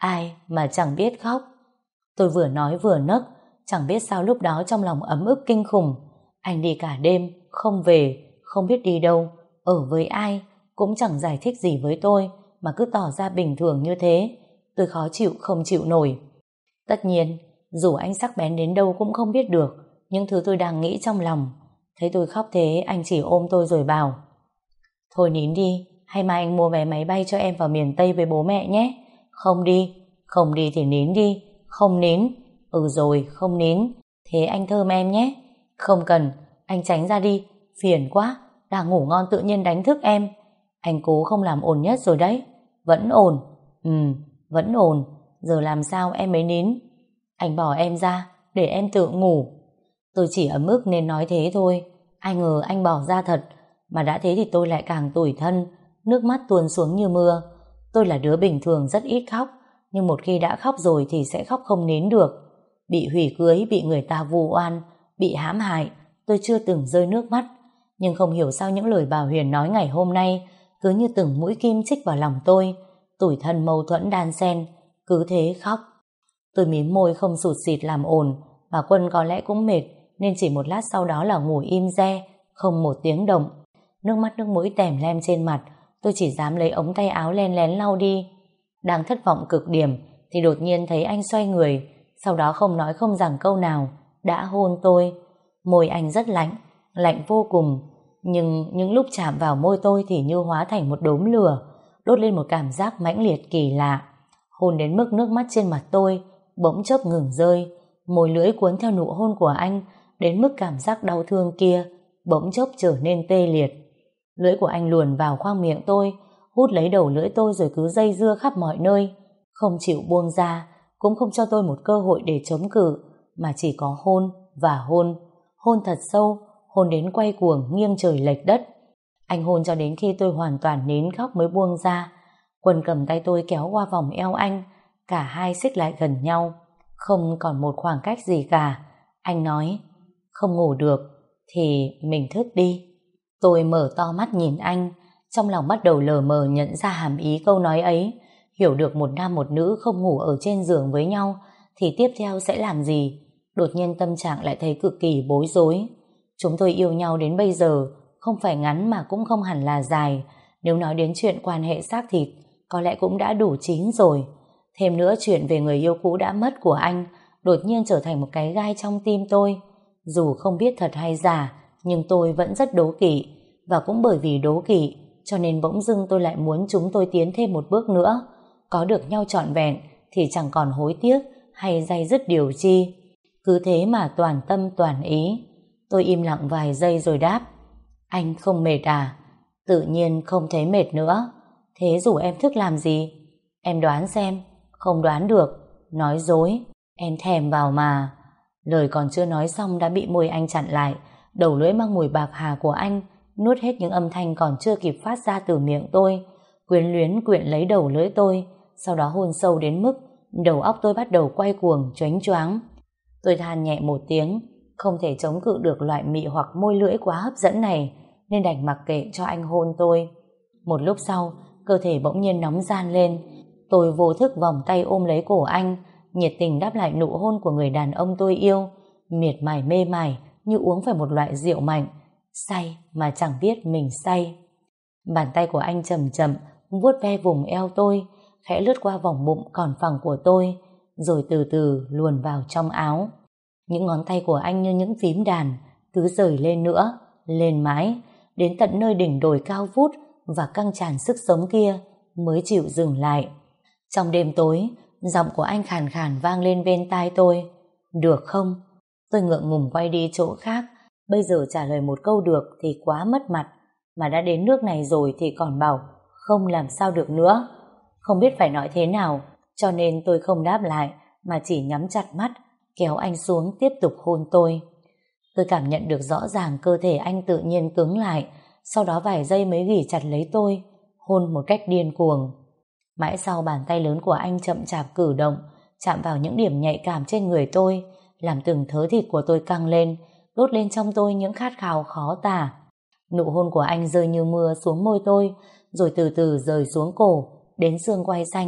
[SPEAKER 1] Ai mà chẳng biết khóc. Tôi vừa nói vừa nấc, chẳng biết sao lúc đó trong lòng ấm ức kinh khủng. Anh đi cả đêm, không về, không biết đi đâu, ở với ai, cũng chẳng giải thích gì với tôi, mà cứ tỏ ra bình thường như thế. Tôi khó chịu không chịu nổi. Tất nhiên, dù anh sắc bén đến đâu cũng không biết được những thứ tôi đang nghĩ trong lòng. Thấy tôi khóc thế, anh chỉ ôm tôi rồi bảo: thôi nín đi, hay mai anh mua vé máy bay cho em vào miền Tây với bố mẹ nhé. Không đi, không đi thì nín đi. Không nín. Ừ rồi, không nín. Thế anh thơm em nhé. Không cần, anh tránh ra đi, phiền quá, đang ngủ ngon tự nhiên đánh thức em. Anh cố không làm ồn nhất rồi đấy. Vẫn ồn. Ừ, vẫn ồn. Giờ làm sao em mới nín? Anh bỏ em ra, để em tự ngủ. Tôi chỉ ấm ức nên nói thế thôi. Ai ngờ anh bỏ ra thật. Mà đã thế thì tôi lại càng tủi thân, nước mắt tuôn xuống như mưa. Tôi là đứa bình thường rất ít khóc, nhưng một khi đã khóc rồi thì sẽ khóc không nín được. Bị hủy cưới, bị người ta vu oan, bị hãm hại, tôi chưa từng rơi nước mắt. Nhưng không hiểu sao những lời bà Huyền nói ngày hôm nay cứ như từng mũi kim chích vào lòng tôi. Tủi thân mâu thuẫn đan xen, cứ thế khóc. Tôi mím môi không sụt sịt làm ồn. Bà Quân có lẽ cũng mệt, nên chỉ một lát sau đó là ngủ im re, không một tiếng động. Nước mắt nước mũi tèm lem trên mặt, tôi chỉ dám lấy ống tay áo len lén lau đi. Đang thất vọng cực điểm thì đột nhiên thấy anh xoay người, sau đó không nói không rằng câu nào đã hôn tôi. Môi anh rất lạnh, lạnh vô cùng, nhưng những lúc chạm vào môi tôi thì như hóa thành một đốm lửa, đốt lên một cảm giác mãnh liệt kỳ lạ. Hôn đến mức nước mắt trên mặt tôi bỗng chốc ngừng rơi, môi lưỡi cuốn theo nụ hôn của anh, đến mức cảm giác đau thương kia bỗng chốc trở nên tê liệt. Lưỡi của anh luồn vào khoang miệng tôi, hút lấy đầu lưỡi tôi rồi cứ dây dưa khắp mọi nơi, không chịu buông ra, cũng không cho tôi một cơ hội để chống cự, mà chỉ có hôn và hôn, hôn thật sâu, hôn đến quay cuồng nghiêng trời lệch đất. Anh hôn cho đến khi tôi hoàn toàn nín khóc mới buông ra. Quân cầm tay tôi kéo qua vòng eo anh, cả hai xích lại gần nhau, không còn một khoảng cách gì cả. Anh nói: không ngủ được thì mình thức đi. Tôi mở to mắt nhìn anh, trong lòng bắt đầu lờ mờ nhận ra hàm ý câu nói ấy, hiểu được một nam một nữ không ngủ ở trên giường với nhau thì tiếp theo sẽ làm gì. Đột nhiên tâm trạng lại thấy cực kỳ bối rối. Chúng tôi yêu nhau đến bây giờ, không phải ngắn mà cũng không hẳn là dài. Nếu nói đến chuyện quan hệ xác thịt, có lẽ cũng đã đủ chín rồi. Thêm nữa, chuyện về người yêu cũ đã mất của anh đột nhiên trở thành một cái gai trong tim tôi. Dù không biết thật hay giả, nhưng tôi vẫn rất đố kỵ, và cũng bởi vì đố kỵ cho nên bỗng dưng tôi lại muốn chúng tôi tiến thêm một bước nữa. Có được nhau trọn vẹn thì chẳng còn hối tiếc hay day dứt điều chi. Cứ thế mà toàn tâm toàn ý. Tôi im lặng vài giây rồi đáp: anh không mệt à? Tự nhiên không thấy mệt nữa. Thế rủ em thức làm gì? Em đoán xem. Không đoán được. Nói dối. Em thèm vào mà. Lời còn chưa nói xong đã bị môi anh chặn lại. Đầu lưỡi mang mùi bạc hà của anh nuốt hết những âm thanh còn chưa kịp phát ra từ miệng tôi, quyến luyến quyện lấy đầu lưỡi tôi, sau đó hôn sâu đến mức đầu óc tôi bắt đầu quay cuồng choáng choáng. Tôi than nhẹ một tiếng, không thể chống cự được loại mị hoặc môi lưỡi quá hấp dẫn này, nên đành mặc kệ cho anh hôn tôi. Một lúc sau, cơ thể bỗng nhiên nóng ran lên. Tôi vô thức vòng tay ôm lấy cổ anh, nhiệt tình đáp lại nụ hôn của người đàn ông tôi yêu, miệt mài mê mải như uống phải một loại rượu mạnh, say mà chẳng biết mình say. Bàn tay của anh chậm chậm vuốt ve vùng eo tôi, khẽ lướt qua vòng bụng còn phẳng của tôi, rồi từ từ luồn vào trong áo. Những ngón tay của anh như những phím đàn, cứ dời lên nữa, lên mãi, đến tận nơi đỉnh đồi cao vút và căng tràn sức sống kia mới chịu dừng lại. Trong đêm tối, giọng của anh khàn khàn vang lên bên tai tôi: được không? Tôi ngượng ngùng quay đi chỗ khác. Bây giờ trả lời một câu được thì quá mất mặt, mà đã đến nước này rồi thì còn bảo không làm sao được nữa. Không biết phải nói thế nào, cho nên tôi không đáp lại mà chỉ nhắm chặt mắt, kéo anh xuống tiếp tục hôn tôi. Tôi cảm nhận được rõ ràng cơ thể anh tự nhiên cứng lại, sau đó vài giây mới ghì chặt lấy tôi, hôn một cách điên cuồng. Mãi sau, bàn tay lớn của anh chậm chạp cử động, chạm vào những điểm nhạy cảm trên người tôi, làm từng thớ thịt của tôi căng lên, đốt lên trong tôi những khát khao khó tả. Nụ hôn của anh rơi như mưa xuống môi tôi, rồi từ từ rời xuống cổ, đến xương quai xanh,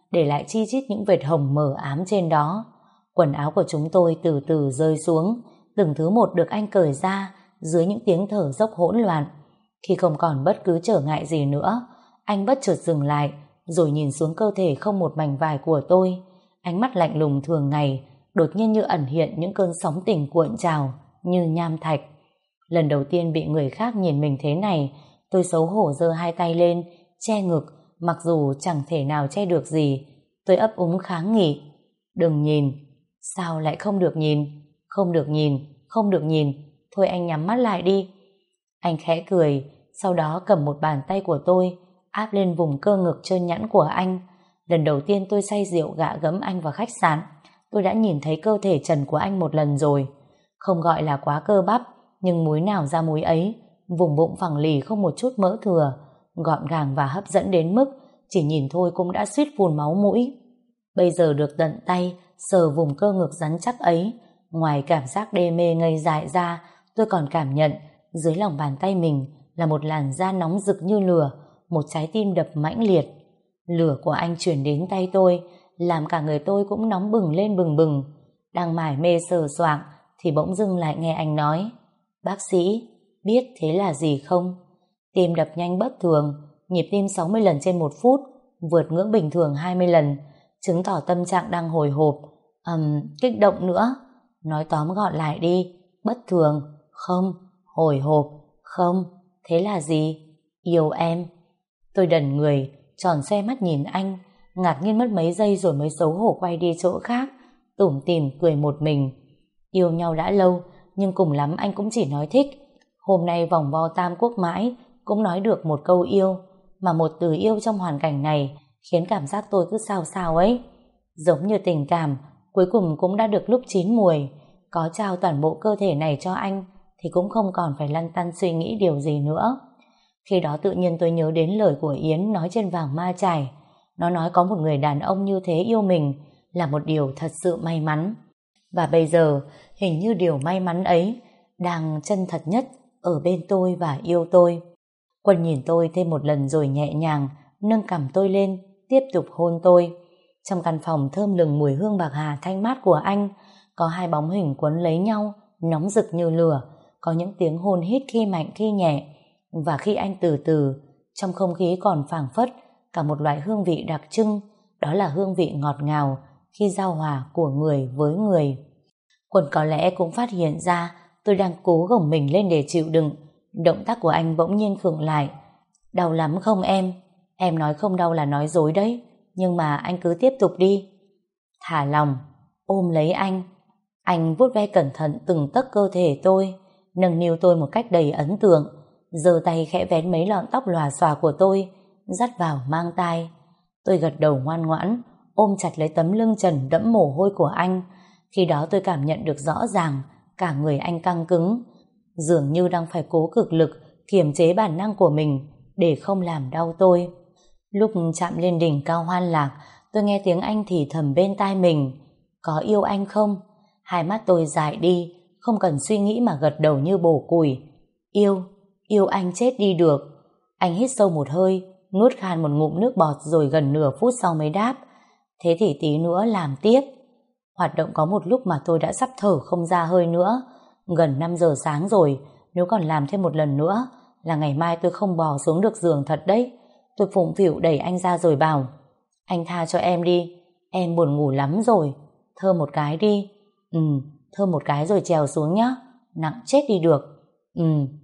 [SPEAKER 1] để lại chi chít những vệt hồng mờ ám trên đó. Quần áo của chúng tôi từ từ rơi xuống, từng thứ một được anh cởi ra dưới những tiếng thở dốc hỗn loạn. Khi không còn bất cứ trở ngại gì nữa, anh bất chợt dừng lại, rồi nhìn xuống cơ thể không một mảnh vải của tôi. Ánh mắt lạnh lùng thường ngày, đột nhiên như ẩn hiện những cơn sóng tình cuộn trào, như nham thạch. Lần đầu tiên bị người khác nhìn mình thế này, tôi xấu hổ giơ hai tay lên, che ngực, mặc dù chẳng thể nào che được gì. Tôi ấp úng kháng nghị. Đừng nhìn. Sao lại không được nhìn? Không được nhìn, không được nhìn. Thôi anh nhắm mắt lại đi. Anh khẽ cười, sau đó cầm một bàn tay của tôi, áp lên vùng cơ ngực trơn nhẵn của anh. Lần đầu tiên tôi say rượu gạ gẫm anh vào khách sạn, tôi đã nhìn thấy cơ thể trần của anh một lần rồi. Không gọi là quá cơ bắp, nhưng múi nào ra múi ấy, vùng bụng phẳng lì không một chút mỡ thừa, gọn gàng và hấp dẫn đến mức chỉ nhìn thôi cũng đã suýt phun máu mũi. Bây giờ được tận tay sờ vùng cơ ngực rắn chắc ấy, ngoài cảm giác đê mê ngây dại ra, tôi còn cảm nhận dưới lòng bàn tay mình là một làn da nóng rực như lửa, một trái tim đập mãnh liệt. Lửa của anh chuyển đến tay tôi, làm cả người tôi cũng nóng bừng lên bừng bừng. Đang mải mê sờ soạng thì bỗng dưng lại nghe anh nói: "Bác sĩ, biết thế là gì không?" Tim đập nhanh bất thường, nhịp tim sáu mươi lần trên một phút, vượt ngưỡng bình thường hai mươi lần, chứng tỏ tâm trạng đang hồi hộp, ầm, kích động nữa. Nói tóm gọn lại đi, bất thường, không, hồi hộp, không, thế là gì? Yêu em. Tôi đần người, tròn xoe mắt nhìn anh, ngạc nhiên mất mấy giây rồi mới xấu hổ quay đi chỗ khác, tủm tỉm cười một mình. Yêu nhau đã lâu, nhưng cùng lắm anh cũng chỉ nói thích. Hôm nay vòng vo tam quốc mãi, cũng nói được một câu yêu, mà một từ yêu trong hoàn cảnh này khiến cảm giác tôi cứ sao sao ấy. Giống như tình cảm, cuối cùng cũng đã được lúc chín muồi. Có trao toàn bộ cơ thể này cho anh thì cũng không còn phải lăn tăn suy nghĩ điều gì nữa. Khi đó tự nhiên tôi nhớ đến lời của Yến nói trên vàng ma chải. Nó nói có một người đàn ông như thế yêu mình là một điều thật sự may mắn. Và bây giờ hình như điều may mắn ấy đang chân thật nhất ở bên tôi và yêu tôi. Quân nhìn tôi thêm một lần rồi nhẹ nhàng nâng cằm tôi lên, tiếp tục hôn tôi. Trong căn phòng thơm lừng mùi hương bạc hà thanh mát của anh, có hai bóng hình quấn lấy nhau, nóng rực như lửa, có những tiếng hôn hít khi mạnh khi nhẹ, và khi anh từ từ, trong không khí còn phảng phất cả một loại hương vị đặc trưng, đó là hương vị ngọt ngào khi giao hòa của người với người. Quân có lẽ cũng phát hiện ra tôi đang cố gồng mình lên để chịu đựng. Động tác của anh bỗng nhiên khựng lại. Đau lắm không em? Em nói không đau là nói dối đấy, nhưng mà anh cứ tiếp tục đi. Thả lòng, ôm lấy anh. Anh vuốt ve cẩn thận từng tấc cơ thể tôi, nâng niu tôi một cách đầy ấn tượng, giơ tay khẽ vén mấy lọn tóc lòa xòa của tôi, dắt vào mang tai. Tôi gật đầu ngoan ngoãn, ôm chặt lấy tấm lưng trần đẫm mồ hôi của anh. Khi đó tôi cảm nhận được rõ ràng cả người anh căng cứng, dường như đang phải cố cực lực kiềm chế bản năng của mình để không làm đau tôi. Lúc chạm lên đỉnh cao hoan lạc, tôi nghe tiếng anh thì thầm bên tai mình: "Có yêu anh không?" Hai mắt tôi dại đi, không cần suy nghĩ mà gật đầu như bổ củi. Yêu, yêu anh chết đi được. Anh hít sâu một hơi, nuốt khan một ngụm nước bọt rồi gần nửa phút sau mới đáp: "Thế thì tí nữa làm tiếp." Hoạt động có một lúc mà tôi đã sắp thở không ra hơi nữa. Gần năm giờ sáng rồi, nếu còn làm thêm một lần nữa là ngày mai tôi không bò xuống được giường thật đấy. Tôi phụng phịu đẩy anh ra rồi bảo: "Anh tha cho em đi, em buồn ngủ lắm rồi. Thơm một cái đi." "Ừ, thơm một cái rồi trèo xuống nhá. Nặng chết đi được." "Ừ."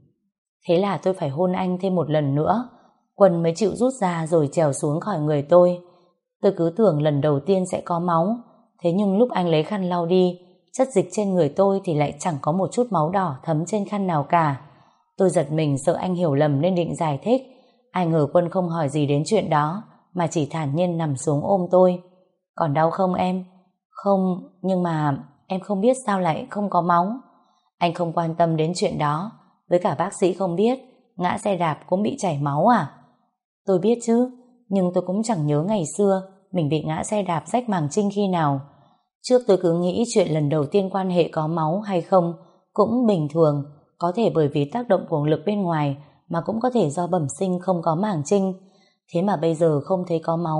[SPEAKER 1] Thế là tôi phải hôn anh thêm một lần nữa. Quân mới chịu rút ra rồi trèo xuống khỏi người tôi. Tôi cứ tưởng lần đầu tiên sẽ có máu, thế nhưng lúc anh lấy khăn lau đi, chất dịch trên người tôi thì lại chẳng có một chút máu đỏ thấm trên khăn nào cả. Tôi giật mình sợ anh hiểu lầm nên định giải thích. Ai ngờ Quân không hỏi gì đến chuyện đó, mà chỉ thản nhiên nằm xuống ôm tôi. "Còn đau không em?" "Không, nhưng mà em không biết sao lại không có máu." Anh không quan tâm đến chuyện đó. Với cả bác sĩ không biết ngã xe đạp cũng bị chảy máu à? Tôi biết chứ, nhưng tôi cũng chẳng nhớ ngày xưa mình bị ngã xe đạp rách màng trinh khi nào. Trước tôi cứ nghĩ chuyện lần đầu tiên quan hệ có máu hay không cũng bình thường, có thể bởi vì tác động của lực bên ngoài, mà cũng có thể do bẩm sinh không có màng trinh. Thế mà bây giờ không thấy có máu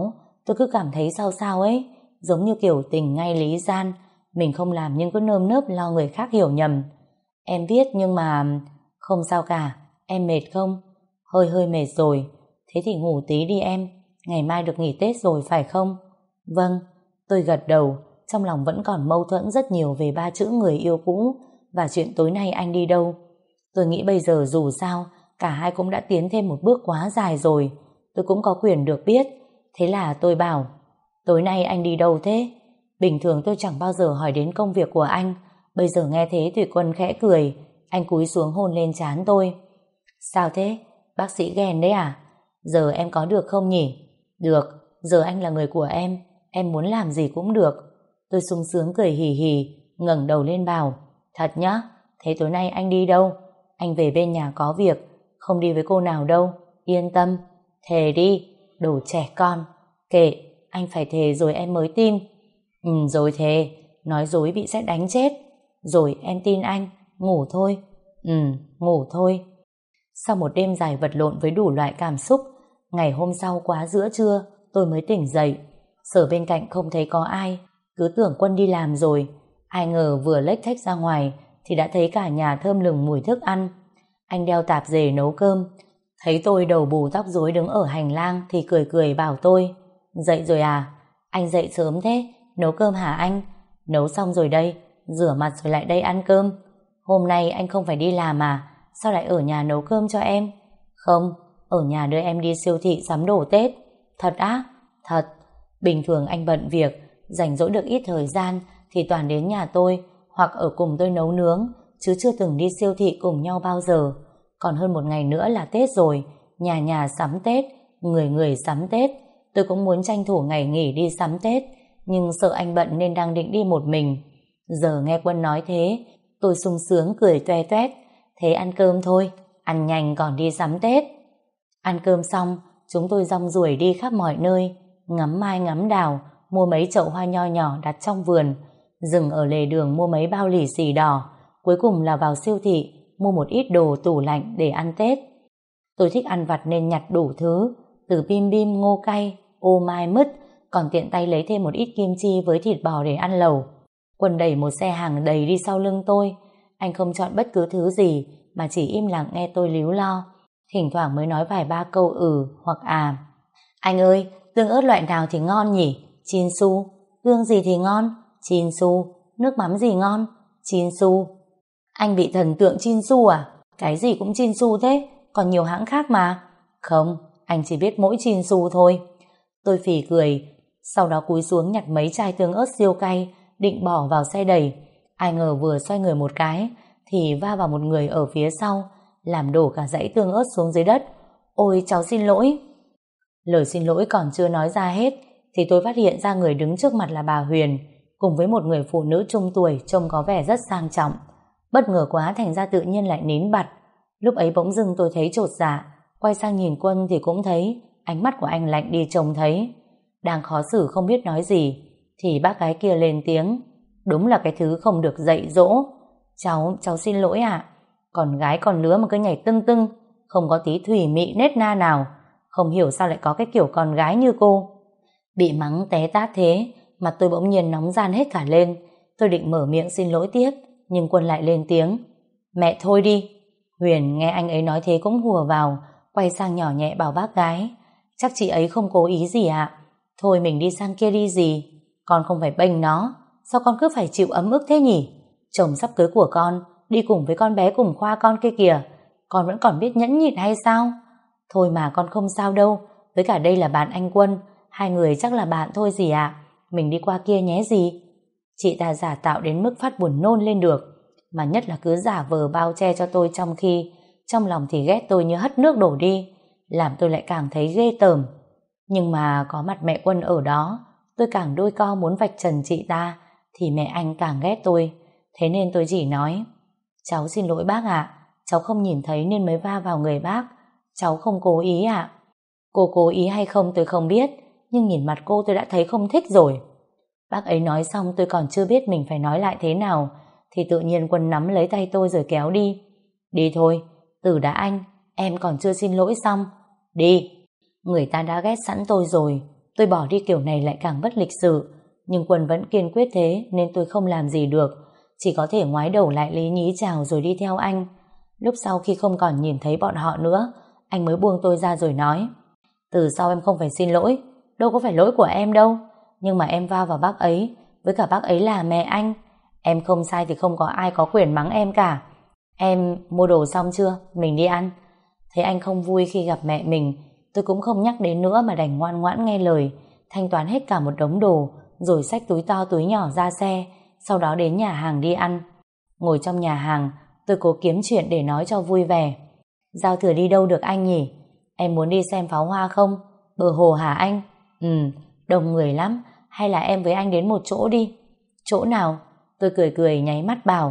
[SPEAKER 1] tôi cứ cảm thấy sao sao ấy, giống như kiểu tình ngay lý gian, mình không làm nhưng cứ nơm nớp lo người khác hiểu nhầm. Em biết nhưng mà... Không sao cả, em mệt không? Hơi hơi mệt rồi. Thế thì ngủ tí đi em, ngày mai được nghỉ Tết rồi phải không? Vâng, tôi gật đầu, trong lòng vẫn còn mâu thuẫn rất nhiều về ba chữ người yêu cũ và chuyện tối nay anh đi đâu. Tôi nghĩ bây giờ dù sao, cả hai cũng đã tiến thêm một bước quá dài rồi, tôi cũng có quyền được biết. Thế là tôi bảo, tối nay anh đi đâu thế? Bình thường tôi chẳng bao giờ hỏi đến công việc của anh, bây giờ nghe thế Thủy Quân khẽ cười, anh cúi xuống hôn lên trán tôi. Sao thế? Bác sĩ ghen đấy à? Giờ em có được không nhỉ? Được, giờ anh là người của em, em muốn làm gì cũng được. Tôi sung sướng cười hì hì, ngẩng đầu lên bảo, thật nhá, thế tối nay anh đi đâu? Anh về bên nhà có việc, không đi với cô nào đâu, yên tâm. Thề đi, đồ trẻ con. Kệ, anh phải thề rồi em mới tin. Ừ, rồi thề, nói dối bị sét đánh chết. Rồi em tin anh, ngủ thôi. Ừ, ngủ thôi. Sau một đêm dài vật lộn với đủ loại cảm xúc, ngày hôm sau quá giữa trưa, tôi mới tỉnh dậy. Sở bên cạnh không thấy có ai, cứ tưởng Quân đi làm rồi. Ai ngờ vừa lếch thếch ra ngoài thì đã thấy cả nhà thơm lừng mùi thức ăn. Anh đeo tạp dề nấu cơm, thấy tôi đầu bù tóc rối đứng ở hành lang thì cười cười bảo tôi, dậy rồi à? Anh dậy sớm thế, nấu cơm hả anh? Nấu xong rồi đây, rửa mặt rồi lại đây ăn cơm. Hôm nay anh không phải đi làm à? Sao lại ở nhà nấu cơm cho em? Không, ở nhà đưa em đi siêu thị sắm đồ Tết. Thật á? Thật. Bình thường anh bận việc, rảnh rỗi được ít thời gian thì toàn đến nhà tôi hoặc ở cùng tôi nấu nướng, chứ chưa từng đi siêu thị cùng nhau bao giờ. Còn hơn một ngày nữa là Tết rồi, nhà nhà sắm Tết, người người sắm Tết. Tôi cũng muốn tranh thủ ngày nghỉ đi sắm Tết, nhưng sợ anh bận nên đang định đi một mình. Giờ nghe Quân nói thế, tôi sung sướng cười toe toét. Thế ăn cơm thôi, ăn nhanh còn đi sắm Tết. Ăn cơm xong, chúng tôi rong ruổi đi khắp mọi nơi, ngắm mai ngắm đào, mua mấy chậu hoa nho nhỏ đặt trong vườn, dừng ở lề đường mua mấy bao lì xì đỏ, cuối cùng là vào siêu thị mua một ít đồ tủ lạnh để ăn Tết. Tôi thích ăn vặt nên nhặt đủ thứ, từ bim bim, ngô cay, ô mai mứt, còn tiện tay lấy thêm một ít kim chi với thịt bò để ăn lẩu. Quân đẩy một xe hàng đầy đi sau lưng tôi. Anh không chọn bất cứ thứ gì mà chỉ im lặng nghe tôi líu lo, thỉnh thoảng mới nói vài ba câu ừ hoặc à. Anh ơi, tương ớt loại nào thì ngon nhỉ? Chinsu. Tương gì thì ngon? Chinsu. Nước mắm gì ngon? Chinsu. Anh bị thần tượng Chinsu à? Cái gì cũng Chinsu thế, còn nhiều hãng khác mà. Không, anh chỉ biết mỗi Chinsu thôi. Tôi phì cười, sau đó cúi xuống nhặt mấy chai tương ớt siêu cay, định bỏ vào xe đẩy. Ai ngờ vừa xoay người một cái thì va vào một người ở phía sau, làm đổ cả dãy tương ớt xuống dưới đất. Ôi cháu xin lỗi. Lời xin lỗi còn chưa nói ra hết thì tôi phát hiện ra người đứng trước mặt là bà Huyền, cùng với một người phụ nữ trung tuổi trông có vẻ rất sang trọng. Bất ngờ quá thành ra tự nhiên lại nín bặt. Lúc ấy bỗng dưng tôi thấy chột dạ, quay sang nhìn Quân thì cũng thấy ánh mắt của anh lạnh đi trông thấy. Đang khó xử không biết nói gì thì bác gái kia lên tiếng. Đúng là cái thứ không được dạy dỗ. Cháu, cháu xin lỗi ạ. Còn gái còn lứa mà cứ nhảy tưng tưng, không có tí thủy mị nết na nào. Không hiểu sao lại có cái kiểu con gái như cô. Bị mắng té tát thế, mặt tôi bỗng nhiên nóng ran hết cả lên. Tôi định mở miệng xin lỗi tiếp, nhưng Quân lại lên tiếng. Mẹ thôi đi. Huyền nghe anh ấy nói thế cũng hùa vào, quay sang nhỏ nhẹ bảo bác gái. Chắc chị ấy không cố ý gì ạ. Thôi mình đi sang kia đi gì. Con không phải bênh nó. Sao con cứ phải chịu ấm ức thế nhỉ? Chồng sắp cưới của con đi cùng với con bé cùng khoa con kia kìa. Con vẫn còn biết nhẫn nhịn hay sao? Thôi mà con không sao đâu. Với cả đây là bạn anh Quân, hai người chắc là bạn thôi gì ạ. Mình đi qua kia nhé gì. Chị ta giả tạo đến mức phát buồn nôn lên được, mà nhất là cứ giả vờ bao che cho tôi, trong khi trong lòng thì ghét tôi như hất nước đổ đi, làm tôi lại càng thấy ghê tởm. Nhưng mà có mặt mẹ Quân ở đó, tôi càng đôi co muốn vạch trần chị ta, thì mẹ anh càng ghét tôi. Thế nên tôi chỉ nói, cháu xin lỗi bác ạ, cháu không nhìn thấy nên mới va vào người bác, cháu không cố ý ạ. Cô cố ý hay không tôi không biết, nhưng nhìn mặt cô tôi đã thấy không thích rồi. Bác ấy nói xong tôi còn chưa biết mình phải nói lại thế nào, thì tự nhiên Quân nắm lấy tay tôi rồi kéo đi. Đi thôi, Tử đã anh, em còn chưa xin lỗi xong. Đi. Người ta đã ghét sẵn tôi rồi, Tôi bỏ đi kiểu này lại càng bất lịch sự, nhưng Quân vẫn kiên quyết thế nên tôi không làm gì được, chỉ có thể ngoái đầu lại lý nhí chào rồi đi theo anh. Lúc sau khi không còn nhìn thấy bọn họ nữa, anh mới buông tôi ra rồi nói: từ sau em không phải xin lỗi, đâu có phải lỗi của em đâu, nhưng mà em va vào bác ấy, với cả bác ấy là mẹ anh. Em không sai thì không có ai có quyền mắng em cả. Em mua đồ xong chưa? Mình đi ăn. Thấy anh không vui khi gặp mẹ mình, tôi cũng không nhắc đến nữa mà đành ngoan ngoãn nghe lời, thanh toán hết cả một đống đồ, rồi xách túi to túi nhỏ ra xe, sau đó đến nhà hàng đi ăn. Ngồi trong nhà hàng, tôi cố kiếm chuyện để nói cho vui vẻ. Giao thừa đi đâu được anh nhỉ? Em muốn đi xem pháo hoa không? Bờ hồ hả anh? Ừ, đông người lắm, hay là em với anh đến một chỗ đi. Chỗ nào? Tôi cười cười nháy mắt bảo: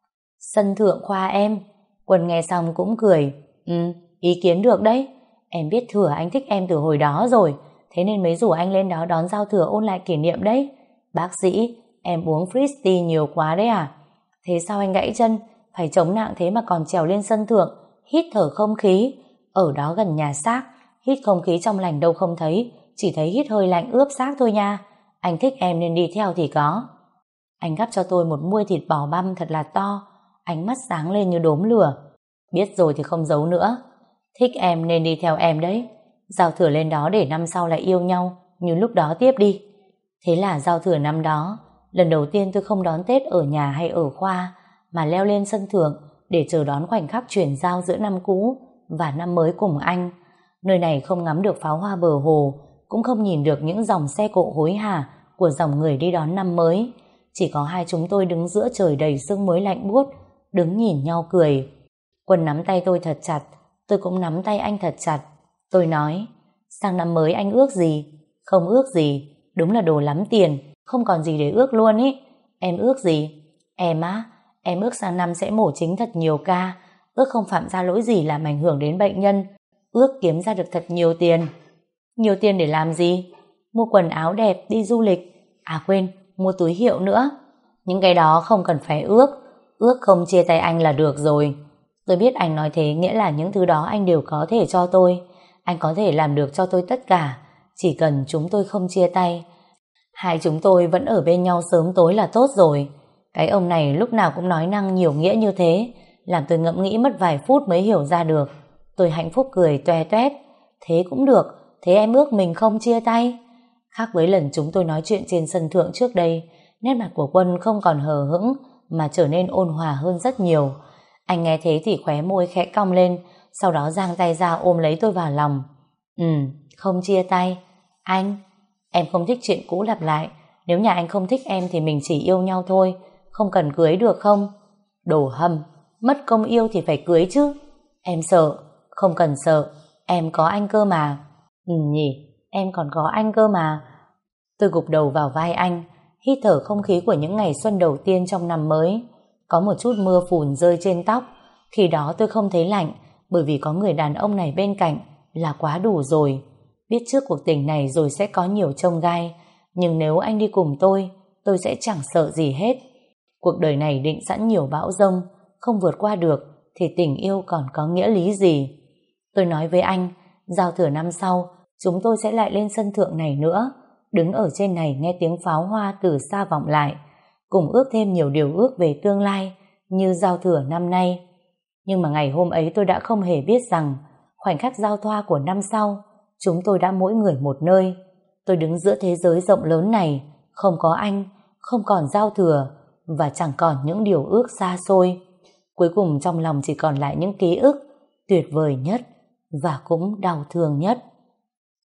[SPEAKER 1] sân thượng khoa em. Quân nghe xong cũng cười. Ừ, ý kiến được đấy. Em biết thừa anh thích em từ hồi đó rồi, thế nên mới rủ anh lên đó đón giao thừa ôn lại kỷ niệm đấy. Bác sĩ, em uống Fristy nhiều quá đấy à? Thế sao anh gãy chân? Phải chống nặng thế mà còn trèo lên sân thượng, hít thở không khí. Ở đó gần nhà xác, hít không khí trong lành đâu không thấy, chỉ thấy hít hơi lạnh ướp xác thôi nha. Anh thích em nên đi theo thì có. Anh gắp cho tôi một muôi thịt bò băm thật là to, ánh mắt sáng lên như đốm lửa. Biết rồi thì không giấu nữa. Thích em nên đi theo em đấy. Giao thừa lên đó để năm sau lại yêu nhau như lúc đó tiếp đi. Thế là giao thừa năm đó, lần đầu tiên tôi không đón Tết ở nhà hay ở khoa, mà leo lên sân thượng để chờ đón khoảnh khắc chuyển giao giữa năm cũ và năm mới cùng anh. Nơi này không ngắm được pháo hoa bờ hồ, cũng không nhìn được những dòng xe cộ hối hả của dòng người đi đón năm mới. Chỉ có hai chúng tôi đứng giữa trời đầy sương muối lạnh buốt, đứng nhìn nhau cười. Quân nắm tay tôi thật chặt, tôi cũng nắm tay anh thật chặt. Tôi nói: sang năm mới anh ước gì? Không ước gì, đúng là đồ lắm tiền, không còn gì để ước luôn ý. Em ước gì? Em á, em ước sang năm sẽ mổ chính thật nhiều ca, ước không phạm ra lỗi gì làm ảnh hưởng đến bệnh nhân, ước kiếm ra được thật nhiều tiền. Nhiều tiền để làm gì? Mua quần áo đẹp, đi du lịch, à quên, mua túi hiệu nữa. Những cái đó không cần phải ước, ước không chia tay anh là được rồi. Tôi biết anh nói thế nghĩa là những thứ đó anh đều có thể cho tôi, anh có thể làm được cho tôi tất cả, chỉ cần chúng tôi không chia tay. Hai chúng tôi vẫn ở bên nhau sớm tối là tốt rồi. Cái ông này lúc nào cũng nói năng nhiều nghĩa như thế, làm tôi ngẫm nghĩ mất vài phút mới hiểu ra được. Tôi hạnh phúc cười toe toét. Thế cũng được, thế em ước mình không chia tay. Khác với lần chúng tôi nói chuyện trên sân thượng trước đây, nét mặt của Quân không còn hờ hững mà trở nên ôn hòa hơn rất nhiều. Anh nghe thế thì khóe môi khẽ cong lên, sau đó giang tay ra ôm lấy tôi vào lòng. Ừ, không chia tay. Anh, em không thích chuyện cũ lặp lại. Nếu nhà anh không thích em thì mình chỉ yêu nhau thôi, không cần cưới được không? Đồ hâm, mất công yêu thì phải cưới chứ. Em sợ, không cần sợ, em có anh cơ mà. Ừ nhỉ, em còn có anh cơ mà. Tôi gục đầu vào vai anh, hít thở không khí của những ngày xuân đầu tiên trong năm mới. Có một chút mưa phùn rơi trên tóc. Khi đó tôi không thấy lạnh, bởi vì có người đàn ông này bên cạnh là quá đủ rồi. Biết trước cuộc tình này rồi sẽ có nhiều chông gai, nhưng nếu anh đi cùng tôi, tôi sẽ chẳng sợ gì hết. Cuộc đời này định sẵn nhiều bão giông, không vượt qua được thì tình yêu còn có nghĩa lý gì. Tôi nói với anh, giao thừa năm sau chúng tôi sẽ lại lên sân thượng này nữa, đứng ở trên này nghe tiếng pháo hoa từ xa vọng lại, cùng ước thêm nhiều điều ước về tương lai như giao thừa năm nay. Nhưng mà ngày hôm ấy tôi đã không hề biết rằng khoảnh khắc giao thoa của năm sau, chúng tôi đã mỗi người một nơi. Tôi đứng giữa thế giới rộng lớn này, không có anh, không còn giao thừa và chẳng còn những điều ước xa xôi. Cuối cùng trong lòng chỉ còn lại những ký ức tuyệt vời nhất và cũng đau thương nhất.